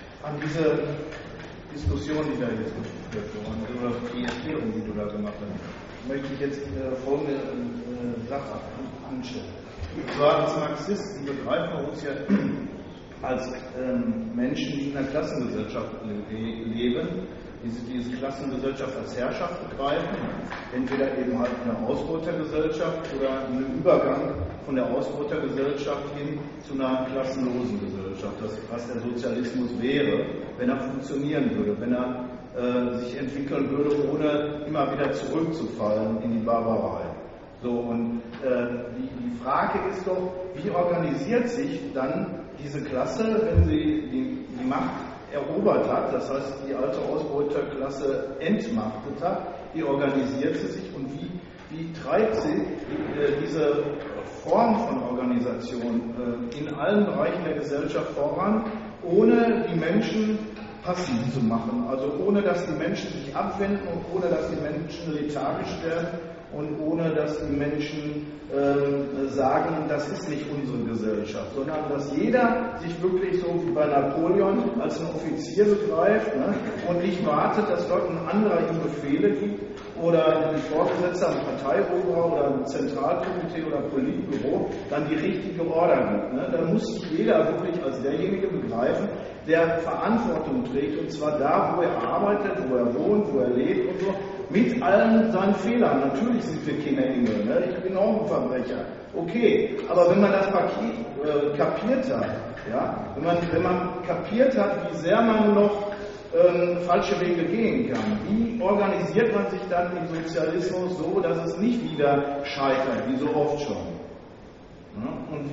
diese Diskussion, die da jetzt geführt wurde, oder die Erklärung, die du da gemacht hast, möchte ich jetzt folgende Sache anstellen. Und zwar als Marxisten begreifen wir uns ja als Menschen, die in einer Klassengesellschaft leben, diese Klassengesellschaft als Herrschaft begreifen, entweder eben halt eine Ausbeutergesellschaft oder einen Übergang von der Ausbeutergesellschaft hin zu einer klassenlosen Gesellschaft, was der Sozialismus wäre, wenn er funktionieren würde, wenn er sich entwickeln würde, ohne immer wieder zurückzufallen in die Barbarei. So, und die Frage ist doch, wie organisiert sich dann diese Klasse, wenn sie die Macht erobert hat, das heißt die alte Ausbeuterklasse entmachtet hat, wie organisiert sie sich und wie treibt sie diese Form von Organisation in allen Bereichen der Gesellschaft voran, ohne die Menschen passiv zu machen, also ohne dass die Menschen sich abwenden und ohne dass die Menschen lethargisch werden und ohne dass die Menschen sagen, das ist nicht unsere Gesellschaft, sondern dass jeder sich wirklich so wie bei Napoleon als ein Offizier begreift, ne, und nicht wartet, dass dort ein anderer ihm Befehle gibt oder ein Vorgesetzter, ein Parteioberer oder ein Zentralkomitee oder Politbüro dann die richtige Order gibt. Ne. Da muss sich jeder wirklich als derjenige begreifen, der Verantwortung trägt, und zwar da, wo er arbeitet, wo er wohnt, wo er lebt und so, mit allen seinen Fehlern. Natürlich sind wir keine Engel, ne? Ich bin auch ein Verbrecher. Okay, aber wenn man das kapiert hat, ja, wenn man kapiert hat, wie sehr man noch falsche Wege gehen kann, wie organisiert man sich dann im Sozialismus so, dass es nicht wieder scheitert, wie so oft schon? Ja? Und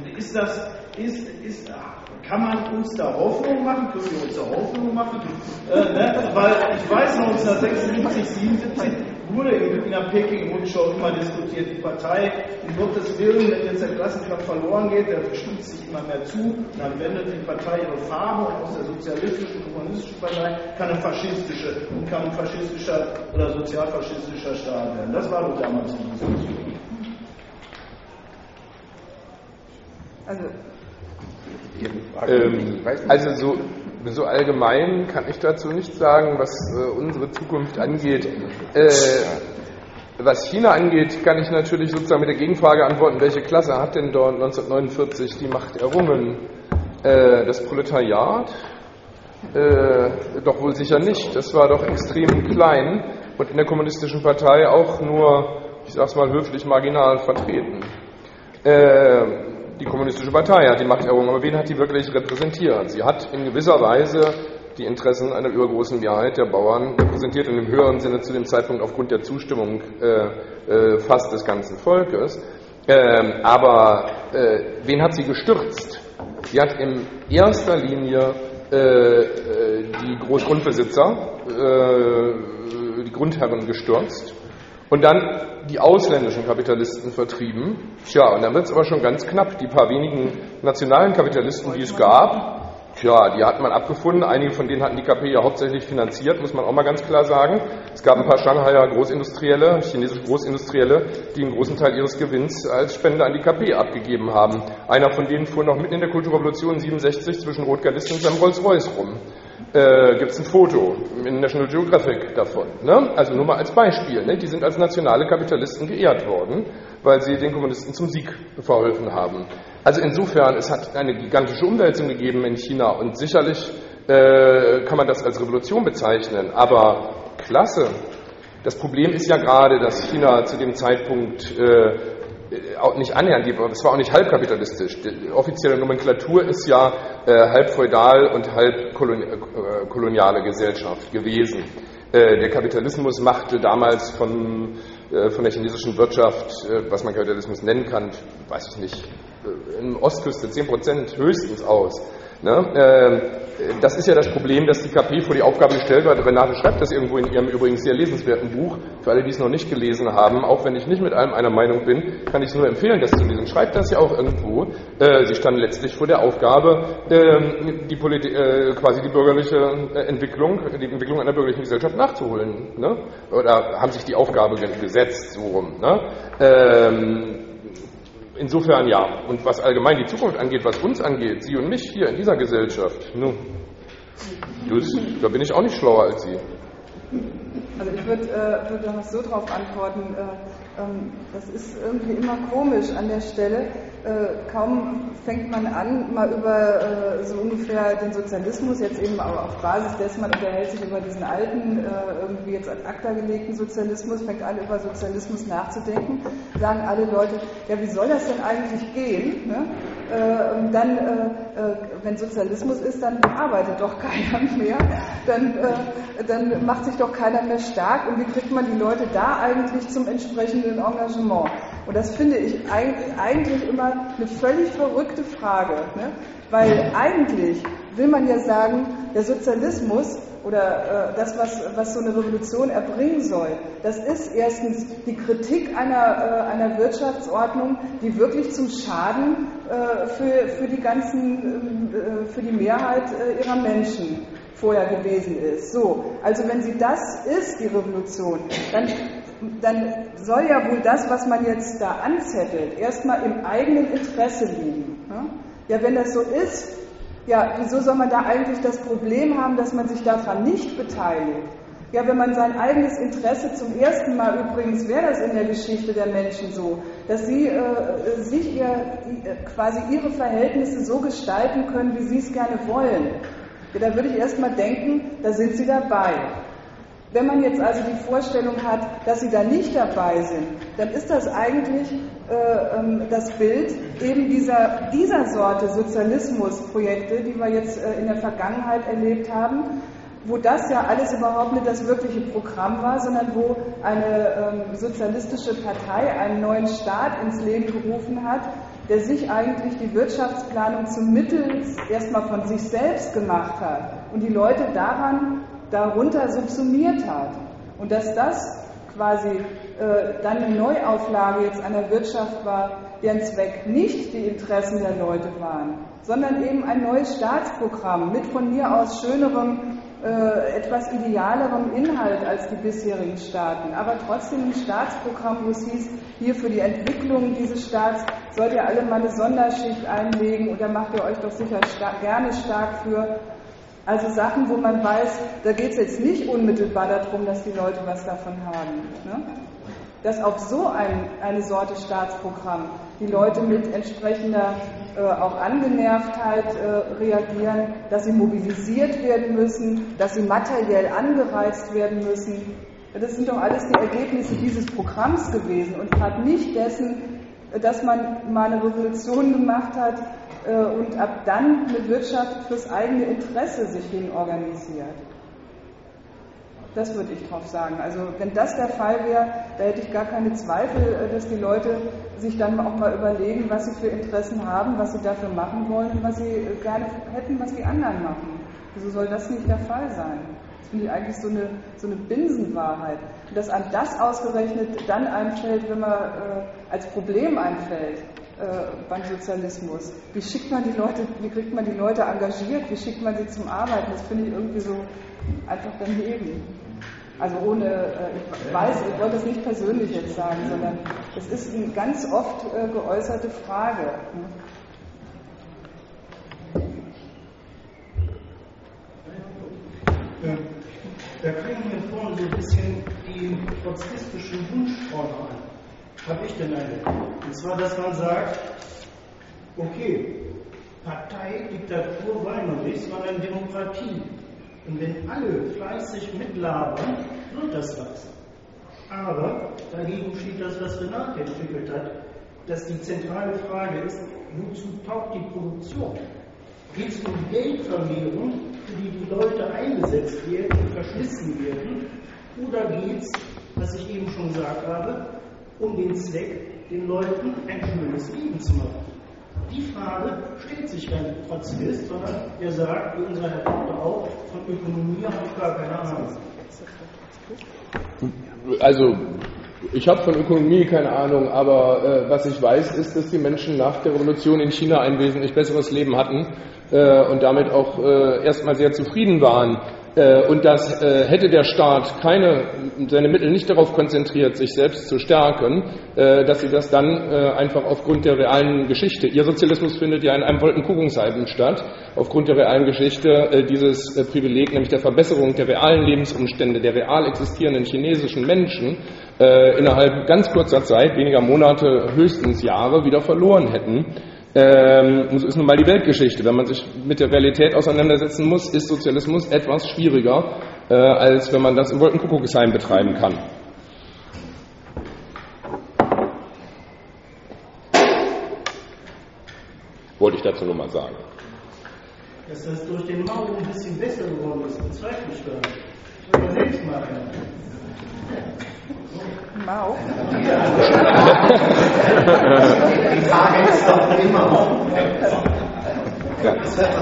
kann man uns da Hoffnung machen? Können wir uns da Hoffnung machen? Ne? Weil ich weiß, 1976, 77 wurde in der Peking-Rundschau immer diskutiert, die Partei, um Gottes Willen, wenn jetzt der Klassenkampf verloren geht, der stützt sich immer mehr zu, und dann wendet die Partei ihre Farbe, und aus der sozialistischen, kommunistischen Partei kann ein faschistischer oder sozialfaschistischer Staat werden. Das war doch damals die Diskussion. Also so allgemein kann ich dazu nicht sagen, was unsere Zukunft angeht. Was China angeht, kann ich natürlich sozusagen mit der Gegenfrage antworten, welche Klasse hat denn dort 1949 die Macht errungen? Das Proletariat? Doch wohl sicher nicht. Das war doch extrem klein und in der Kommunistischen Partei auch nur, ich sag's mal höflich, marginal vertreten. Die Kommunistische Partei hat die Macht errungen, aber wen hat die wirklich repräsentiert? Sie hat in gewisser Weise die Interessen einer übergroßen Mehrheit der Bauern repräsentiert und im höheren Sinne zu dem Zeitpunkt aufgrund der Zustimmung fast des ganzen Volkes. Aber wen hat sie gestürzt? Sie hat in erster Linie die Großgrundbesitzer, die Grundherren gestürzt. Und dann die ausländischen Kapitalisten vertrieben. Tja, und dann wird es aber schon ganz knapp. Die paar wenigen nationalen Kapitalisten, die es gab, tja, die hat man abgefunden. Einige von denen hatten die KP ja hauptsächlich finanziert, muss man auch mal ganz klar sagen. Es gab ein paar Shanghaier Großindustrielle, chinesische Großindustrielle, die einen großen Teil ihres Gewinns als Spende an die KP abgegeben haben. Einer von denen fuhr noch mitten in der Kulturrevolution 67 zwischen Rotgardisten und seinem Rolls-Royce rum. Gibt es ein Foto in National Geographic davon. Ne? Also nur mal als Beispiel. Ne? Die sind als nationale Kapitalisten geehrt worden, weil sie den Kommunisten zum Sieg verholfen haben. Also insofern, es hat eine gigantische Umwälzung gegeben in China und sicherlich kann man das als Revolution bezeichnen. Aber Klasse, das Problem ist ja gerade, dass China zu dem Zeitpunkt auch nicht annähernd, es war auch nicht halb kapitalistisch. Die offizielle Nomenklatur ist ja halb feudal und halb koloniale Gesellschaft gewesen. Der Kapitalismus machte damals von der chinesischen Wirtschaft, was man Kapitalismus nennen kann, weiß ich nicht, in Ostküste 10% höchstens aus. Ne? Das ist ja das Problem, dass die KP vor die Aufgabe gestellt wird. Renate schreibt das irgendwo in ihrem übrigens sehr lesenswerten Buch. Für alle, die es noch nicht gelesen haben, auch wenn ich nicht mit allem einer Meinung bin, kann ich es nur empfehlen, das zu lesen. Schreibt das ja auch irgendwo. Sie standen letztlich vor der Aufgabe, quasi die bürgerliche Entwicklung einer bürgerlichen Gesellschaft nachzuholen. Ne? Oder haben sich die Aufgabe gesetzt, so rum. Ne? Insofern ja. Und was allgemein die Zukunft angeht, was uns angeht, Sie und mich hier in dieser Gesellschaft, nun, Da bin ich auch nicht schlauer als Sie. Also ich würde noch so drauf antworten, das ist irgendwie immer komisch an der Stelle. Kaum fängt man an, mal über so ungefähr den Sozialismus, jetzt eben auch auf Basis dessen, man unterhält sich über diesen alten, irgendwie jetzt ad acta gelegten Sozialismus, fängt an, über Sozialismus nachzudenken, sagen alle Leute, ja, wie soll das denn eigentlich gehen? Ne? Dann, wenn Sozialismus ist, dann arbeitet doch keiner mehr, dann macht sich doch keiner mehr stark, und wie kriegt man die Leute da eigentlich zum entsprechenden Engagement? Und das finde ich eigentlich immer eine völlig verrückte Frage, ne? Weil eigentlich will man ja sagen, der Sozialismus oder das, was so eine Revolution erbringen soll, das ist erstens die Kritik einer Wirtschaftsordnung, die wirklich zum Schaden für die Mehrheit ihrer Menschen vorher gewesen ist. So, also wenn sie das ist, die Revolution, dann soll ja wohl das, was man jetzt da anzettelt, erstmal im eigenen Interesse liegen. Ne? Ja, wenn das so ist, ja, wieso soll man da eigentlich das Problem haben, dass man sich daran nicht beteiligt? Ja, wenn man sein eigenes Interesse zum ersten Mal, übrigens wäre das in der Geschichte der Menschen so, dass sie sich quasi ihre Verhältnisse so gestalten können, wie sie es gerne wollen. Ja, da würde ich erstmal denken, da sind sie dabei. Wenn man jetzt also die Vorstellung hat, dass sie da nicht dabei sind, dann ist das eigentlich das Bild eben dieser Sorte Sozialismusprojekte, die wir jetzt in der Vergangenheit erlebt haben, wo das ja alles überhaupt nicht das wirkliche Programm war, sondern wo eine sozialistische Partei einen neuen Staat ins Leben gerufen hat, der sich eigentlich die Wirtschaftsplanung zum Mittel erstmal von sich selbst gemacht hat und die Leute darunter subsumiert hat. Und dass das quasi dann eine Neuauflage jetzt einer Wirtschaft war, deren Zweck nicht die Interessen der Leute waren, sondern eben ein neues Staatsprogramm mit von mir aus schönerem, etwas idealerem Inhalt als die bisherigen Staaten, aber trotzdem ein Staatsprogramm, wo es hieß, hier für die Entwicklung dieses Staats sollt ihr alle mal eine Sonderschicht einlegen und da macht ihr euch doch sicher gerne stark für. Also Sachen, wo man weiß, da geht es jetzt nicht unmittelbar darum, dass die Leute was davon haben. Ne? Dass auf so eine Sorte Staatsprogramm die Leute mit entsprechender auch Angenervtheit reagieren, dass sie mobilisiert werden müssen, dass sie materiell angereizt werden müssen. Das sind doch alles die Ergebnisse dieses Programms gewesen und gerade nicht dessen, dass man mal eine Revolution gemacht hat und ab dann eine Wirtschaft fürs eigene Interesse sich hin organisiert. Das würde ich drauf sagen. Also wenn das der Fall wäre, da hätte ich gar keine Zweifel, dass die Leute sich dann auch mal überlegen, was sie für Interessen haben, was sie dafür machen wollen und was sie gerne hätten, was die anderen machen. Wieso soll das nicht der Fall sein? Das finde ich eigentlich so eine Binsenwahrheit. Und dass einem das ausgerechnet dann einfällt, wenn man als Problem einfällt beim Sozialismus. Wie kriegt man die Leute engagiert? Wie schickt man sie zum Arbeiten? Das finde ich irgendwie so einfach daneben. Also ich wollte das nicht persönlich jetzt sagen, sondern es ist eine ganz oft geäußerte Frage. Da klingen hier vorne so ein bisschen die trotzkistischen Wunschträume an. Habe ich denn eine? Und zwar, dass man sagt, okay, Partei, Diktatur wollen wir nicht, sondern Demokratie. Und wenn alle fleißig mitlabern, wird das was. Aber dagegen steht das, was Renate entwickelt hat, dass die zentrale Frage ist, wozu taugt die Produktion? Geht es um Geldvermehrung, für die die Leute eingesetzt werden und verschlissen werden? Oder geht es, was ich eben schon gesagt habe, um den Zweck, den Leuten ein schönes Leben zu machen? Die Frage stellt sich kein Trotzkist, sondern der sagt, wie unser Herr Doktor auch, von Ökonomie habe ich gar keine Ahnung. Also, ich habe von Ökonomie keine Ahnung, aber was ich weiß, ist, dass die Menschen nach der Revolution in China ein wesentlich besseres Leben hatten und damit auch erstmal sehr zufrieden waren. Und das hätte der Staat seine Mittel nicht darauf konzentriert, sich selbst zu stärken, dass sie das dann einfach aufgrund der realen Geschichte, ihr Sozialismus findet ja in einem Wolkenkuckucksheim statt, aufgrund der realen Geschichte dieses Privileg, nämlich der Verbesserung der realen Lebensumstände der real existierenden chinesischen Menschen, innerhalb ganz kurzer Zeit, weniger Monate, höchstens Jahre, wieder verloren hätten. Das ist nun mal die Weltgeschichte. Wenn man sich mit der Realität auseinandersetzen muss, ist Sozialismus etwas schwieriger, als wenn man das im Wolkenkuckucksheim betreiben kann. Wollte ich dazu nur mal sagen. Dass das durch den Mao ein bisschen besser geworden ist, bezweifle ich gar nicht. Überlegt mal einer. Mao? Die Frage ist doch immer, es wird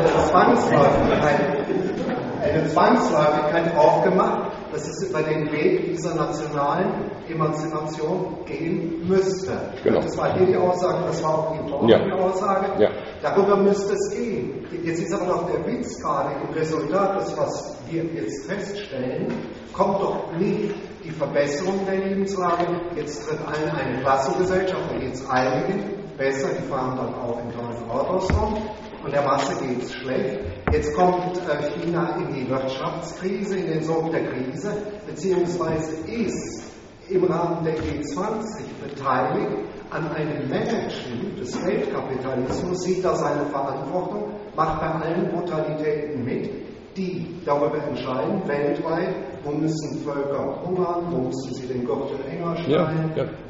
eine Zwangsläufigkeit aufgemacht, dass es über den Weg dieser nationalen Emanzipation gehen müsste. Genau. Das war hier die Aussage, das war auch die Aussage. Ja. Darüber müsste es gehen. Jetzt ist aber noch der Witz gerade im Resultat, das was wir jetzt feststellen, kommt doch nicht die Verbesserung der Lebenslage. Jetzt tritt allen eine Klassengesellschaft, da geht es einigen besser, die fahren dann auch in tollen Autos rum und der Masse geht es schlecht. Jetzt kommt China in die Wirtschaftskrise, in den Sog der Krise, beziehungsweise ist im Rahmen der G20 beteiligt an einem Managen des Weltkapitalismus, sieht da seine Verantwortung, macht bei allen Brutalitäten mit, die darüber entscheiden, weltweit, wo müssen Völker hungern, wo müssen sie den Gürtel enger schneiden,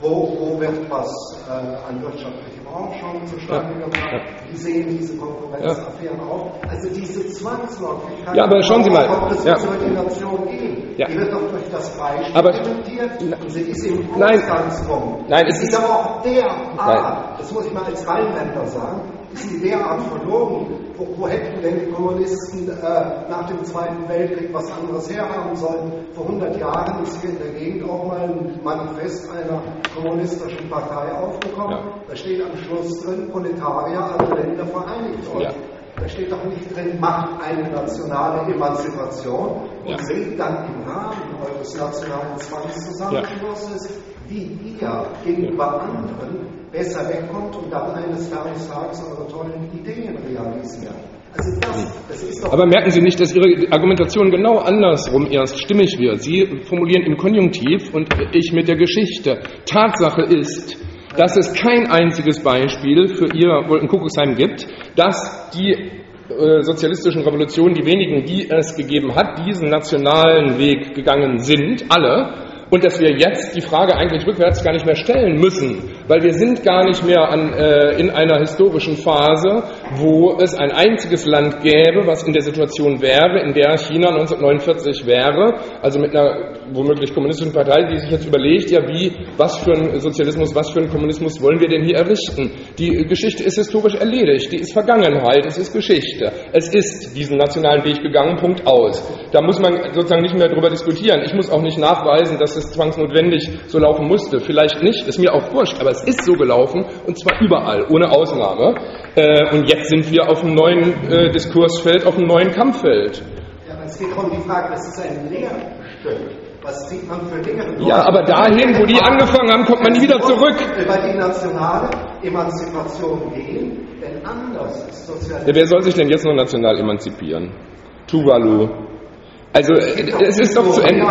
wo wird was an wirtschaftlichem Aufschwung zustande gebracht, wie sehen diese Konkurrenzaffären auf. Also diese Zwangsläufigkeit, aber schauen Sie mal, das über die Nation gehen, die wird doch durch das Beispiel implementiert und sie ist im Ausgangspunkt. Nein, es ist aber auch derart, das muss ich mal als Rheinländer sagen, ist die derart verloren. Wo hätten denn die Kommunisten nach dem Zweiten Weltkrieg was anderes herhaben sollen? Vor 100 Jahren ist hier in der Gegend auch mal ein Manifest einer kommunistischen Partei aufgekommen. Ja. Da steht am Schluss drin, Proletarier aller Länder vereinigt euch. Ja. Da steht doch nicht drin, macht eine nationale Emanzipation und seht dann im Rahmen eures nationalen Zwangszusammenschlusses, wie ihr gegenüber anderen besser wegkommt und dann eines Tages eure tollen Ideen realisiert. Also das ist doch. Aber merken Sie nicht, dass Ihre Argumentation genau andersrum erst stimmig wird? Sie formulieren im Konjunktiv und ich mit der Geschichte. Tatsache ist, dass es kein einziges Beispiel für Ihr Wolkenkuckucksheim gibt, dass die sozialistischen Revolutionen, die wenigen, die es gegeben hat, diesen nationalen Weg gegangen sind, alle. Und dass wir jetzt die Frage eigentlich rückwärts gar nicht mehr stellen müssen, weil wir sind gar nicht mehr in einer historischen Phase, wo es ein einziges Land gäbe, was in der Situation wäre, in der China 1949 wäre, also mit einer womöglich kommunistischen Partei, die sich jetzt überlegt, ja was für ein Sozialismus, was für ein Kommunismus wollen wir denn hier errichten? Die Geschichte ist historisch erledigt, die ist Vergangenheit, es ist Geschichte. Es ist diesen nationalen Weg gegangen, Punkt aus. Da muss man sozusagen nicht mehr drüber diskutieren. Ich muss auch nicht nachweisen, dass es zwangsnotwendig so laufen musste. Vielleicht nicht, ist mir auch wurscht, aber es ist so gelaufen und zwar überall, ohne Ausnahme. Und jetzt sind wir auf einem neuen Diskursfeld, auf einem neuen Kampffeld. Ja, aber es geht auch um die Frage, das ist ein Lehrstück. Was sieht man für Dinge? Ja, aber dahin, wo die angefangen haben, kommt man nie wieder zurück. Über die nationale Emanzipation gehen, denn anders ist Sozialismus. Ja, wer soll sich denn jetzt noch national emanzipieren? Tuvalu. Also, es ist doch zu Ende.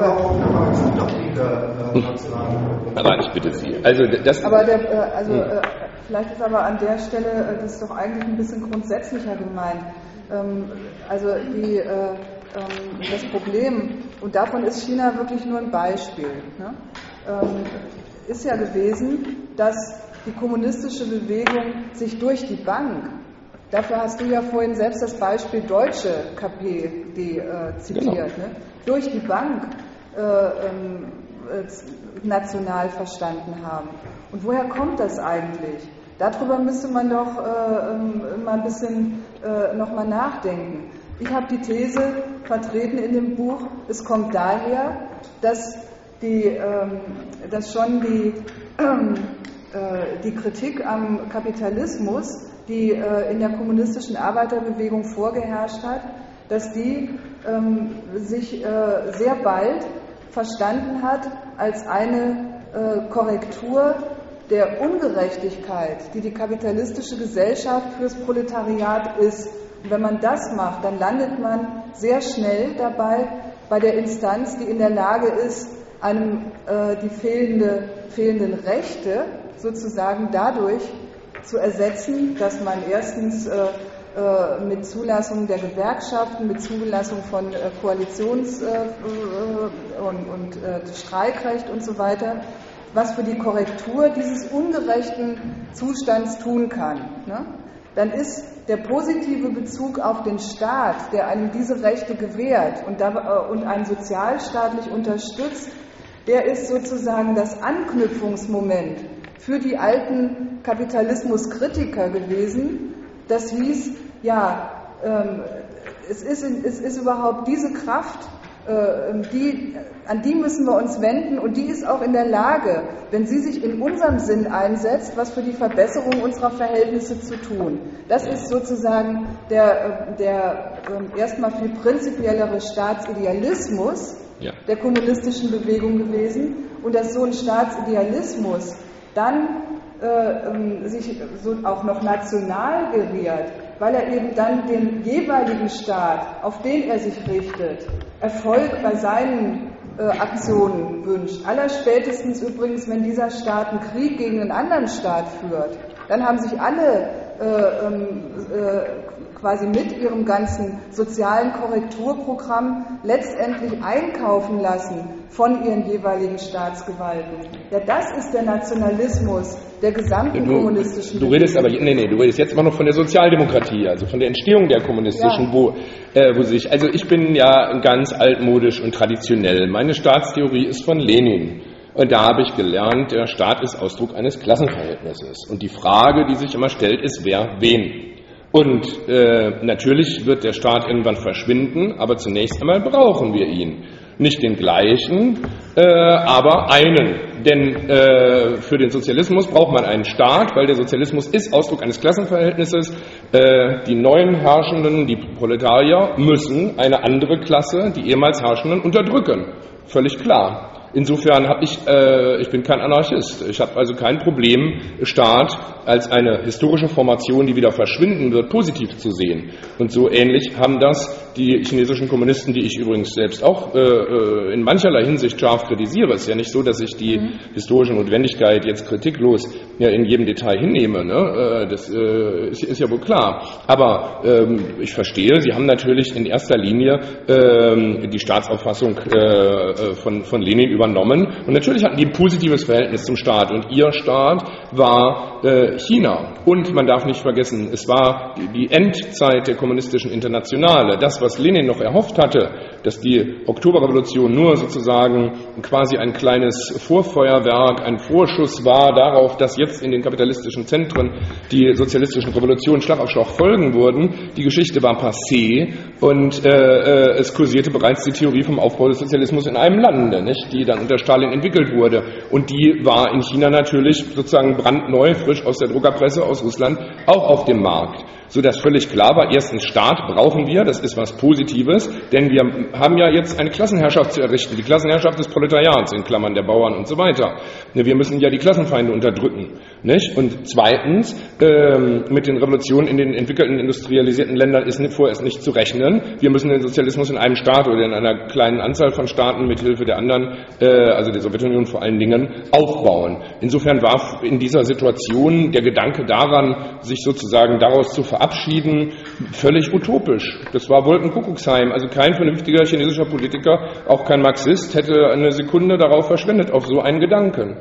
Aber ich bitte Sie. Also, das. Aber vielleicht ist aber an der Stelle das doch eigentlich ein bisschen grundsätzlicher gemeint. Also das Problem, und davon ist China wirklich nur ein Beispiel, ne? Ist ja gewesen, dass die kommunistische Bewegung sich durch die Bank, dafür hast du ja vorhin selbst das Beispiel deutsche KPD zitiert, genau. Ne? Durch die Bank national verstanden haben. Und woher kommt das eigentlich? Darüber müsste man doch mal ein bisschen nochmal nachdenken. Ich habe die These vertreten in dem Buch, es kommt daher, dass schon die Kritik am Kapitalismus, die in der kommunistischen Arbeiterbewegung vorgeherrscht hat, dass die sich sehr bald verstanden hat als eine Korrektur der Ungerechtigkeit, die die kapitalistische Gesellschaft fürs Proletariat ist. Und wenn man das macht, dann landet man sehr schnell dabei bei der Instanz, die in der Lage ist, einem die fehlenden Rechte sozusagen dadurch zu ersetzen, dass man erstens mit Zulassung der Gewerkschaften, mit Zulassung von Koalitions- und Streikrecht und so weiter, was für die Korrektur dieses ungerechten Zustands tun kann. Ne? Dann ist der positive Bezug auf den Staat, der einem diese Rechte gewährt und einen sozialstaatlich unterstützt, der ist sozusagen das Anknüpfungsmoment für die alten Kapitalismuskritiker gewesen. Das hieß, ja, es ist überhaupt diese Kraft, an die müssen wir uns wenden, und die ist auch in der Lage, wenn sie sich in unserem Sinn einsetzt, was für die Verbesserung unserer Verhältnisse zu tun. Das ist sozusagen der erstmal viel prinzipiellere Staatsidealismus der kommunistischen Bewegung gewesen, und dass so ein Staatsidealismus dann sich so auch noch national geriert, weil er eben dann den jeweiligen Staat, auf den er sich richtet, Erfolg bei seinen Aktionen wünscht. Allerspätestens übrigens, wenn dieser Staat einen Krieg gegen einen anderen Staat führt, dann haben sich alle quasi mit ihrem ganzen sozialen Korrekturprogramm letztendlich einkaufen lassen von ihren jeweiligen Staatsgewalten. Ja, das ist der Nationalismus der gesamten kommunistischen Du redest aber, du redest jetzt immer noch von der Sozialdemokratie, also von der Entstehung der kommunistischen, wo sich, also ich bin ja ganz altmodisch und traditionell. Meine Staatstheorie ist von Lenin. Und da habe ich gelernt, der Staat ist Ausdruck eines Klassenverhältnisses. Und die Frage, die sich immer stellt, ist, wer wen. Und natürlich wird der Staat irgendwann verschwinden, aber zunächst einmal brauchen wir ihn. Nicht den gleichen, aber einen. Denn für den Sozialismus braucht man einen Staat, weil der Sozialismus ist Ausdruck eines Klassenverhältnisses. Die neuen Herrschenden, die Proletarier, müssen eine andere Klasse, die ehemals Herrschenden, unterdrücken. Völlig klar. Insofern habe ich bin kein Anarchist. Ich habe also kein Problem, Staat als eine historische Formation, die wieder verschwinden wird, positiv zu sehen. Und so ähnlich haben das die chinesischen Kommunisten, die ich übrigens selbst auch in mancherlei Hinsicht scharf kritisiere. Es ist ja nicht so, dass ich die historische Notwendigkeit jetzt kritiklos in jedem Detail hinnehme. Ne? Das ist ja wohl klar. Aber ich verstehe, Sie haben natürlich in erster Linie die Staatsauffassung von Lenin übernommen. Und natürlich hatten die ein positives Verhältnis zum Staat. Und ihr Staat war China. Und man darf nicht vergessen, es war die Endzeit der kommunistischen Internationale. Das, was Lenin noch erhofft hatte, dass die Oktoberrevolution nur sozusagen quasi ein kleines Vorfeuerwerk, ein Vorschuss war darauf, dass jetzt in den kapitalistischen Zentren die sozialistischen Revolutionen Schlag auf Schlag folgen würden. Die Geschichte war passé und es kursierte bereits die Theorie vom Aufbau des Sozialismus in einem Lande, nicht, die dann unter Stalin entwickelt wurde. Und die war in China natürlich sozusagen brandneu, frisch aus der Druckerpresse aus Russland, auch auf dem Markt. Sodass völlig klar war, erstens Staat brauchen wir, das ist was Positives, denn wir haben ja jetzt eine Klassenherrschaft zu errichten, die Klassenherrschaft des Proletariats, in Klammern der Bauern und so weiter. Wir müssen ja die Klassenfeinde unterdrücken. Nicht? Und zweitens, mit den Revolutionen in den entwickelten, industrialisierten Ländern ist vorerst nicht zu rechnen. Wir müssen den Sozialismus in einem Staat oder in einer kleinen Anzahl von Staaten mit Hilfe der anderen, also der Sowjetunion vor allen Dingen, aufbauen. Insofern war in dieser Situation der Gedanke daran, sich sozusagen daraus zu verabschieden, völlig utopisch. Das war Wolkenkuckucksheim. Also kein vernünftiger chinesischer Politiker, auch kein Marxist, hätte eine Sekunde darauf verschwendet, auf so einen Gedanken.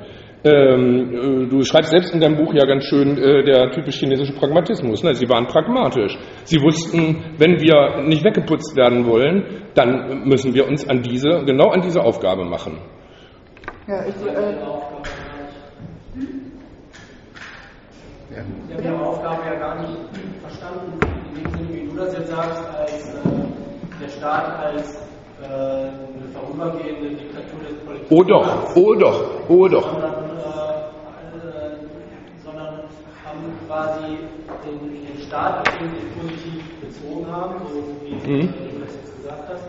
Du schreibst selbst in deinem Buch ja ganz schön der typisch chinesische Pragmatismus. Ne? Sie waren pragmatisch. Sie wussten, wenn wir nicht weggeputzt werden wollen, dann müssen wir uns genau an diese Aufgabe machen. Ja, Ich habe die Aufgabe ja gar nicht verstanden, in dem Sinne, wie du das jetzt sagst, als der Staat als eine vorübergehende Diktatur des Politikers. Oh doch. Sondern haben quasi den Staat irgendwie positiv bezogen haben, so wie du das jetzt gesagt hast,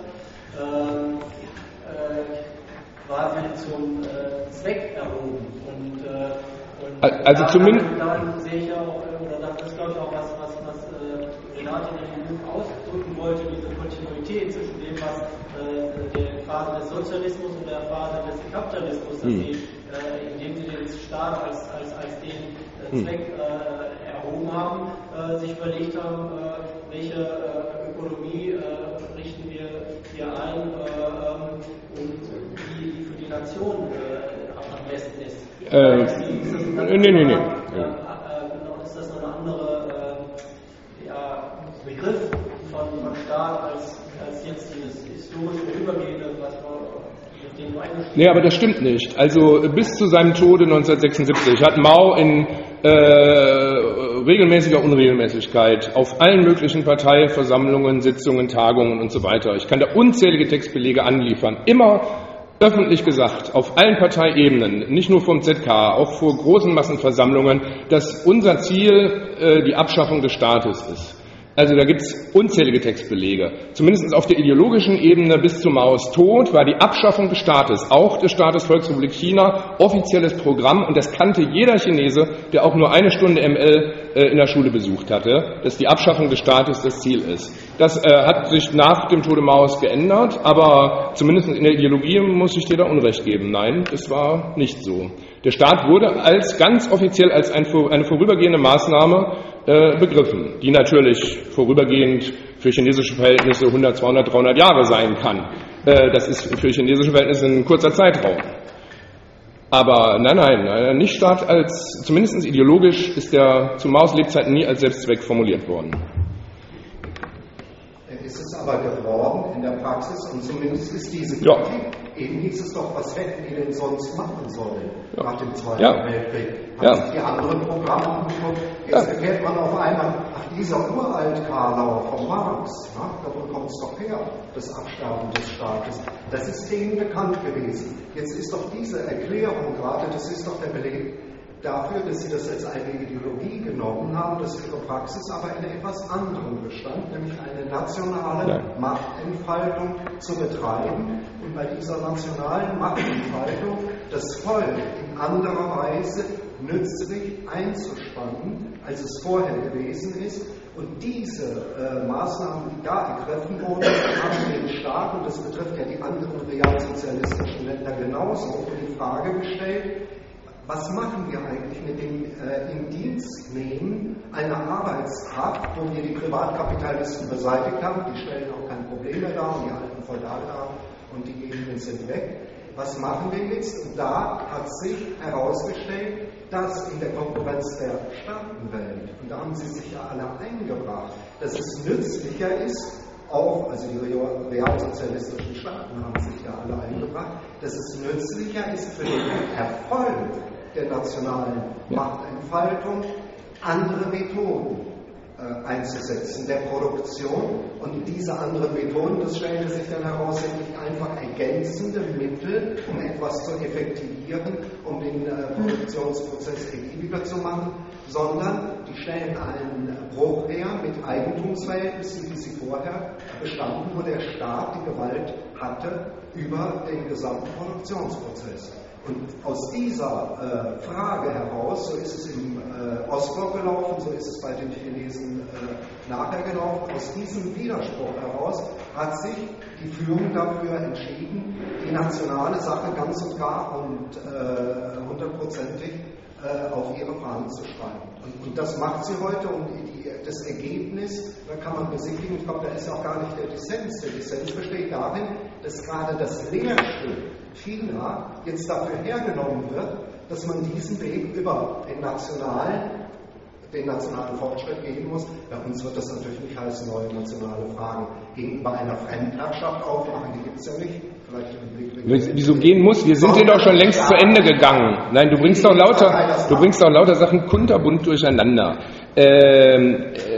quasi zum Zweck erhoben. Also zumindest. Daran sehe ich ja auch, oder das ist glaube ich auch was Renate in dem Buch ausdrücken wollte, diese Kontinuität zwischen dem, was der Phase des Sozialismus und der Phase des Kapitalismus, dass sie, indem sie den Staat als den Zweck erhoben haben, sich überlegt haben, welche Ökonomie richten wir hier ein und die für die Nation am besten ist. Nee. Ist das noch eine andere Begriff von Staat als jetzt dieses historisch Vorübergehende, was mit dem du eingeschrieben hast? Nee, aber das stimmt nicht. Also bis zu seinem Tode 1976 hat Mao in regelmäßiger Unregelmäßigkeit auf allen möglichen Parteiversammlungen, Sitzungen, Tagungen und so weiter, ich kann da unzählige Textbelege anliefern, immer öffentlich gesagt, auf allen Parteiebenen, nicht nur vom ZK, auch vor großen Massenversammlungen, dass unser Ziel die Abschaffung des Staates ist. Also da gibt es unzählige Textbelege. Zumindest auf der ideologischen Ebene bis zu Maos Tod war die Abschaffung des Staates, auch des Staates Volksrepublik China, offizielles Programm, und das kannte jeder Chinese, der auch nur eine Stunde ML in der Schule besucht hatte, dass die Abschaffung des Staates das Ziel ist. Das hat sich nach dem Tode Maos geändert, aber zumindest in der Ideologie muss ich dir da Unrecht geben. Nein, das war nicht so. Der Staat wurde ganz offiziell als eine vorübergehende Maßnahme begriffen, die natürlich vorübergehend für chinesische Verhältnisse 100, 200, 300 Jahre sein kann. Das ist für chinesische Verhältnisse ein kurzer Zeitraum. Aber nein, nicht Staat zumindest ideologisch ist der zu Maos Lebzeiten nie als Selbstzweck formuliert worden. Ist es aber geworden in der Praxis, und zumindest ist diese Kritik, eben hieß es doch, was hätten die denn sonst machen sollen nach dem Zweiten Weltkrieg? Haben sich die anderen Programme angeguckt? Jetzt erfährt man auf einmal, dieser Uralt-Karlau von Marx, da kommt es doch her, das Absterben des Staates. Das ist denen bekannt gewesen. Jetzt ist doch diese Erklärung gerade, das ist doch der Beleg dafür, dass sie das als eine Ideologie genommen haben, dass ihre Praxis aber in etwas anderem bestand, nämlich eine nationale Machtentfaltung zu betreiben und bei dieser nationalen Machtentfaltung das Volk in anderer Weise nützlich einzuspannen, als es vorher gewesen ist. Und diese Maßnahmen, die da ergriffen wurden, haben den Staat, und das betrifft ja die anderen realsozialistischen Länder genauso, die Frage gestellt, was machen wir eigentlich mit dem in Dienst nehmen einer Arbeitskraft, wo wir die Privatkapitalisten beseitigt haben, die stellen auch kein Problem mehr dar, und die alten Feudale haben und die Gegenden sind weg. Was machen wir jetzt? Und da hat sich herausgestellt, dass in der Konkurrenz der Staatenwelt, und da haben sie sich ja alle eingebracht, dass es nützlicher ist, auch, also die realsozialistischen Staaten haben sich ja alle eingebracht, dass es nützlicher ist für den Erfolg der nationalen Machtentfaltung, andere Methoden einzusetzen, der Produktion. Und diese anderen Methoden, das stellte sich dann heraus, sind nicht einfach ergänzende Mittel, um etwas zu effektivieren, um den Produktionsprozess ergiebiger zu machen, sondern die stellen einen Bruch her mit Eigentumsverhältnissen, wie sie vorher bestanden, wo der Staat die Gewalt hatte über den gesamten Produktionsprozess. Und aus dieser Frage heraus, so ist es im Ostblock gelaufen, so ist es bei den Chinesen nachher gelaufen, aus diesem Widerspruch heraus hat sich die Führung dafür entschieden, die nationale Sache ganz und gar und 100%ig auf ihre Fahnen zu schreiben. Und das macht sie heute, und das Ergebnis, da kann man besichtigen, ich glaube, da ist auch gar nicht der Dissens. Der Dissens besteht darin, dass gerade das Lehrstück China jetzt dafür hergenommen wird, dass man diesen Weg über den nationalen Fortschritt gehen muss. Bei uns wird das natürlich nicht heißen, neue nationale Fragen gegenüber einer Fremdherrschaft aufmachen, die gibt es ja nicht. Wieso gehen muss? Wir sind hier doch schon längst zu Ende gegangen. Nein, du bringst doch lauter Sachen kunterbunt durcheinander.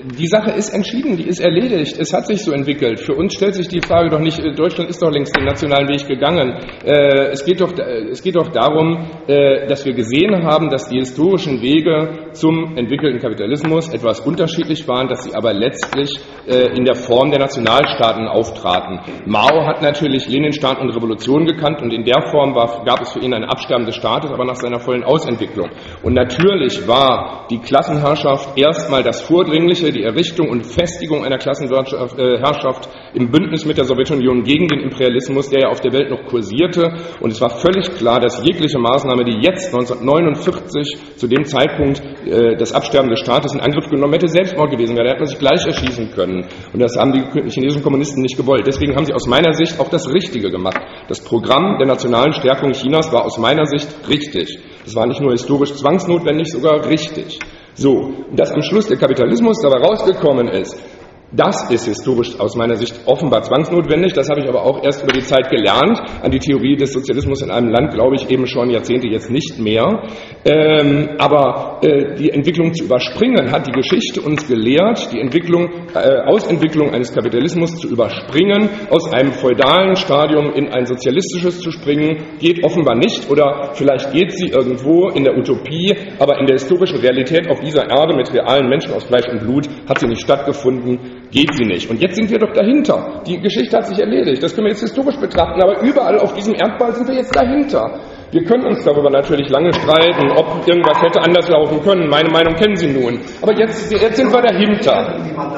die Sache ist entschieden, die ist erledigt, es hat sich so entwickelt. Für uns stellt sich die Frage doch nicht, Deutschland ist doch längst den nationalen Weg gegangen. Es geht doch darum, dass wir gesehen haben, dass die historischen Wege zum entwickelten Kapitalismus etwas unterschiedlich waren, dass sie aber letztlich in der Form der Nationalstaaten auftraten. Mao hat natürlich Leninstaat und Revolution gekannt und in der Form gab es für ihn ein Absterben des Staates, aber nach seiner vollen Ausentwicklung. Und natürlich war die Klassenherrschaft erstmal das Vordringliche, die Errichtung und Festigung einer Klassenherrschaft im Bündnis mit der Sowjetunion gegen den Imperialismus, der ja auf der Welt noch kursierte. Und es war völlig klar, dass jegliche Maßnahme, die jetzt 1949 zu dem Zeitpunkt das Absterben des Staates in Angriff genommen hätte, Selbstmord gewesen wäre. Da hätte man sich gleich erschießen können. Und das haben die chinesischen Kommunisten nicht gewollt. Deswegen haben sie aus meiner Sicht auch das Richtige gemacht. Das Programm der nationalen Stärkung Chinas war aus meiner Sicht richtig. Das war nicht nur historisch zwangsnotwendig, sogar richtig. So, und dass am Schluss der Kapitalismus dabei rausgekommen ist, das ist historisch aus meiner Sicht offenbar zwangsnotwendig. Das habe ich aber auch erst über die Zeit gelernt. An die Theorie des Sozialismus in einem Land glaube ich eben schon Jahrzehnte jetzt nicht mehr. Aber die Entwicklung zu überspringen, hat die Geschichte uns gelehrt, die Ausentwicklung eines Kapitalismus zu überspringen, aus einem feudalen Stadium in ein sozialistisches zu springen, geht offenbar nicht. Oder vielleicht geht sie irgendwo in der Utopie, aber in der historischen Realität auf dieser Erde mit realen Menschen aus Fleisch und Blut hat sie nicht stattgefunden. Geht sie nicht. Und jetzt sind wir doch dahinter. Die Geschichte hat sich erledigt. Das können wir jetzt historisch betrachten, aber überall auf diesem Erdball sind wir jetzt dahinter. Wir können uns darüber natürlich lange streiten, ob irgendwas hätte anders laufen können. Meine Meinung kennen Sie nun. Aber jetzt sind wir dahinter.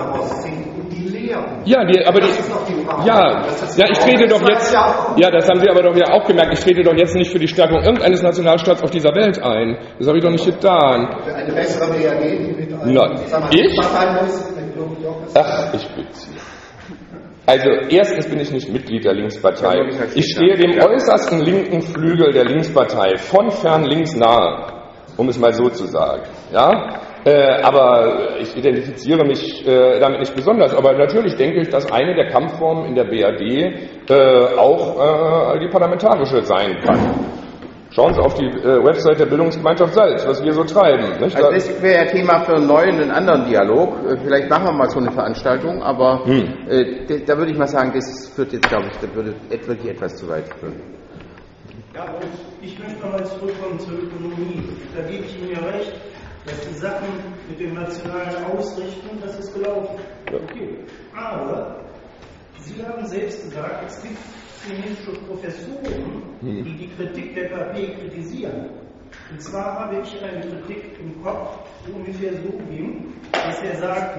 Ich trete doch jetzt, das haben Sie aber doch ja auch gemerkt, ich trete doch jetzt nicht für die Stärkung irgendeines Nationalstaats auf dieser Welt ein. Das habe ich doch nicht getan. Für eine bessere BRD? Nein. Ich? Ach, ich bitte Sie. Also, erstens bin ich nicht Mitglied der Linkspartei. Ich stehe dem äußersten linken Flügel der Linkspartei von fern links nahe, um es mal so zu sagen. Ja? Aber ich identifiziere mich damit nicht besonders. Aber natürlich denke ich, dass eine der Kampfformen in der BRD auch die parlamentarische sein kann. Schauen Sie auf die Website der Bildungsgemeinschaft Salz, was wir so treiben. Nicht? Also das wäre ja Thema für einen neuen, einen anderen Dialog. Vielleicht machen wir mal so eine Veranstaltung, aber da würde ich mal sagen, das führt jetzt, glaube ich, das würde wirklich etwas zu weit führen. Ja, und ich möchte nochmal zurückkommen zur Ökonomie. Da gebe ich Ihnen ja recht, dass die Sachen mit dem nationalen Ausrichten, das ist gelaufen. Okay. Aber Sie haben selbst gesagt, es gibt chinesische Professoren, die die Kritik der KP kritisieren. Und zwar habe ich eine Kritik im Kopf, die ungefähr so ging, dass er sagte,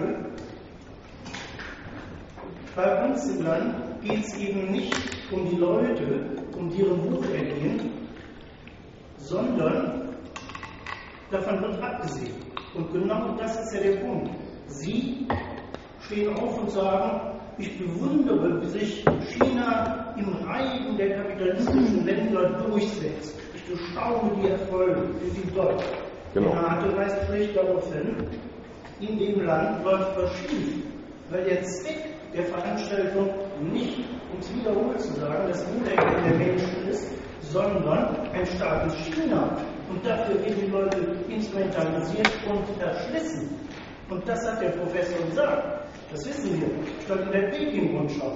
bei uns im Land geht es eben nicht um die Leute, um deren Wohlergehen, sondern davon wird abgesehen. Und genau das ist ja der Punkt. Sie stehen auf und sagen, ich bewundere, wie sich China im Reigen der kapitalistischen Länder durchsetzt. Ich bestaune die Erfolge, wie sie dort. Genau. Renate weist vielleicht darauf hin, in dem Land läuft was schief. Weil der Zweck der Veranstaltung nicht, um es wiederholt zu sagen, das Wohlergehen der Menschen ist, sondern ein starkes China. Und dafür werden die Leute instrumentalisiert und erschlissen. Und das hat der Professor gesagt. Das wissen wir. Stand in der Peking-Rundschau.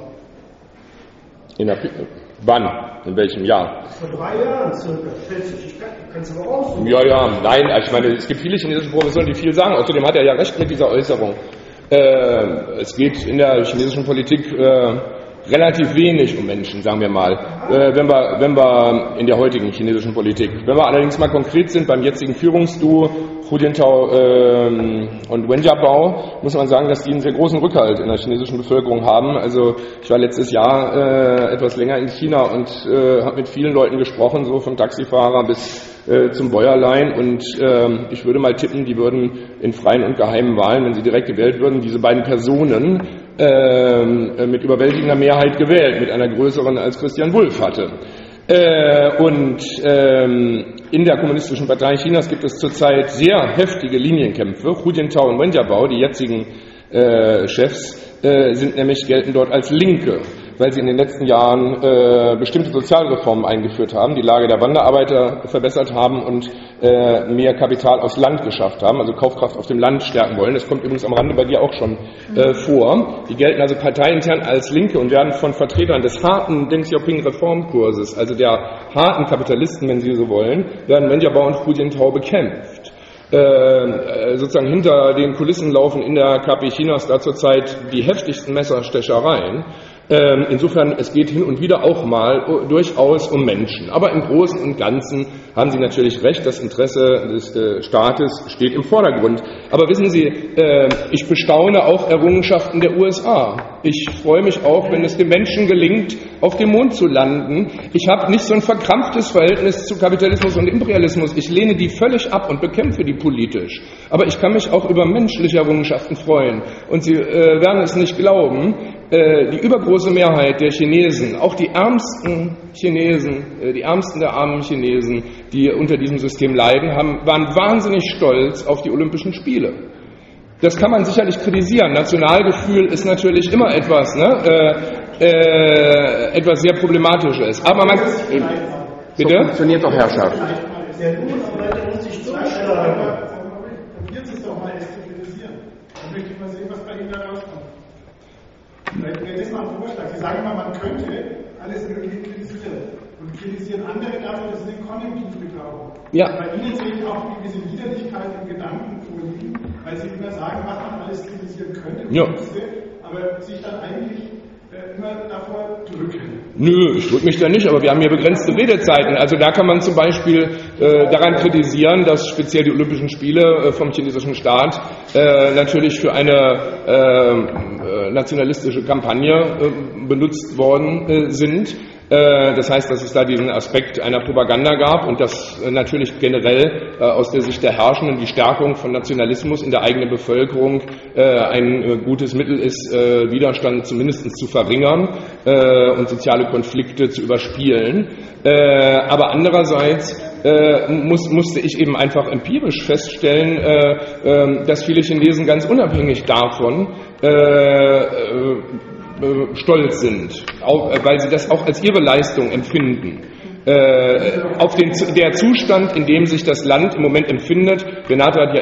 Wann? In welchem Jahr? Vor 3 Jahren circa. Kannst du aber aussuchen. Ja, nein. Ich meine, es gibt viele chinesische Professoren, die viel sagen. Außerdem hat er ja recht mit dieser Äußerung. Es geht in der chinesischen Politik relativ wenig um Menschen, sagen wir mal, wenn wir in der heutigen chinesischen Politik. Wenn wir allerdings mal konkret sind beim jetzigen Führungsduo Hu Jintao und Wen Jiabao, muss man sagen, dass die einen sehr großen Rückhalt in der chinesischen Bevölkerung haben. Also ich war letztes Jahr etwas länger in China und habe mit vielen Leuten gesprochen, so vom Taxifahrer bis zum Bäuerlein, und ich würde mal tippen, die würden in freien und geheimen Wahlen, wenn sie direkt gewählt würden, diese beiden Personen mit überwältigender Mehrheit gewählt, mit einer größeren als Christian Wulff hatte. Und in der Kommunistischen Partei Chinas gibt es zurzeit sehr heftige Linienkämpfe. Hu Jintao und Wen Jiabao, die jetzigen Chefs, gelten dort als Linke. weil sie in den letzten Jahren bestimmte Sozialreformen eingeführt haben, die Lage der Wanderarbeiter verbessert haben und mehr Kapital aufs Land geschafft haben, also Kaufkraft auf dem Land stärken wollen. Das kommt übrigens am Rande bei dir auch schon vor. Die gelten also parteiintern als Linke und werden von Vertretern des harten Deng Xiaoping-Reformkurses, also der harten Kapitalisten, wenn Sie so wollen, werden Wenjabao und Hu Jintao bekämpft. Sozusagen hinter den Kulissen laufen in der KP Chinas da zurzeit die heftigsten Messerstechereien. Insofern, es geht hin und wieder auch mal durchaus um Menschen. Aber im Großen und Ganzen haben Sie natürlich recht, das Interesse des Staates steht im Vordergrund. Aber wissen Sie, ich bestaune auch Errungenschaften der USA. Ich freue mich auch, wenn es den Menschen gelingt, auf dem Mond zu landen. Ich habe nicht so ein verkrampftes Verhältnis zu Kapitalismus und Imperialismus. Ich lehne die völlig ab und bekämpfe die politisch. Aber ich kann mich auch über menschliche Errungenschaften freuen. Und Sie werden es nicht glauben, die übergroße Mehrheit der Chinesen, auch die ärmsten Chinesen, die ärmsten der armen Chinesen, die unter diesem System leiden, waren wahnsinnig stolz auf die Olympischen Spiele. Das kann man sicherlich kritisieren. Nationalgefühl ist natürlich immer etwas, etwas sehr Problematisches. Aber man bitte? So funktioniert doch Herrschaft. muss sich zuschlagen. Probiert es doch mal, es zu kritisieren. Dann möchte ich mal sehen, was bei Ihnen da rauskommt. Vielleicht wäre das mal ein Vorschlag. Sie sagen mal, man könnte alles Mögliche kritisieren. Und kritisieren andere dafür, dass sie den Konjunktiv gebrauchen. Ja. Bei Ihnen sehe ich auch gewisse Widerlichkeit im Gedanken vorliegen, weil Sie immer sagen, was man alles kritisieren könnte, ja, aber sich dann eigentlich immer davor drücken. Nö, ich drücke mich da nicht, aber wir haben hier begrenzte Redezeiten. Also da kann man zum Beispiel daran kritisieren, dass speziell die Olympischen Spiele vom chinesischen Staat natürlich für eine nationalistische Kampagne benutzt worden sind. Das heißt, dass es da diesen Aspekt einer Propaganda gab und dass natürlich generell aus der Sicht der Herrschenden die Stärkung von Nationalismus in der eigenen Bevölkerung ein gutes Mittel ist, Widerstand zumindest zu verringern und soziale Konflikte zu überspielen. Aber andererseits musste ich eben einfach empirisch feststellen, dass viele Chinesen ganz unabhängig davon stolz sind, weil sie das auch als ihre Leistung empfinden. Auf der Zustand, in dem sich das Land im Moment empfindet, Renate hat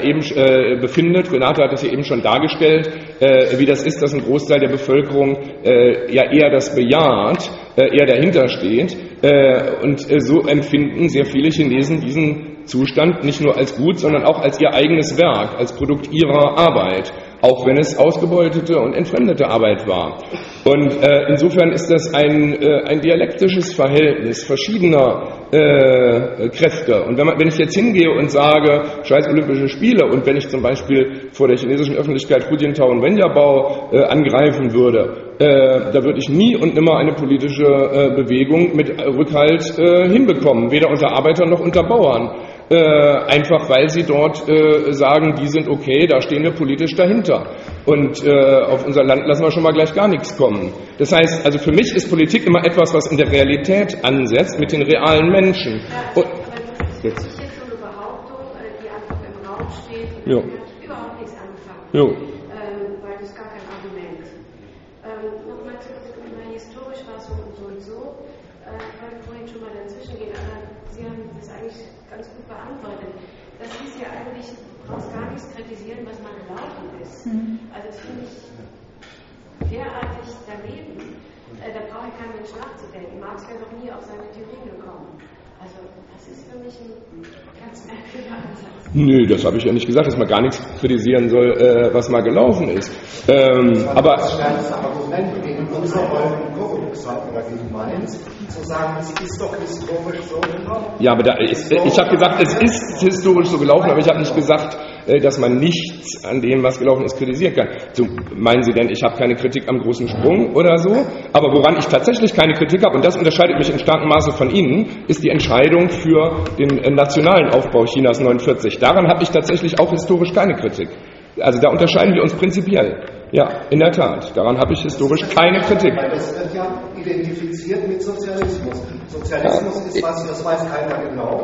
es ja eben schon dargestellt, wie das ist, dass ein Großteil der Bevölkerung ja eher das bejaht, eher dahinter steht, und so empfinden sehr viele Chinesen diesen Zustand nicht nur als gut, sondern auch als ihr eigenes Werk, als Produkt ihrer Arbeit, auch wenn es ausgebeutete und entfremdete Arbeit war. Und insofern ist das ein dialektisches Verhältnis verschiedener Kräfte. Und wenn ich jetzt hingehe und sage, scheiß Olympische Spiele, und wenn ich zum Beispiel vor der chinesischen Öffentlichkeit Hu Jintao und Wenjabao angreifen würde, da würde ich nie und nimmer eine politische Bewegung mit Rückhalt hinbekommen, weder unter Arbeitern noch unter Bauern. Einfach weil sie dort sagen, die sind okay, da stehen wir politisch dahinter. Und auf unser Land lassen wir schon mal gleich gar nichts kommen. Das heißt, also für mich ist Politik immer etwas, was in der Realität ansetzt, mit den realen Menschen. Und jetzt ist hier schon eine Behauptung, die einfach im Raum steht und jo. Überhaupt nichts anfangen. Jo. Weil das ist gar kein Argument. Nochmal zu historisch war es so und so. Ich wollte vorhin schon mal dazwischen gehen, aber Sie haben das eigentlich ganz gut beantwortet. Das ist ja eigentlich, du brauchst gar nichts kritisieren, was mal gelaufen ist. Also das finde ich derartig daneben. Da brauche ich kein Mensch nachzudenken. Marx wäre noch nie auf seine Theorie gekommen. Also das ist für mich ein ganz merkwürdiger Ansatz. Nö, das habe ich ja nicht gesagt, dass man gar nichts kritisieren soll, was mal gelaufen ist. Aber das stärkste Argument gegen unser Wolfen oder gegen Mainz, zu sagen, es ist doch historisch so gelaufen. Ja, aber ich habe gesagt, es ist historisch so gelaufen, aber ich habe nicht gesagt, dass man nichts an dem, was gelaufen ist, kritisieren kann. So, meinen Sie denn, ich habe keine Kritik am großen Sprung oder so? Aber woran ich tatsächlich keine Kritik habe, und das unterscheidet mich in starkem Maße von Ihnen, ist die Entscheidung für den nationalen Aufbau Chinas 49. Daran habe ich tatsächlich auch historisch keine Kritik. Also da unterscheiden wir uns prinzipiell. Ja, in der Tat. Daran habe ich historisch keine Kritik. Weil das wird ja identifiziert mit Sozialismus. Sozialismus ist was, das weiß keiner genau.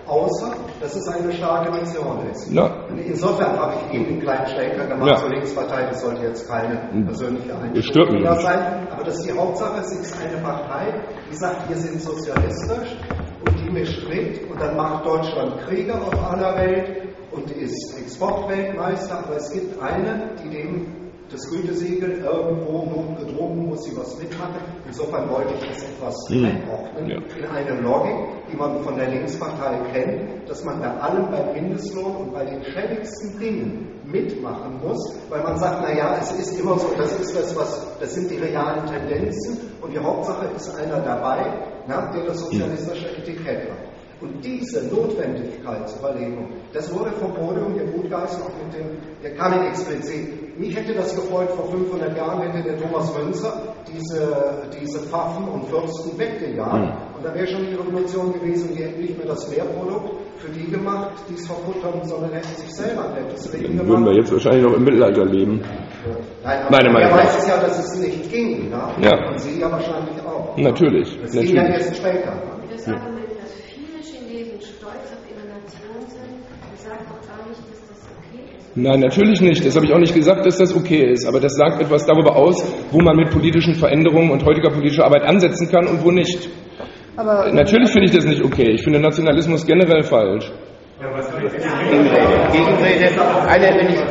außer dass es eine starke Nation ist. Ja. Insofern habe ich eben einen kleinen Schlenker gemacht zur Linkspartei, das sollte jetzt keine persönliche Einstellung sein, aber das ist die Hauptsache, es ist eine Partei, die sagt, wir sind sozialistisch und die mischt mit und dann macht Deutschland Kriege auf aller Welt und ist Exportweltmeister, aber es gibt eine, die dem das Gütesiegel irgendwo notgedrungen muss sie was mitmachen. Insofern wollte ich das etwas einordnen in eine Logik, die man von der Linkspartei kennt, dass man bei allem beim Mindestlohn und bei den schäbigsten Dingen mitmachen muss, weil man sagt, naja, es ist immer so, das sind die realen Tendenzen und die Hauptsache ist einer dabei, der das sozialistische Etikett hat. Und diese Notwendigkeitsüberlegung, das wurde vom Podium der Gutgeist auch mit dem, der kann nicht explizit. Mich hätte das gefreut, vor 500 Jahren hätte der Thomas Münzer diese Pfaffen und Fürsten weggejagt. Und da wäre schon die Revolution gewesen, die hätten nicht mehr das Lehrprodukt für die gemacht, die es verfuttern, sondern hätten sich selber ein nettes Leben gemacht. Würden wir jetzt wahrscheinlich noch im Mittelalter leben. Nein, aber er weiß es ja, dass es nicht ging. Ja. Und Sie ja wahrscheinlich auch. Natürlich. Das ging ja erst später. Das Argument, dass viele Chinesen stolz auf ihre Nation sind, das sagt doch gar nicht, dass das okay ist. Nein, natürlich nicht. Das habe ich auch nicht gesagt, dass das okay ist. Aber das sagt etwas darüber aus, wo man mit politischen Veränderungen und heutiger politischer Arbeit ansetzen kann und wo nicht. Aber natürlich finde ich das nicht okay. Ich finde Nationalismus generell falsch. Ja, was soll ich Gegenrede ist aber eine, wenn ich...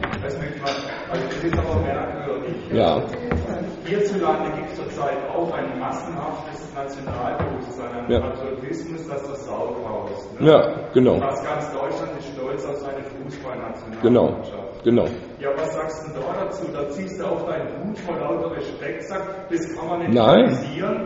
Also das ist aber merkwürdig. Ja. Hierzulande gibt es zurzeit auch ein massenhaftes Nationalbewusstsein, ein Patriotismus, das das Sauerhaus. Ja, genau. Fast ganz Deutschland ist stolz auf seine Fußballnationalmannschaft. Genau. Ja, was sagst du da dazu? Da ziehst du auf deinen Hut vor lauter Respekt, sagst, das kann man nicht kritisieren,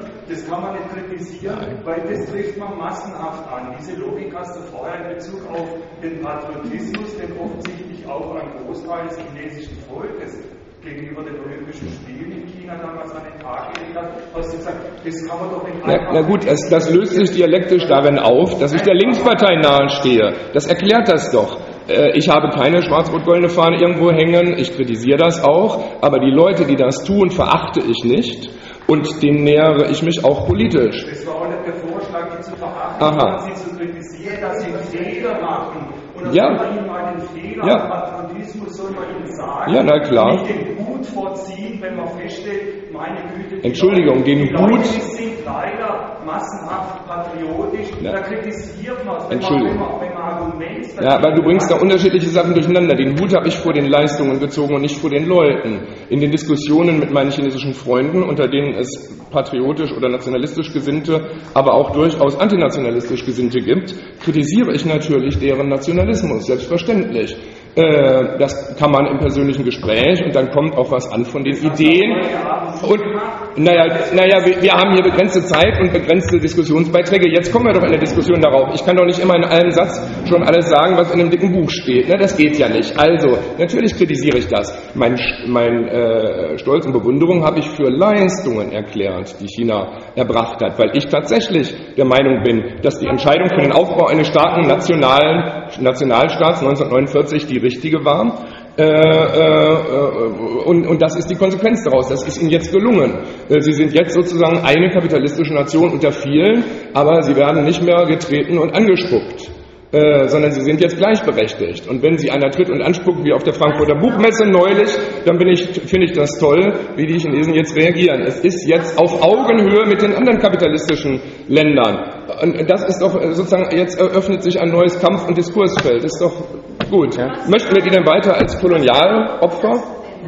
weil das trifft man massenhaft an. Diese Logik hast du vorher in Bezug auf den Patriotismus, den offensichtlich auch ein Großteil des chinesischen Volkes gegenüber den Olympischen Spielen in China damals an den Tag gelegt hat, hast du gesagt, das kann man doch nicht einfach... Na gut, das löst sich dialektisch darin auf, dass ich der Linkspartei nahestehe. Das erklärt das doch. Ich habe keine schwarz-rot-goldene Fahne irgendwo hängen, ich kritisiere das auch, aber die Leute, die das tun, verachte ich nicht und denen nähere ich mich auch politisch. Das war auch nicht der Vorschlag, die zu verachten, sondern sie zu kritisieren, dass sie Fehler machen. Und dann soll man ihnen mal den Fehler, Patriotismus soll man ihnen sagen, na klar. nicht den Hut vorziehen, wenn man feststellt, meine Güte, Entschuldigung, den Hut... Leute, die sind leider massenhaft patriotisch, da kritisiert man es, wenn man Argument... Ja, aber du bringst da unterschiedliche Sachen durcheinander. Den Hut habe ich vor den Leistungen gezogen und nicht vor den Leuten. In den Diskussionen mit meinen chinesischen Freunden, unter denen es patriotisch oder nationalistisch Gesinnte, aber auch durchaus antinationalistisch Gesinnte gibt, kritisiere ich natürlich deren Nationalismus, selbstverständlich. Das kann man im persönlichen Gespräch und dann kommt auch was an von den Ideen. Und wir haben hier begrenzte Zeit und begrenzte Diskussionsbeiträge. Jetzt kommen wir doch in der Diskussion darauf. Ich kann doch nicht immer in einem Satz schon alles sagen, was in einem dicken Buch steht. Das geht ja nicht. Also, natürlich kritisiere ich das. Mein Stolz und Bewunderung habe ich für Leistungen erklärt, die China erbracht hat, weil ich tatsächlich der Meinung bin, dass die Entscheidung für den Aufbau eines starken Nationalstaats 1949 die richtige war. Und das ist die Konsequenz daraus. Das ist ihnen jetzt gelungen. Sie sind jetzt sozusagen eine kapitalistische Nation unter vielen, aber sie werden nicht mehr getreten und angespuckt, sondern sie sind jetzt gleichberechtigt. Und wenn sie einer tritt und anspuckt, wie auf der Frankfurter Buchmesse neulich, dann finde ich das toll, wie die Chinesen jetzt reagieren. Es ist jetzt auf Augenhöhe mit den anderen kapitalistischen Ländern. Und das ist doch sozusagen, jetzt eröffnet sich ein neues Kampf- und Diskursfeld. Das ist doch gut. Ja. Möchten wir die denn weiter als Kolonialopfer?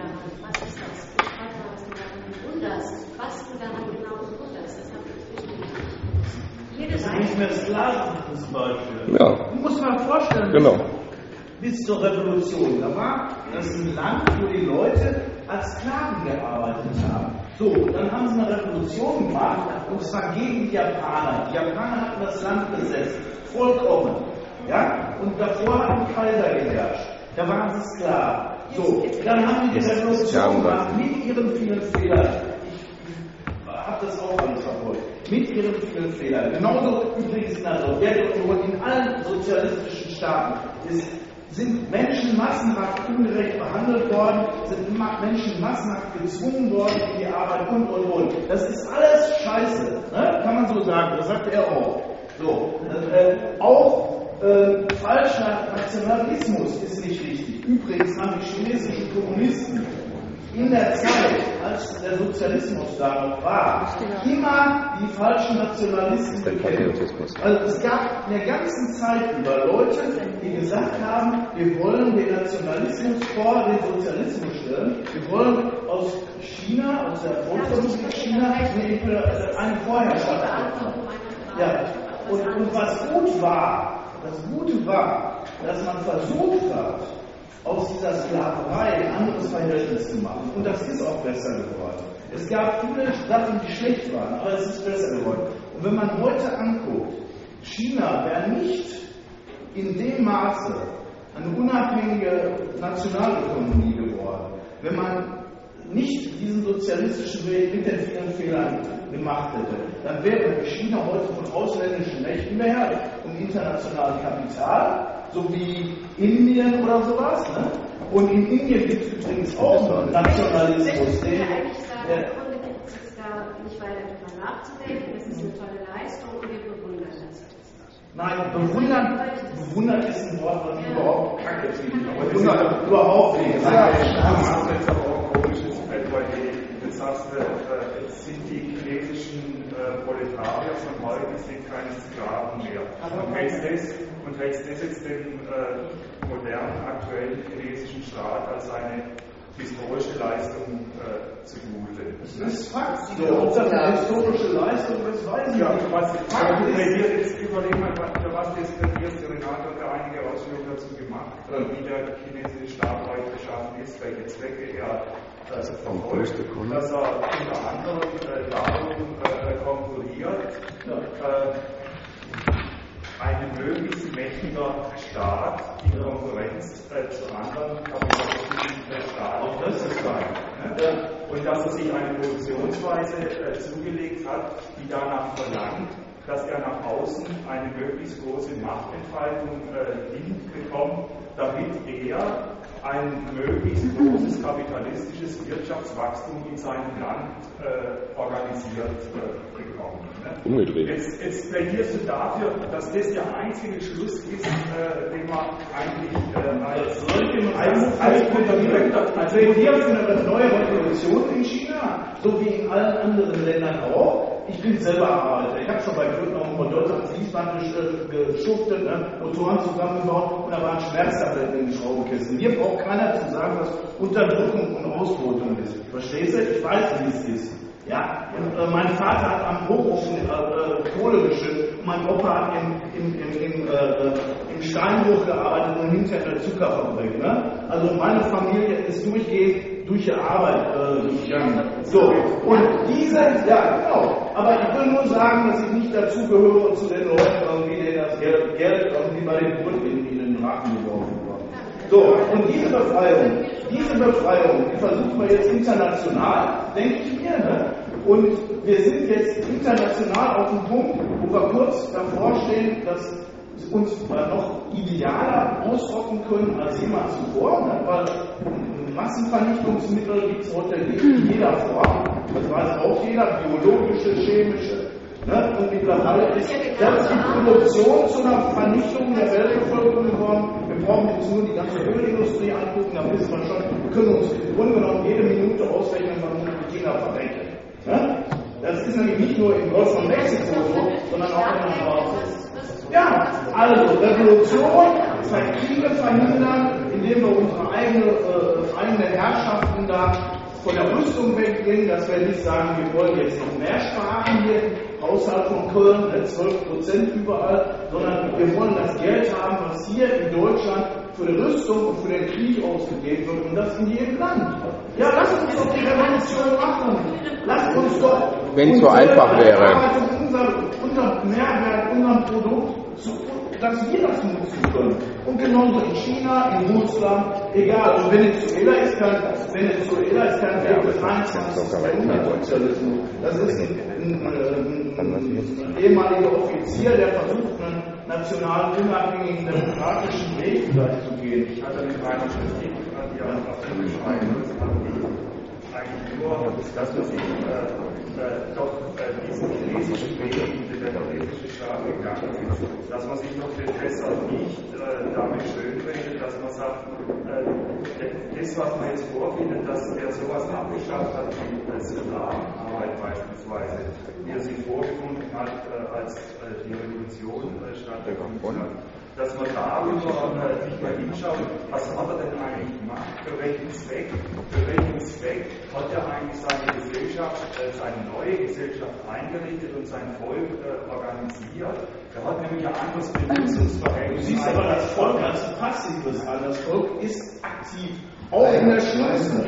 Das ist nicht mehr Sklaven zum Beispiel. Ja. Du musst mal vorstellen, bis zur Revolution, da war das ein Land, wo die Leute als Sklaven gearbeitet haben. So, dann haben sie eine Revolution gemacht, und zwar gegen die Japaner. Die Japaner hatten das Land besetzt, vollkommen. Ja? Und davor hat ein Kaiser geherrscht. Da waren sie Sklaven. So, dann haben die Revolution gemacht mit ihren vielen Fehlern. Ich habe das auch alles verfolgt. Mit ihren vielen Fehlern. Genauso übrigens in der Sowjetunion, in allen sozialistischen Staaten sind Menschen massenhaft ungerecht behandelt worden, sind Menschen massenhaft gezwungen worden in die Arbeit und. Das ist alles Scheiße, ne? Kann man so sagen, das sagt er auch. So, auch falscher Nationalismus ist nicht richtig. Übrigens haben die chinesischen Kommunisten in der Zeit, als der Sozialismus da noch war, immer die falschen Nationalisten bekämpft. Also es gab in der ganzen Zeit über Leute, die gesagt haben, wir wollen den Nationalismus vor den Sozialismus stellen, wir wollen aus China, aus der Volksrepublik China, eine Vorherrschaft machen. Ja. Und was gut war, das Gute war, dass man versucht hat, aus dieser Sklaverei ein anderes Verhältnis zu machen. Und das ist auch besser geworden. Es gab viele Sachen, die schlecht waren, aber es ist besser geworden. Und wenn man heute anguckt, China wäre nicht in dem Maße eine unabhängige Nationalökonomie geworden, wenn man nicht diesen sozialistischen Weg mit den vielen Fehlern gemacht hätte. Dann wäre China heute von ausländischen Mächten beherrscht und internationalem Kapital, so wie Indien oder sowas. Ne? Und in Indien gibt es übrigens auch einen Nationalismus. Ich würde eigentlich sagen, im Grunde gibt es da nicht weiter darüber nachzudenken. Es ist eine tolle Leistung und wir bewundern das. Nein, bewundern ist ein Wort, was ich überhaupt kacke finde. Bewundern überhaupt nicht. Du sagst, jetzt sind die chinesischen Proletarier von heute sind keine Sklaven mehr. Und hältst das jetzt dem modernen, aktuellen chinesischen Staat als eine historische Leistung zugute. Das ist Fakt. Ob das eine historische Leistung ist, weiß ich nicht. Jetzt überleg mal, für was jetzt plädierst. Renato hat ja einige Ausführungen dazu gemacht, wie der chinesische Staat heute geschaffen ist, welche Zwecke er verfolgt, dass er unter anderem darum konkurriert, ein möglichst mächtiger Staat in Konkurrenz zu anderen kapitalistischen Staaten. Und dass er sich eine Produktionsweise zugelegt hat, die danach verlangt, dass er nach außen eine möglichst große Machtentfaltung hinbekommt, damit er ein möglichst großes kapitalistisches Wirtschaftswachstum in seinem Land organisiert bekommt. Umgedreht. Jetzt plädierst du dafür, dass das der einzige Schluss ist, den man eigentlich als plädiert für eine neue Revolution in China, so wie in allen anderen Ländern auch. Ich bin selber Arbeiter. Ich habe schon bei Gründung von Deutschland Fließband geschuftet, Motoren zusammengebaut und da waren Schmerztabletten in den Schraubenkästen. Mir braucht keiner zu sagen, was Unterdrückung und Ausbeutung ist. Verstehst du? Ich weiß, wie es ist. Ja? Und mein Vater hat am Hochofen Kohle geschüttet und mein Opa hat im Steinbruch gearbeitet und hinterher in der Zuckerfabrik. Ne? Also meine Familie ist durchgehend durch die Arbeit gegangen. So, und diese, ja genau, aber ich will nur sagen, dass ich nicht dazu gehöre zu den Leuten, irgendwie, denen das Geld irgendwie bei den Gründen in den Rachen geworfen wurde. So, und diese Befreiung, die versuchen wir jetzt international, denke ich mir, ne? Und wir sind jetzt international auf dem Punkt, wo wir kurz davor stehen, dass uns noch idealer ausrotten können als jemals zuvor, ne? Weil Massenvernichtungsmittel gibt es heute in jeder Form, das weiß auch jeder, biologische, chemische. Ne? Und mittlerweile ist das die Produktion zu einer Vernichtung der Weltbevölkerung geworden. Wir brauchen uns nur die ganze Ölindustrie angucken, da wissen wir schon, wir können uns im Grunde genommen jede Minute ausrechnen, wann die China verreckt. Ne? Das ist nämlich nicht nur im Golf von Mexiko so, sondern auch in der Nord. Ja, also Revolution, Kriege verhindern, indem wir unsere eigene Herrschaften da von der Rüstung wegbringen, dass wir nicht sagen, wir wollen jetzt noch mehr sparen hier im Haushalt von Köln, 12% überall, sondern wir wollen das Geld haben, was hier in Deutschland für die Rüstung und für den Krieg ausgegeben wird und das in jedem Land. Ja, lasst uns doch die Revolution machen. Lasst uns doch. Wenn es so einfach wäre. Unser Mehrwert, unserem Produkt, dass wir das nutzen können. Und genauso in China, in Russland, egal. Und Venezuela ist kein Weg des 21. Jahrhunderts-Sozialismus. Das ist ein ehemaliger Offizier, der versucht, einen national unabhängigen demokratischen Weg vielleicht zu gehen. Ich hatte mit meiner Kritik an die auf den Schreiben eigentlich nur, dass man sich doch diesen chinesischen Weg, den der chinesische Staat gegangen ist, dass man sich doch deshalb nicht damit schönredet, dass man sagt, das, was man jetzt vorfindet, dass der sowas abgeschafft hat, wie Sklavenarbeit beispielsweise, wie er sich vorgefunden hat, als die Revolution stattgefunden hat, dass man darüber nicht mehr hinschaut, was hat er denn eigentlich gemacht, für welchen Zweck hat er eigentlich seine Gesellschaft, seine neue Gesellschaft eingerichtet und sein Volk organisiert. Er hat nämlich ein anderes Benutzungsverhältnis. Du siehst aber das Volk als Passives an. Das Volk ist aktiv. Auch in der schlimmsten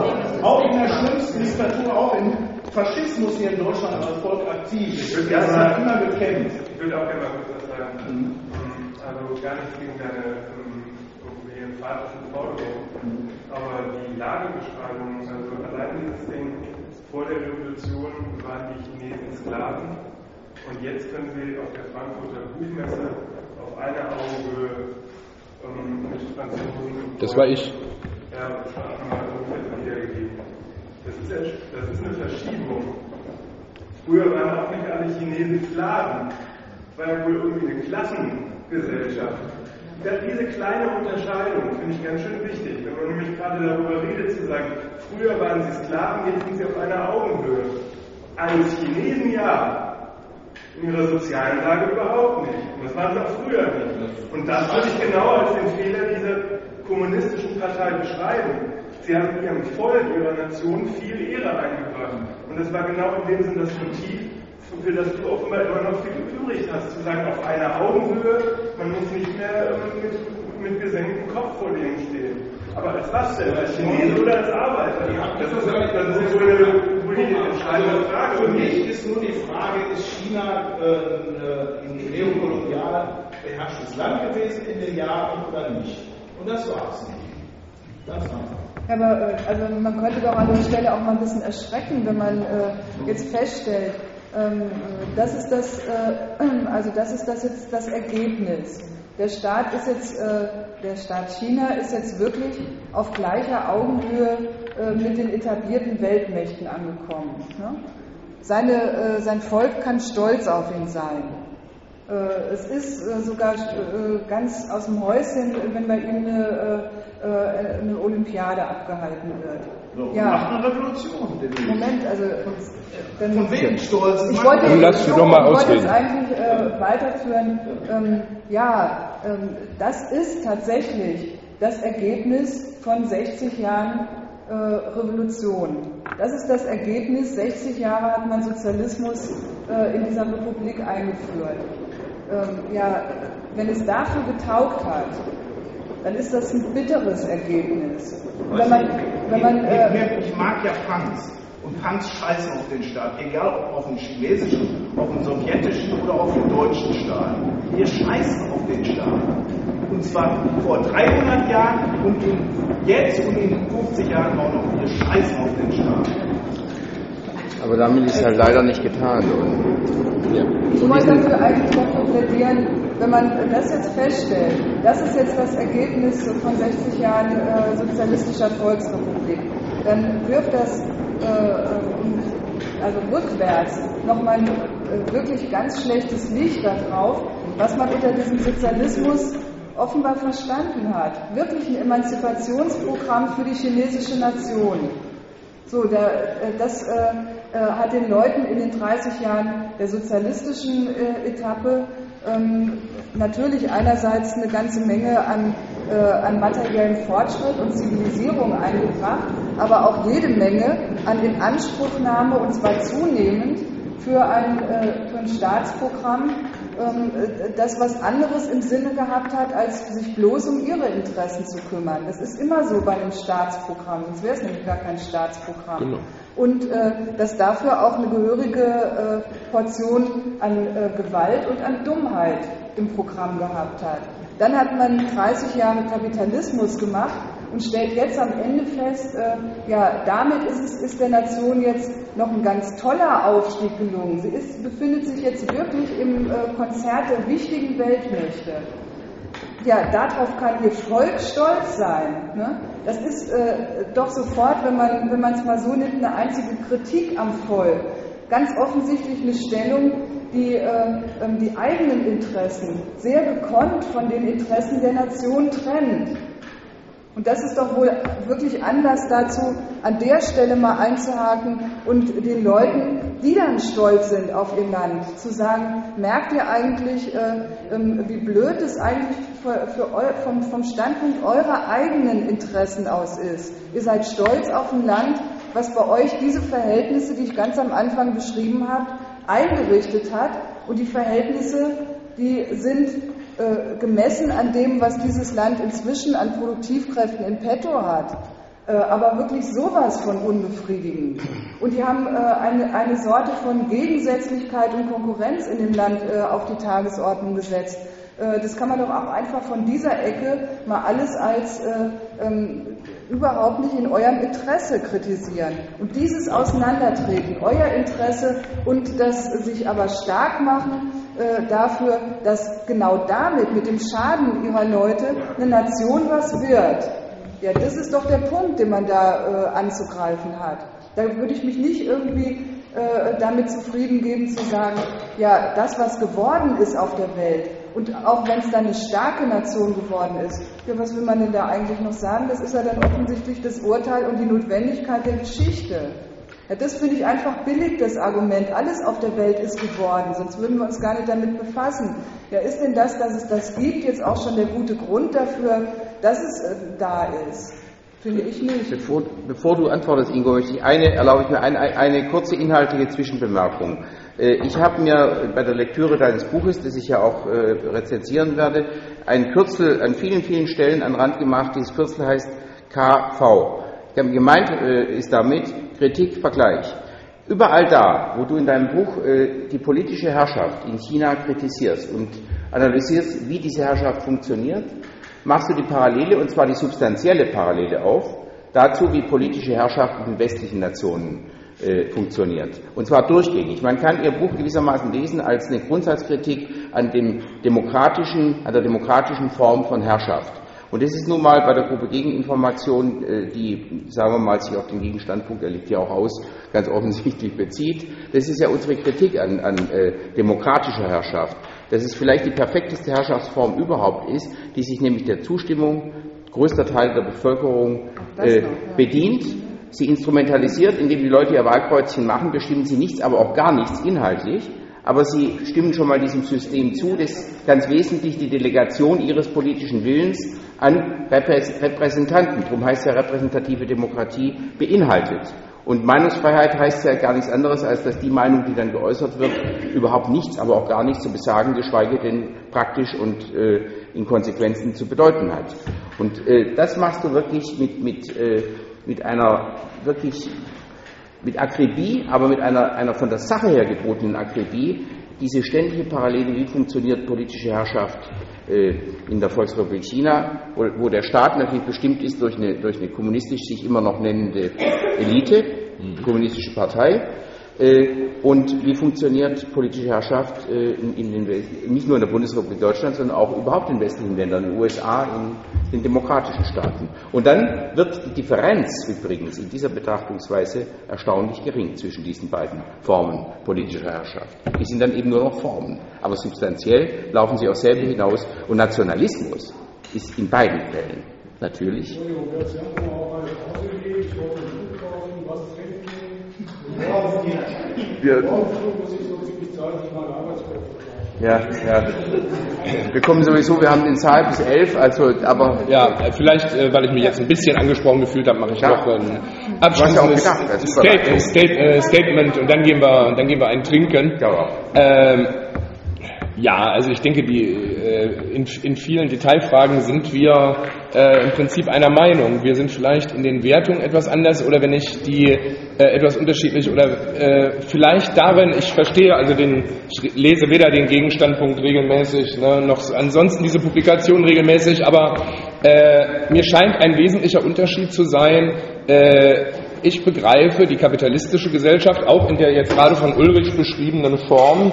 Diktatur, auch im Faschismus hier in Deutschland war das Volk aktiv. Das hat immer gekämpft. Ich würde auch gerne mal kurz was sagen. Also gar nicht gegen deine emphatischen Forderungen, aber die Lagebeschreibung, also allein dieses Ding, vor der Revolution waren die Chinesen Sklaven und jetzt können sie auf der Frankfurter Buchmesse auf einer Augenhöhe mit Franzosen. Das war ich. Ja, das war auch nochmal wiedergegeben. Das ist eine Verschiebung. Früher waren auch nicht alle Chinesen Sklaven. Es war ja wohl irgendwie eine Klassengesellschaft. Diese kleine Unterscheidung finde ich ganz schön wichtig, wenn man nämlich gerade darüber redet, zu sagen, früher waren sie Sklaven, jetzt sind sie auf einer Augenhöhe. Als Chinesen ja, in ihrer sozialen Lage überhaupt nicht. Und das waren sie auch früher nicht. Und das würde ich genau als den Fehler dieser kommunistischen Partei beschreiben. Sie haben ihrem Volk, ihrer Nation viel Ehre eingebracht. Und das war genau in dem Sinn das Motiv, für das du offenbar immer noch viel übrig hast, zu sagen, auf einer Augenhöhe, man muss nicht mehr mit gesenktem Kopf vor denen stehen. Aber als was denn? Als Chinese oder als Arbeiter? Das ist so eine entscheidende Frage. Für mich ist nur die Frage, ist China ein neokolonial beherrschtes Land gewesen in den Jahren oder nicht? Und das war es nicht. Das war es. Aber also man könnte doch an der Stelle auch mal ein bisschen erschrecken, wenn man jetzt feststellt, das ist jetzt das Ergebnis. Der Staat China ist jetzt wirklich auf gleicher Augenhöhe mit den etablierten Weltmächten angekommen. Ne? Sein Volk kann stolz auf ihn sein. Es ist sogar ganz aus dem Häuschen, wenn bei ihm eine Olympiade abgehalten wird. Ja. Macht eine Revolution. Moment, also dann von wem stolz? Ich wollte ausreden. es eigentlich weiterführen. Das ist tatsächlich das Ergebnis von 60 Jahren Revolution. Das ist das Ergebnis. 60 Jahre hat man Sozialismus in dieser Republik eingeführt. Wenn es dafür getaugt hat, dann ist das ein bitteres Ergebnis. Ich mag ja Punks. Und Punks scheißen auf den Staat, egal ob auf den chinesischen, auf den sowjetischen oder auf den deutschen Staat. Wir scheißen auf den Staat. Und zwar vor 300 Jahren und jetzt und in 50 Jahren auch noch. Wir scheißen auf den Staat. Aber damit ist halt leider nicht getan. Ich wollte dafür plädieren, wenn man das jetzt feststellt, das ist jetzt das Ergebnis von 60 Jahren sozialistischer Volksrepublik, dann wirft das rückwärts nochmal ein wirklich ganz schlechtes Licht darauf, was man unter diesem Sozialismus offenbar verstanden hat. Wirklich ein Emanzipationsprogramm für die chinesische Nation. So, das hat den Leuten in den 30 Jahren der sozialistischen Etappe natürlich einerseits eine ganze Menge an materiellen Fortschritt und Zivilisierung eingebracht, aber auch jede Menge an Inanspruchnahme, und zwar zunehmend, für ein Staatsprogramm, das was anderes im Sinne gehabt hat, als sich bloß um ihre Interessen zu kümmern. Das ist immer so bei einem Staatsprogramm, sonst wäre es nämlich gar kein Staatsprogramm. Genau. Und das dafür auch eine gehörige Portion an Gewalt und an Dummheit im Programm gehabt hat. Dann hat man 30 Jahre Kapitalismus gemacht und stellt jetzt am Ende fest, damit ist der Nation jetzt noch ein ganz toller Aufstieg gelungen. Sie befindet sich jetzt wirklich im Konzert der wichtigen Weltmächte. ja, darauf kann Ihr Volk stolz sein. Ne? Das ist doch sofort, wenn man es mal so nimmt, eine einzige Kritik am Volk. Ganz offensichtlich eine Stellung, die die eigenen Interessen sehr gekonnt von den Interessen der Nation trennt. Und das ist doch wohl wirklich Anlass dazu, an der Stelle mal einzuhaken und den Leuten, die dann stolz sind auf ihr Land, zu sagen, merkt ihr eigentlich, wie blöd es eigentlich vom Standpunkt eurer eigenen Interessen aus ist. Ihr seid stolz auf ein Land, was bei euch diese Verhältnisse, die ich ganz am Anfang beschrieben habe, eingerichtet hat. Und die Verhältnisse, die sind gemessen an dem, was dieses Land inzwischen an Produktivkräften in petto hat, aber wirklich sowas von unbefriedigend. Und die haben eine Sorte von Gegensätzlichkeit und Konkurrenz in dem Land auf die Tagesordnung gesetzt. Das kann man doch auch einfach von dieser Ecke mal alles als überhaupt nicht in eurem Interesse kritisieren. Und dieses Auseinandertreten, euer Interesse und das sich aber stark machen dafür, dass genau damit, mit dem Schaden ihrer Leute, eine Nation was wird. Ja, das ist doch der Punkt, den man da anzugreifen hat. Da würde ich mich nicht irgendwie damit zufrieden geben zu sagen, ja, das, was geworden ist auf der Welt, und auch wenn es dann eine starke Nation geworden ist, ja, was will man denn da eigentlich noch sagen? Das ist ja dann offensichtlich das Urteil und die Notwendigkeit der Geschichte. Ja, das finde ich einfach billig, das Argument. Alles auf der Welt ist geworden, sonst würden wir uns gar nicht damit befassen. Ja, ist denn das, dass es das gibt, jetzt auch schon der gute Grund dafür, dass es da ist? Finde ich nicht. Bevor du antwortest, Ingo, erlaube ich mir eine kurze inhaltliche Zwischenbemerkung. Ich habe mir bei der Lektüre deines Buches, das ich ja auch rezensieren werde, ein Kürzel an vielen, vielen Stellen an Rand gemacht. Dieses Kürzel heißt KV. Gemeint ist damit Kritik, Vergleich. Überall da, wo du in deinem Buch die politische Herrschaft in China kritisierst und analysierst, wie diese Herrschaft funktioniert, machst du die Parallele, und zwar die substanzielle Parallele auf, dazu, wie politische Herrschaft in den westlichen Nationen funktioniert. Und zwar durchgängig. Man kann ihr Buch gewissermaßen lesen als eine Grundsatzkritik an der demokratischen Form von Herrschaft. Und das ist nun mal bei der Gruppe Gegeninformation, die, sagen wir mal, sich auf den Gegenstandpunkt, der liegt ja auch aus, ganz offensichtlich bezieht. Das ist ja unsere Kritik an demokratischer Herrschaft. Dass es vielleicht die perfekteste Herrschaftsform überhaupt ist, die sich nämlich der Zustimmung größter Teil der Bevölkerung bedient, sie instrumentalisiert, indem die Leute ihr Wahlkreuzchen machen, bestimmen sie nichts, aber auch gar nichts inhaltlich, aber sie stimmen schon mal diesem System zu, das ganz wesentlich die Delegation ihres politischen Willens an Repräsentanten, darum heißt ja repräsentative Demokratie, beinhaltet. Und Meinungsfreiheit heißt ja gar nichts anderes, als dass die Meinung, die dann geäußert wird, überhaupt nichts, aber auch gar nichts zu besagen, geschweige denn praktisch und in Konsequenzen zu bedeuten hat. Und das machst du wirklich mit einer wirklich mit Akribie, aber mit einer von der Sache her gebotenen Akribie, diese ständige Parallele, wie funktioniert politische Herrschaft in der Volksrepublik China, wo der Staat natürlich bestimmt ist durch eine kommunistisch sich immer noch nennende Elite, kommunistische Partei, und wie funktioniert politische Herrschaft nicht nur in der Bundesrepublik Deutschland, sondern auch überhaupt in westlichen Ländern, in den USA, in den demokratischen Staaten. Und dann wird die Differenz übrigens in dieser Betrachtungsweise erstaunlich gering zwischen diesen beiden Formen politischer Herrschaft. Die sind dann eben nur noch Formen, aber substanziell laufen sie auf selbe hinaus, und Nationalismus ist in beiden Fällen natürlich. Ja. Wir kommen sowieso, wir haben den Saal bis 11, also, aber... Ja, vielleicht, weil ich mich jetzt ein bisschen angesprochen gefühlt habe, mache ich noch ein abschließendes Statement, und dann gehen wir einen trinken. Ja, also ich denke, in vielen Detailfragen sind wir im Prinzip einer Meinung. Wir sind vielleicht in den Wertungen etwas anders, oder wenn nicht die etwas unterschiedlich, oder vielleicht darin, ich verstehe, also ich lese weder den Gegenstandpunkt regelmäßig, noch ansonsten diese Publikation regelmäßig, aber mir scheint ein wesentlicher Unterschied zu sein, ich begreife die kapitalistische Gesellschaft auch in der jetzt gerade von Ulrich beschriebenen Form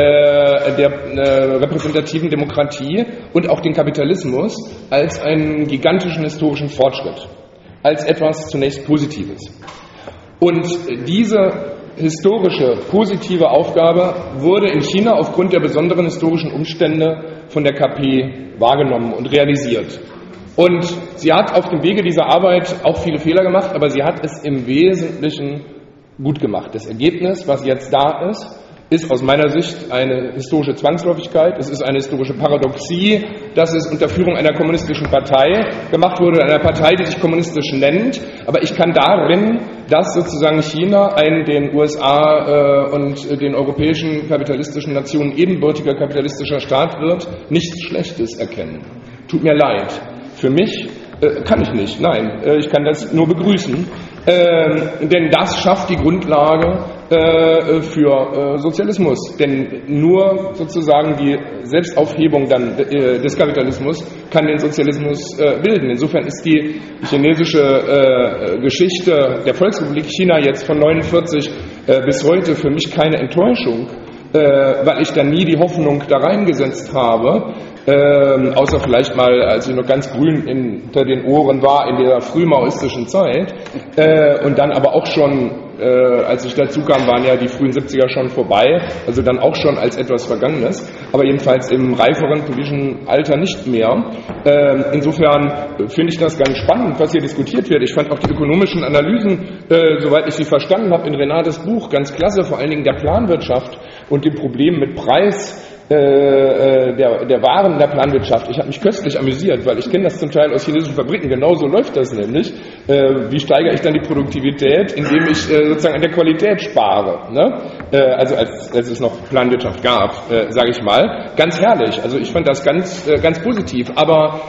der repräsentativen Demokratie und auch den Kapitalismus als einen gigantischen historischen Fortschritt, als etwas zunächst Positives. Und diese historische, positive Aufgabe wurde in China aufgrund der besonderen historischen Umstände von der KP wahrgenommen und realisiert. Und sie hat auf dem Wege dieser Arbeit auch viele Fehler gemacht, aber sie hat es im Wesentlichen gut gemacht. Das Ergebnis, was jetzt da ist aus meiner Sicht eine historische Zwangsläufigkeit, es ist eine historische Paradoxie, dass es unter Führung einer kommunistischen Partei gemacht wurde, einer Partei, die sich kommunistisch nennt, aber ich kann darin, dass sozusagen China ein den USA und den europäischen kapitalistischen Nationen ebenbürtiger kapitalistischer Staat wird, nichts Schlechtes erkennen. Tut mir leid. Für mich kann ich nicht, nein, ich kann das nur begrüßen, denn das schafft die Grundlage für Sozialismus, denn nur sozusagen die Selbstaufhebung dann des Kapitalismus kann den Sozialismus bilden. Insofern ist die chinesische Geschichte der Volksrepublik China jetzt von 49 bis heute für mich keine Enttäuschung, weil ich da nie die Hoffnung da reingesetzt habe, außer vielleicht mal, als ich noch ganz grün hinter den Ohren war in der frühmaoistischen Zeit, und dann aber auch schon, als ich dazu kam, waren ja die frühen 70er schon vorbei, also dann auch schon als etwas Vergangenes, aber jedenfalls im reiferen politischen Alter nicht mehr. Insofern finde ich das ganz spannend, was hier diskutiert wird. Ich fand auch die ökonomischen Analysen, soweit ich sie verstanden habe, in Renates Buch ganz klasse, vor allen Dingen der Planwirtschaft und dem Problem mit Preis der Waren in der Planwirtschaft. Ich habe mich köstlich amüsiert, weil ich kenne das zum Teil aus chinesischen Fabriken. Genauso läuft das nämlich. Wie steigere ich dann die Produktivität, indem ich sozusagen an der Qualität spare? Ne? Also als es noch Planwirtschaft gab, sage ich mal. Ganz herrlich. Also ich fand das ganz positiv. Aber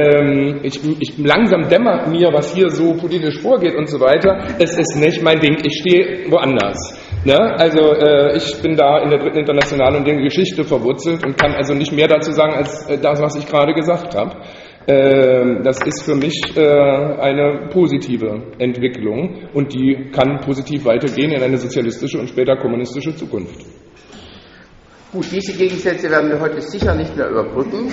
ich langsam dämmert mir, was hier so politisch vorgeht und so weiter. Es ist nicht mein Ding. Ich stehe woanders. Ne? Also ich bin da in der dritten Internationalen und in der Geschichte verwurzelt und kann also nicht mehr dazu sagen, als das, was ich gerade gesagt habe. Das ist für mich eine positive Entwicklung und die kann positiv weitergehen in eine sozialistische und später kommunistische Zukunft. Gut, diese Gegensätze werden wir heute sicher nicht mehr überbrücken.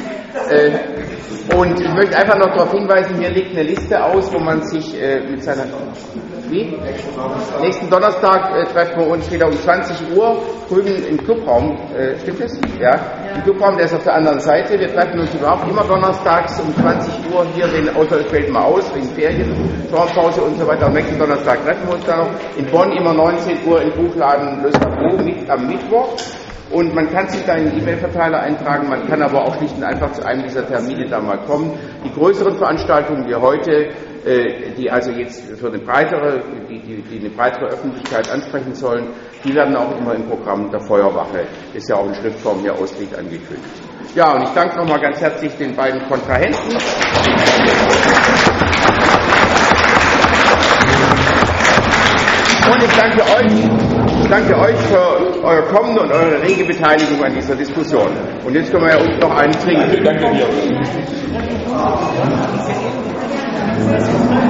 Und ich möchte einfach noch darauf hinweisen, hier liegt eine Liste aus, wo man sich mit seiner... Wie? Nächsten Donnerstag treffen wir uns wieder um 20 Uhr drüben im Clubraum. Stimmt das? Ja. Im Clubraum, der ist auf der anderen Seite. Wir treffen uns überhaupt immer donnerstags um 20 Uhr hier, außer es fällt mal aus, wegen Ferien, Sommerpause und so weiter. Am nächsten Donnerstag treffen wir uns da noch. In Bonn immer 19 Uhr im Buchladen Lösabro am Mittwoch. Und man kann sich da in den E-Mail-Verteiler eintragen, man kann aber auch schlicht und einfach zu einem dieser Termine da mal kommen. Die größeren Veranstaltungen wie heute, die also jetzt für eine breitere Öffentlichkeit ansprechen sollen, die werden auch immer im Programm der Feuerwache, ist ja auch in Schriftform hier ausliegt, angekündigt. Ja, und ich danke nochmal ganz herzlich den beiden Kontrahenten. Und ich danke euch für euer Kommen und eure rege Beteiligung an dieser Diskussion. Und jetzt können wir ja uns noch einen trinken. Danke dir.